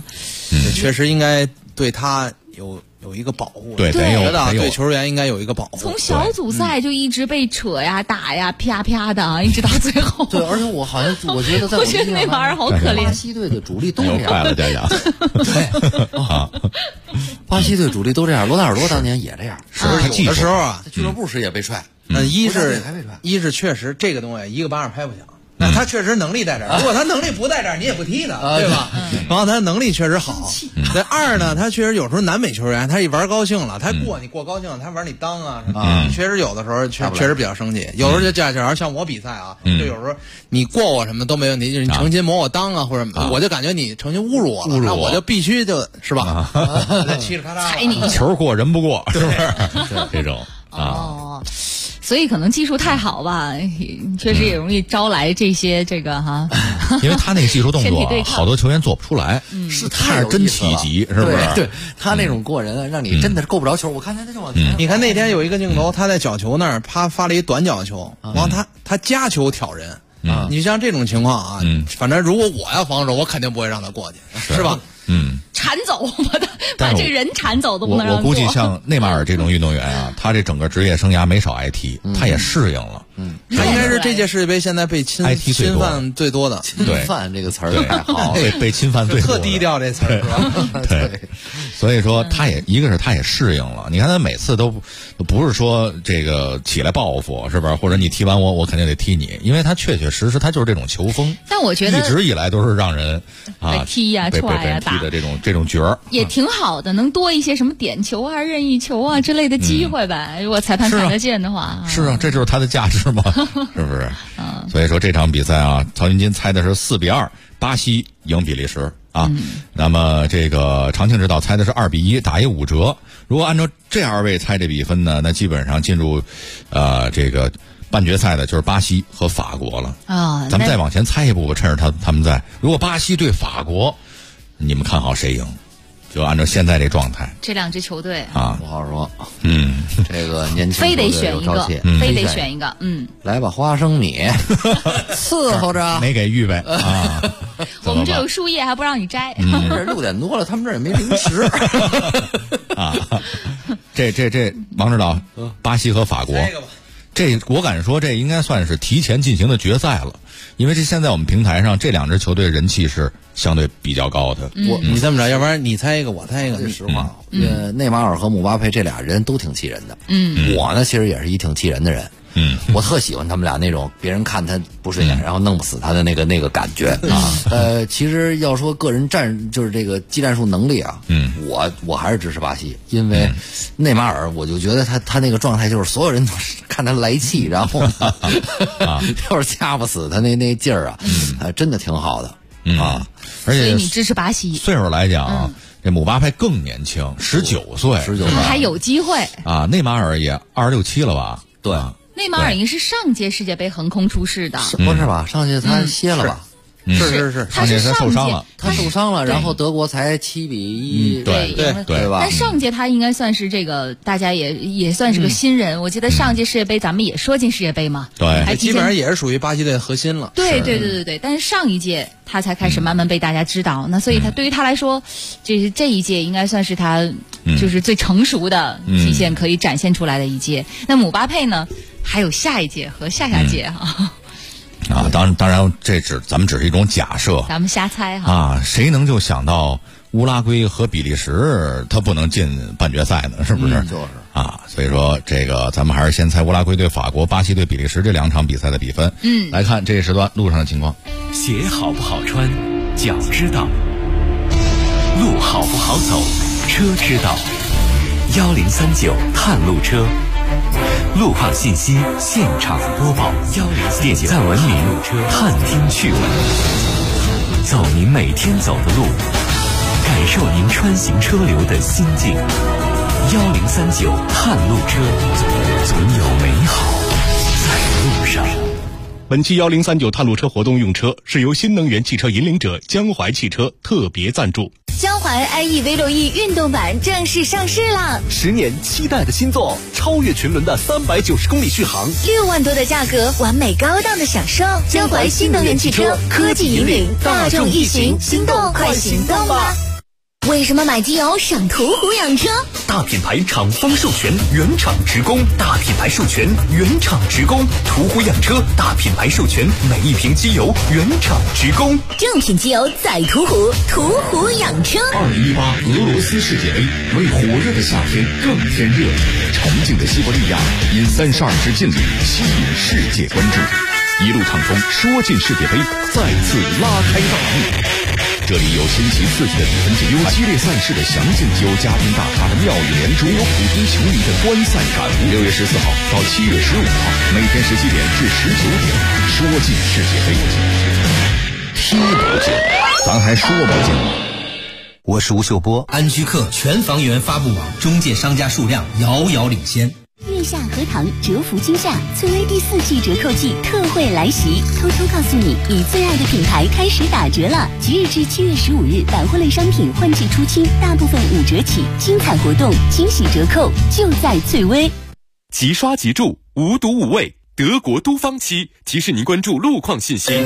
Speaker 11: 确实应该对他有一个保护。
Speaker 10: 对，
Speaker 11: 觉得对球员应该有一个保护。
Speaker 5: 从小组赛就一直被扯呀、打呀、啪啪的，一直到最后。
Speaker 12: 对，而且我觉得
Speaker 5: 我觉得内马尔好可怜。
Speaker 12: 巴西队的主力都这样。
Speaker 10: 快了，家长。
Speaker 12: 对啊，巴西队主力都这样，罗纳尔多当年也这样。
Speaker 11: 是有的时候啊，
Speaker 12: 在俱乐部时也被踹。
Speaker 11: 一是确实这个东西一个巴掌拍不响。那他确实能力在这儿，如果他能力不在这儿，你也不踢他，对吧？然后他能力确实好。对，二呢，他确实有时候南美球员，他一玩高兴了，他你过高兴了，他玩你当啊，确实有的时候确实比较生气。有时候就假如像我比赛啊，就有时候你过我什么都没问题，就是你诚心抹我当啊，或者我就感觉你诚心侮辱我了，那我就必须是吧？嘁哩咔嚓
Speaker 5: 踩你，
Speaker 10: 球过人不过，是不是？这种
Speaker 5: 哦。所以可能技术太好吧，确实也容易招来这些哈。
Speaker 10: 因为他那个技术动作，好多球员做不出来，
Speaker 12: 是
Speaker 10: 太真体积，是不是？
Speaker 12: 对，他那种过人，让你真的是够不着球。我看他就往前。
Speaker 11: 你看那天有一个镜头，他在角球那儿，发了一短角球，然后他夹球挑人。你像这种情况啊，反正如果我要防守，我肯定不会让他过去，是吧？
Speaker 5: 铲走，把这个人铲走都不能让
Speaker 10: 我估计像内马尔这种运动员啊，他这整个职业生涯没少挨踢，他也适应了。
Speaker 11: 他应该是这届世界杯现在被侵犯最多的。
Speaker 12: 侵犯这个词儿太好，
Speaker 10: 被侵犯最多。
Speaker 11: 特低调这词儿是吧？
Speaker 10: 对，所以说他也他也适应了。你看他每次都不是说这个起来报复，是吧？或者你踢完我肯定得踢你，因为他确确实实他就是这种球风。
Speaker 5: 但我觉得
Speaker 10: 一直以来都是让人
Speaker 5: 被踢呀、踹呀、
Speaker 10: 打的这种角儿
Speaker 5: 也挺好的，能多一些什么点球啊、任意球啊之类的机会呗。如果裁判看得见的话，
Speaker 10: 是啊，这就是他的价值嘛，是不是？所以说这场比赛啊，曹云金猜的是4-2，巴西赢比利时啊。那么这个常庆指导猜的是2-1，打一5折。如果按照这2位猜这比分呢，那基本上进入这个半决赛的就是巴西和法国了啊。咱们再往前猜一步吧，趁着他们在。如果巴西对法国，你们看好谁赢？就按照现在这状态，
Speaker 5: 这两支球队
Speaker 12: 啊，不好说。这个年轻
Speaker 5: 非得选一个，非得选一个。
Speaker 12: 来吧，花生米伺候着，
Speaker 10: 没给预备啊。
Speaker 5: 我们这有树叶还不让你摘。
Speaker 12: 这6点多了，他们这儿也没零食
Speaker 10: 啊。这王指导，巴西和法国，这我敢说，这应该算是提前进行的决赛了。因为现在我们平台上这两支球队人气是相对比较高的。
Speaker 11: 你这么着，要不然你猜一个，我猜一个。
Speaker 12: 实话，内马尔和姆巴佩这俩人都挺气人的。我呢，其实也是一挺气人的人。我特喜欢他们俩那种别人看他不顺眼，然后弄不死他的那个感觉啊。其实要说个人就是这个技战术能力啊，我还是支持巴西，因为内马尔我就觉得他那个状态就是所有人都看他来气，然后呢要是掐不死他那劲儿啊，真的挺好的啊。
Speaker 10: 而且
Speaker 5: 所以你支持巴西？
Speaker 10: 岁数来讲，这姆巴佩更年轻，19岁，
Speaker 5: 他还有机会
Speaker 10: 啊。内马尔也26、7了吧？
Speaker 12: 对。
Speaker 5: 内马尔已经是上届世界杯横空出世的，
Speaker 12: 不是吧？上届他歇了吧？
Speaker 11: 是，
Speaker 5: 他是
Speaker 10: 受伤了，
Speaker 12: 他受伤了，然后德国才7-1，对吧？
Speaker 5: 但上届他应该算是这个，大家也算是个新人。我记得上届世界杯咱们也说进世界杯嘛，
Speaker 10: 对，
Speaker 11: 基本上也是属于巴西队的核心了。
Speaker 5: 对。但是上一届他才开始慢慢被大家知道，那所以他对于他来说，就是这一届应该算是他就是最成熟的体现可以展现出来的一届。那姆巴佩呢，还有下一届和下下届哈。
Speaker 10: 当然，咱们只是一种假设，
Speaker 5: 咱们瞎猜哈。
Speaker 10: 啊，谁能就想到乌拉圭和比利时他不能进半决赛呢？是不是？
Speaker 12: 就是
Speaker 10: 啊，所以说这个咱们还是先猜乌拉圭对法国、巴西对比利时这2场比赛的比分。来看这一时段路上的情况。
Speaker 13: 鞋好不好穿，脚知道；路好不好走，车知道。1039探路车。路况信息现场播报，1039点赞文明探听趣闻，走您每天走的路，感受您穿行车流的心境。1039探路车，总有美好在路上。
Speaker 6: 本期1039探路车活动用车是由新能源汽车引领者江淮汽车特别赞助。
Speaker 2: 江淮 iE V6E 运动版正式上市了
Speaker 17: ，10年期待的新作，超越群伦的390公里续航
Speaker 2: ，6万多的价格，完美高档的享受。江淮新能源汽车科技引领，大众一行，心动快行动吧！ 为什么买机油上途虎养车？
Speaker 18: 大品牌厂方授权，原厂直供；大品牌授权，原厂直供。途虎养车大品牌授权，每一瓶机油原厂直供。
Speaker 2: 正品机油在途虎，途虎养车。
Speaker 18: 2018俄罗斯世界杯为火热的夏天更添热，沉静的西伯利亚因32支劲旅吸引世界关注，一路畅通，说进世界杯再次拉开大幕。这里有新奇刺激的比分解，有激烈赛事的详尽，有嘉宾大咖的妙语连珠，有普通球迷的观赛感悟。6月14号到7月15号，每天17点至19点，说进世界杯，踢不进，咱还说不进。
Speaker 23: 我是吴秀波，安居客全房源发布网中介商家数量遥遥领先。
Speaker 2: 月下荷塘折福今夏翠微第4季折扣季特惠来袭，偷偷告诉你，你最爱的品牌开始打折了。即日至7月15日，百货类商品换季出清，大部分5折起，精彩活动，惊喜折扣就在翠微。
Speaker 18: 即刷即住，无毒无味，德国都芳漆提示您关注路况信息。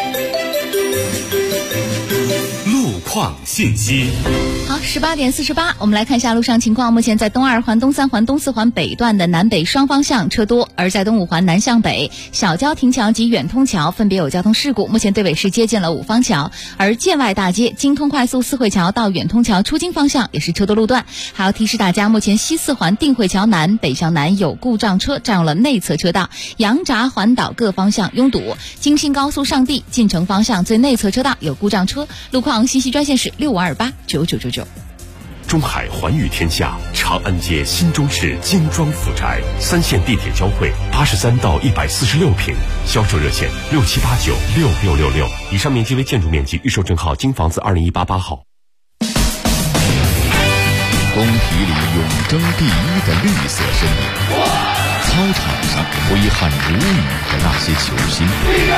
Speaker 18: 路况信息。
Speaker 5: 好，18点48，我们来看一下路上情况。目前在东2环、东3环、东4环北段的南北双方向车多，而在东5环南向北，小交亭桥及远通桥分别有交通事故，目前对尾是接近了5方桥。而建外大街、京通快速四惠桥到远通桥出京方向也是车多路段。还要提示大家，目前西4环定慧桥南北向南有故障车占用了内侧车道，羊闸环岛各方向拥堵。京新高速上地进城方向最内侧车道有故障车。路况信息专线是65289999。
Speaker 18: 中海环宇天下长安街新中市精装府宅，3线地铁交汇，83到146平，销售热线67896666。以上面积为建筑面积，预售证号京房子20188号。
Speaker 10: 工体里永争第一的绿色身影，操场上挥汗如雨的那些球星，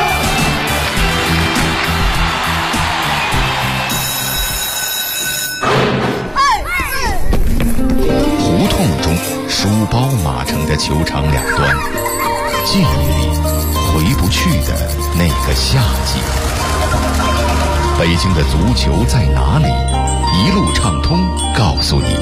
Speaker 10: 胡同中书包码成的球场两端，记忆里回不去的那个夏季。北京的足球在哪里？一路畅通告诉你。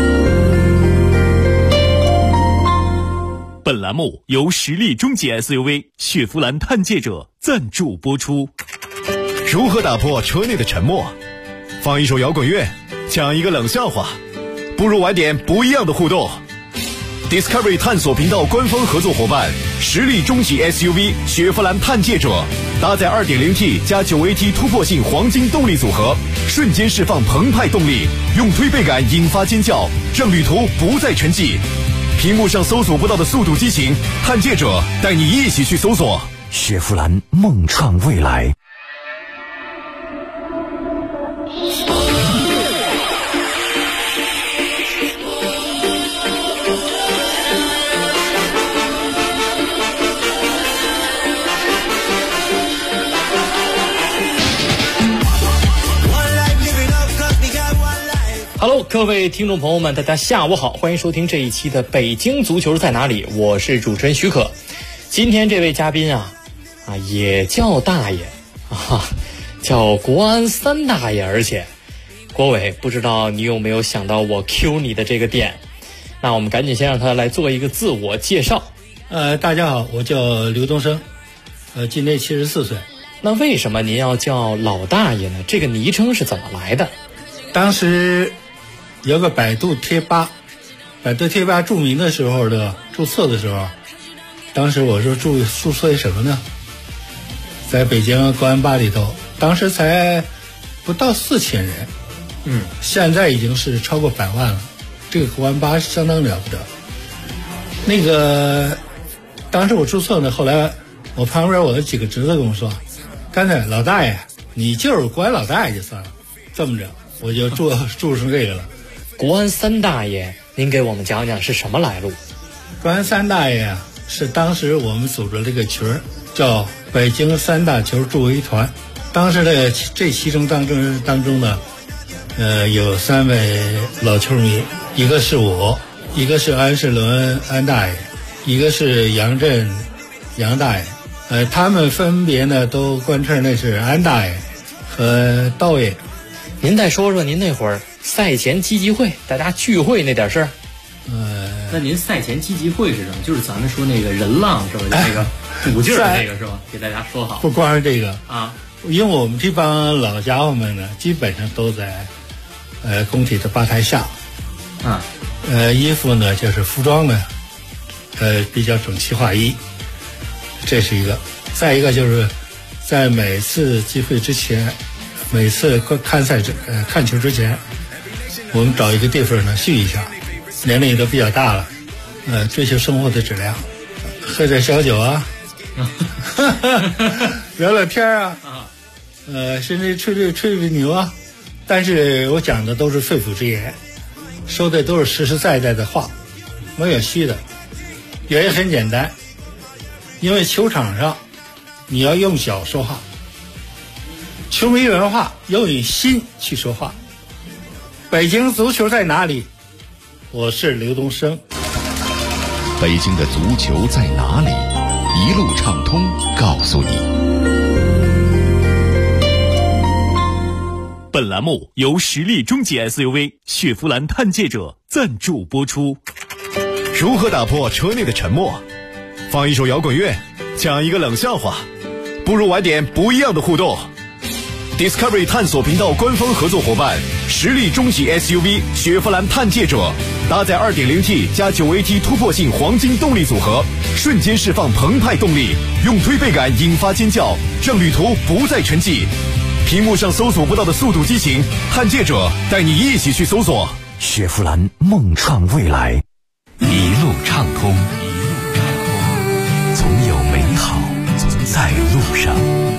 Speaker 1: 本栏目由实力中级 SUV 雪佛兰探界者赞助播出。
Speaker 4: 如何打破车内的沉默？放一首摇滚乐，讲一个冷笑话，不如玩点不一样的互动。Discovery 探索频道官方合作伙伴，实力中级 SUV 雪佛兰探界者，搭载 2.0T 加 9AT 突破性黄金动力组合，瞬间释放澎湃动力，用推背感引发尖叫，让旅途不再沉寂。屏幕上搜索不到的速度激情，探界者带你一起去搜索。
Speaker 18: 雪佛兰梦创未来。
Speaker 21: Hello， 各位听众朋友们，大家下午好，欢迎收听这一期的北京足球在哪里，我是主持人许可。今天这位嘉宾也叫大爷叫国安3大爷，而且国伟，不知道你有没有想到我 Q 你的这个点？那我们赶紧先让他来做一个自我介绍。
Speaker 22: 大家好，我叫刘东升，今年74岁。
Speaker 21: 那为什么您要叫老大爷呢？这个昵称是怎么来的？
Speaker 22: 当时有个百度贴吧注明的时候的注册的时候，当时我说注册什么呢？在北京国安吧里头，当时才不到4000人，现在已经是超过100万了。这个国安吧相当了不得。那个当时我注册呢，后来我旁边我的几个侄子跟我说，干脆老大爷，你就是国安老大爷就算了，这么着我就注成这个了。
Speaker 21: 国安3大爷，您给我们讲讲是什么来路？
Speaker 22: 国安3大爷是当时我们组织了这个群，叫北京3大球助威团。当时的这其中当中呢，有3位老球迷，一个是我，一个是安世伦安大爷，一个是杨震杨大爷。他们分别呢都官称那是安大爷和道爷。
Speaker 21: 您再说说您那会儿赛前积极会，大家聚会那点事儿。 那您赛前积极会是什么？就是咱们说那个人浪是吧？那个鼓劲儿的那个是吧？给大家说好。
Speaker 22: 不光是这个
Speaker 21: 啊，
Speaker 22: 因为我们这帮老家伙们呢，基本上都在工体的吧台下。
Speaker 21: 啊。
Speaker 22: 衣服呢，就是服装呢，比较整齐划一，这是一个。再一个就是在每次聚会之前，每次看球之前，我们找一个地方呢聚一下。年龄也都比较大了，追求生活的质量，喝点小酒啊，聊聊天啊，甚至吹牛啊。但是我讲的都是肺腑之言，说的都是实实在在的话，没有虚的。原因很简单，因为球场上你要用脚说话，球迷文化要用心去说话。北京足球在哪里？我是刘东升。
Speaker 4: 北京的足球在哪里？一路畅通告诉你。
Speaker 1: 本栏目由实力中级 SUV 雪佛兰探界者赞助播出。
Speaker 4: 如何打破车内的沉默？放一首摇滚乐，讲一个冷笑话，不如玩点不一样的互动。Discovery 探索频道官方合作伙伴，实力中级 SUV 雪佛兰探界者，搭载 2.0T 加 9AT 突破性黄金动力组合，瞬间释放澎湃动力，用推背感引发尖叫，让旅途不再沉寂。屏幕上搜索不到的速度激情，探界者带你一起去搜索。
Speaker 13: 雪佛兰梦创未来，一路畅通，总有美好在路上。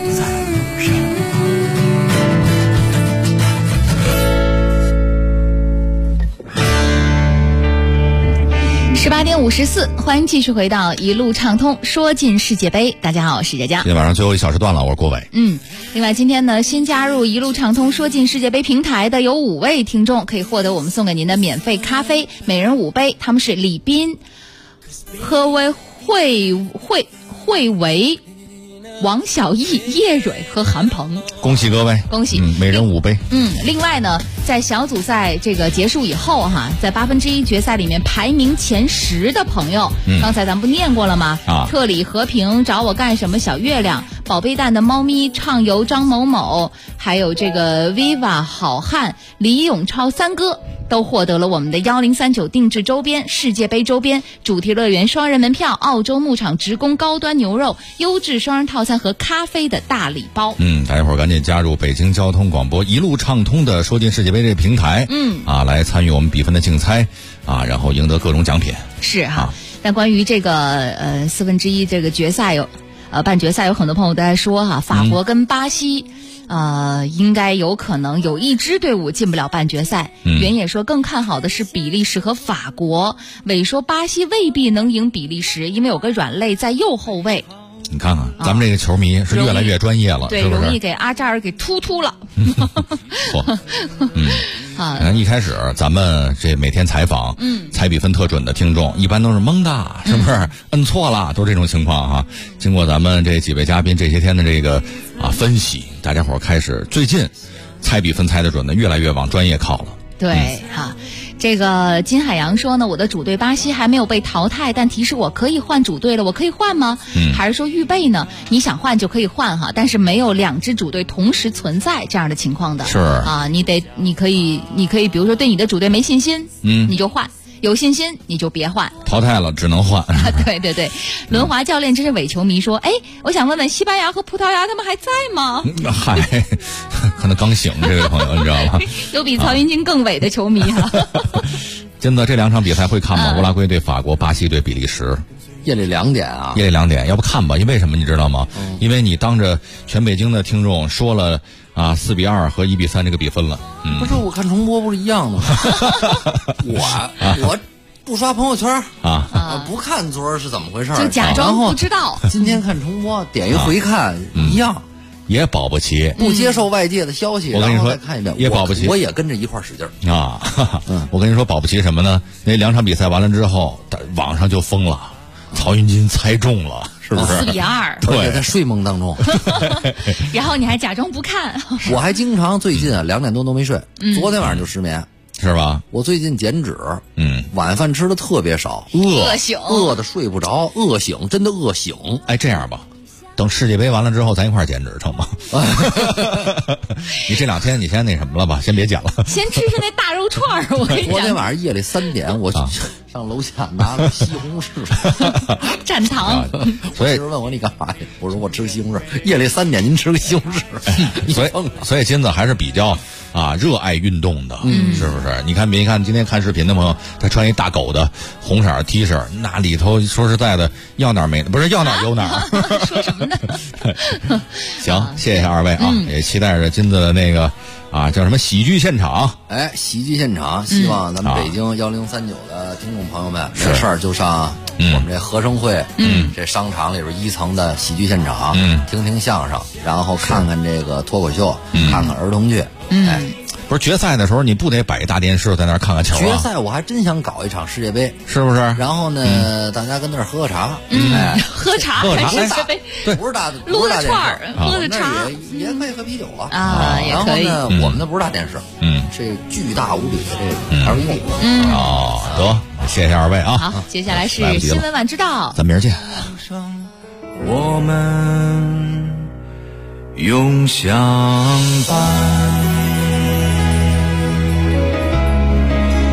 Speaker 5: 18点54，欢迎继续回到一路畅通，说进世界杯。大家好，我是佳佳。
Speaker 10: 今天晚上最后一小时段了，我是郭伟。
Speaker 5: 另外今天呢，新加入一路畅通说进世界杯平台的有5位听众，可以获得我们送给您的免费咖啡，每人5杯。他们是李斌、何为惠维、王小艺、叶蕊和韩鹏。
Speaker 10: 恭喜各位，
Speaker 5: 恭喜，
Speaker 10: 每人5杯。
Speaker 5: 另外呢，在小组赛这个结束以后哈，在1/8决赛里面排名前10的朋友，刚才咱们不念过了吗？特里和平找我干什么？小月亮，宝贝蛋的猫咪，畅游张某某，还有这个 Viva 好汉李永超三哥，都获得了我们的1039定制周边、世界杯周边、主题乐园双人门票、澳洲牧场直供高端牛肉、优质双人套餐和咖啡的大礼包。
Speaker 10: 大家伙儿赶紧加入北京交通广播一路畅通的说进世界杯这平台，来参与我们比分的竞猜然后赢得各种奖品。
Speaker 5: 是哈，但关于这个1/4这个决赛半决赛有很多朋友都在说哈，法国跟巴西。应该有可能有一支队伍进不了半决赛。原野说更看好的是比利时和法国，伟说巴西未必能赢比利时，因为有个软肋在右后卫。
Speaker 10: 你看看咱们这个球迷是越来越专业了，
Speaker 5: 对，
Speaker 10: 是不是？
Speaker 5: 容易给阿扎尔给突了。
Speaker 10: 一开始咱们这每天采访，猜比分特准的听众一般都是懵的，是不是？摁错了，都是这种情况哈。经过咱们这几位嘉宾这些天的这个分析，大家伙开始最近猜比分猜得准的越来越往专业靠了。
Speaker 5: 对这个金海洋说呢，我的主队巴西还没有被淘汰，但提示我可以换主队了，我可以换吗？还是说预备呢？你想换就可以换哈，但是没有2支主队同时存在这样的情况的。
Speaker 10: 是
Speaker 5: 你可以比如说对你的主队没信心，你就换。有信心你就别换，
Speaker 10: 淘汰了只能换。
Speaker 5: 对，轮滑教练真是伪球迷说，我想问问西班牙和葡萄牙他们还在吗？
Speaker 10: 嗨，可能刚醒这位朋友，你知道吗？
Speaker 5: 有比曹云金更伪的球迷哈。
Speaker 10: 金子，这2场比赛会看吗？乌拉圭对法国，巴西对比利时。
Speaker 12: 夜里2点啊！
Speaker 10: 夜里2点，要不看吧？因为什么你知道吗？因为你当着全北京的听众说了4-2和1-3这个比分了。
Speaker 12: 不是，我看重播不是一样的吗？我不刷朋友圈不看昨儿是怎么回事，
Speaker 5: 就假装不知道。
Speaker 12: 今天看重播，点一回看一样。
Speaker 10: 也保不齐
Speaker 12: 不接受外界的消息，
Speaker 10: 我跟你说
Speaker 12: 再看一遍，
Speaker 10: 也保不齐
Speaker 12: 我也跟着一块儿使劲
Speaker 10: 儿我跟你说保不齐什么呢？那2场比赛完了之后，网上就疯了，曹云金猜中了，是不是
Speaker 5: 4-2？
Speaker 12: 对，在睡梦当中，
Speaker 5: 然后你还假装不看。
Speaker 12: 我还经常最近2点多都没睡，昨天晚上就失眠。
Speaker 10: 是吧？
Speaker 12: 我最近减脂，晚饭吃的特别少，
Speaker 5: 饿醒，
Speaker 12: 饿的睡不着，饿醒，真的饿醒。
Speaker 10: 哎，这样吧，等世界杯完了之后，咱一块儿减脂成吗？你这2天你先那什么了吧，先别减了，
Speaker 5: 先吃吃那大肉串儿。我跟你讲，
Speaker 12: 昨天晚上夜里3点，我上楼下拿了西红柿
Speaker 5: 蘸糖。
Speaker 12: 所以问我你干嘛去？我说我吃个西红柿。夜里3点您吃个西红柿，
Speaker 10: 所以金子还是比较热爱运动的，是不是？你看别看今天看视频的朋友，他穿一大狗的红色 T 恤，那里头说实在的要哪儿没，不是要哪儿有哪儿。
Speaker 5: 说什么呢？
Speaker 10: 行，谢谢二位啊，也期待着金子的那个叫什么喜剧现场。
Speaker 12: 喜剧现场，希望咱们北京1039的听众朋友们，没事儿就上我们这和生汇这商场里边1层的喜剧现场，听听相声，然后看看这个脱口秀，看看儿童剧。
Speaker 10: 不是决赛的时候你不得摆一大电视在那儿看看球啊？
Speaker 12: 决赛我还真想搞一场世界杯，
Speaker 10: 是不是？
Speaker 12: 然后呢，大家跟那儿喝个茶，
Speaker 5: 喝茶，世界杯
Speaker 12: 对，不是大
Speaker 5: 撸个串儿，喝个茶
Speaker 12: 也可以喝啤酒啊，
Speaker 5: 也可以。
Speaker 12: 然后呢，我们那不是大电视，是巨大无比的这个 LED。
Speaker 10: 得，谢谢二位啊。
Speaker 5: 好，接下来是新闻晚知道，
Speaker 10: 咱明儿见。
Speaker 7: 我们永相伴。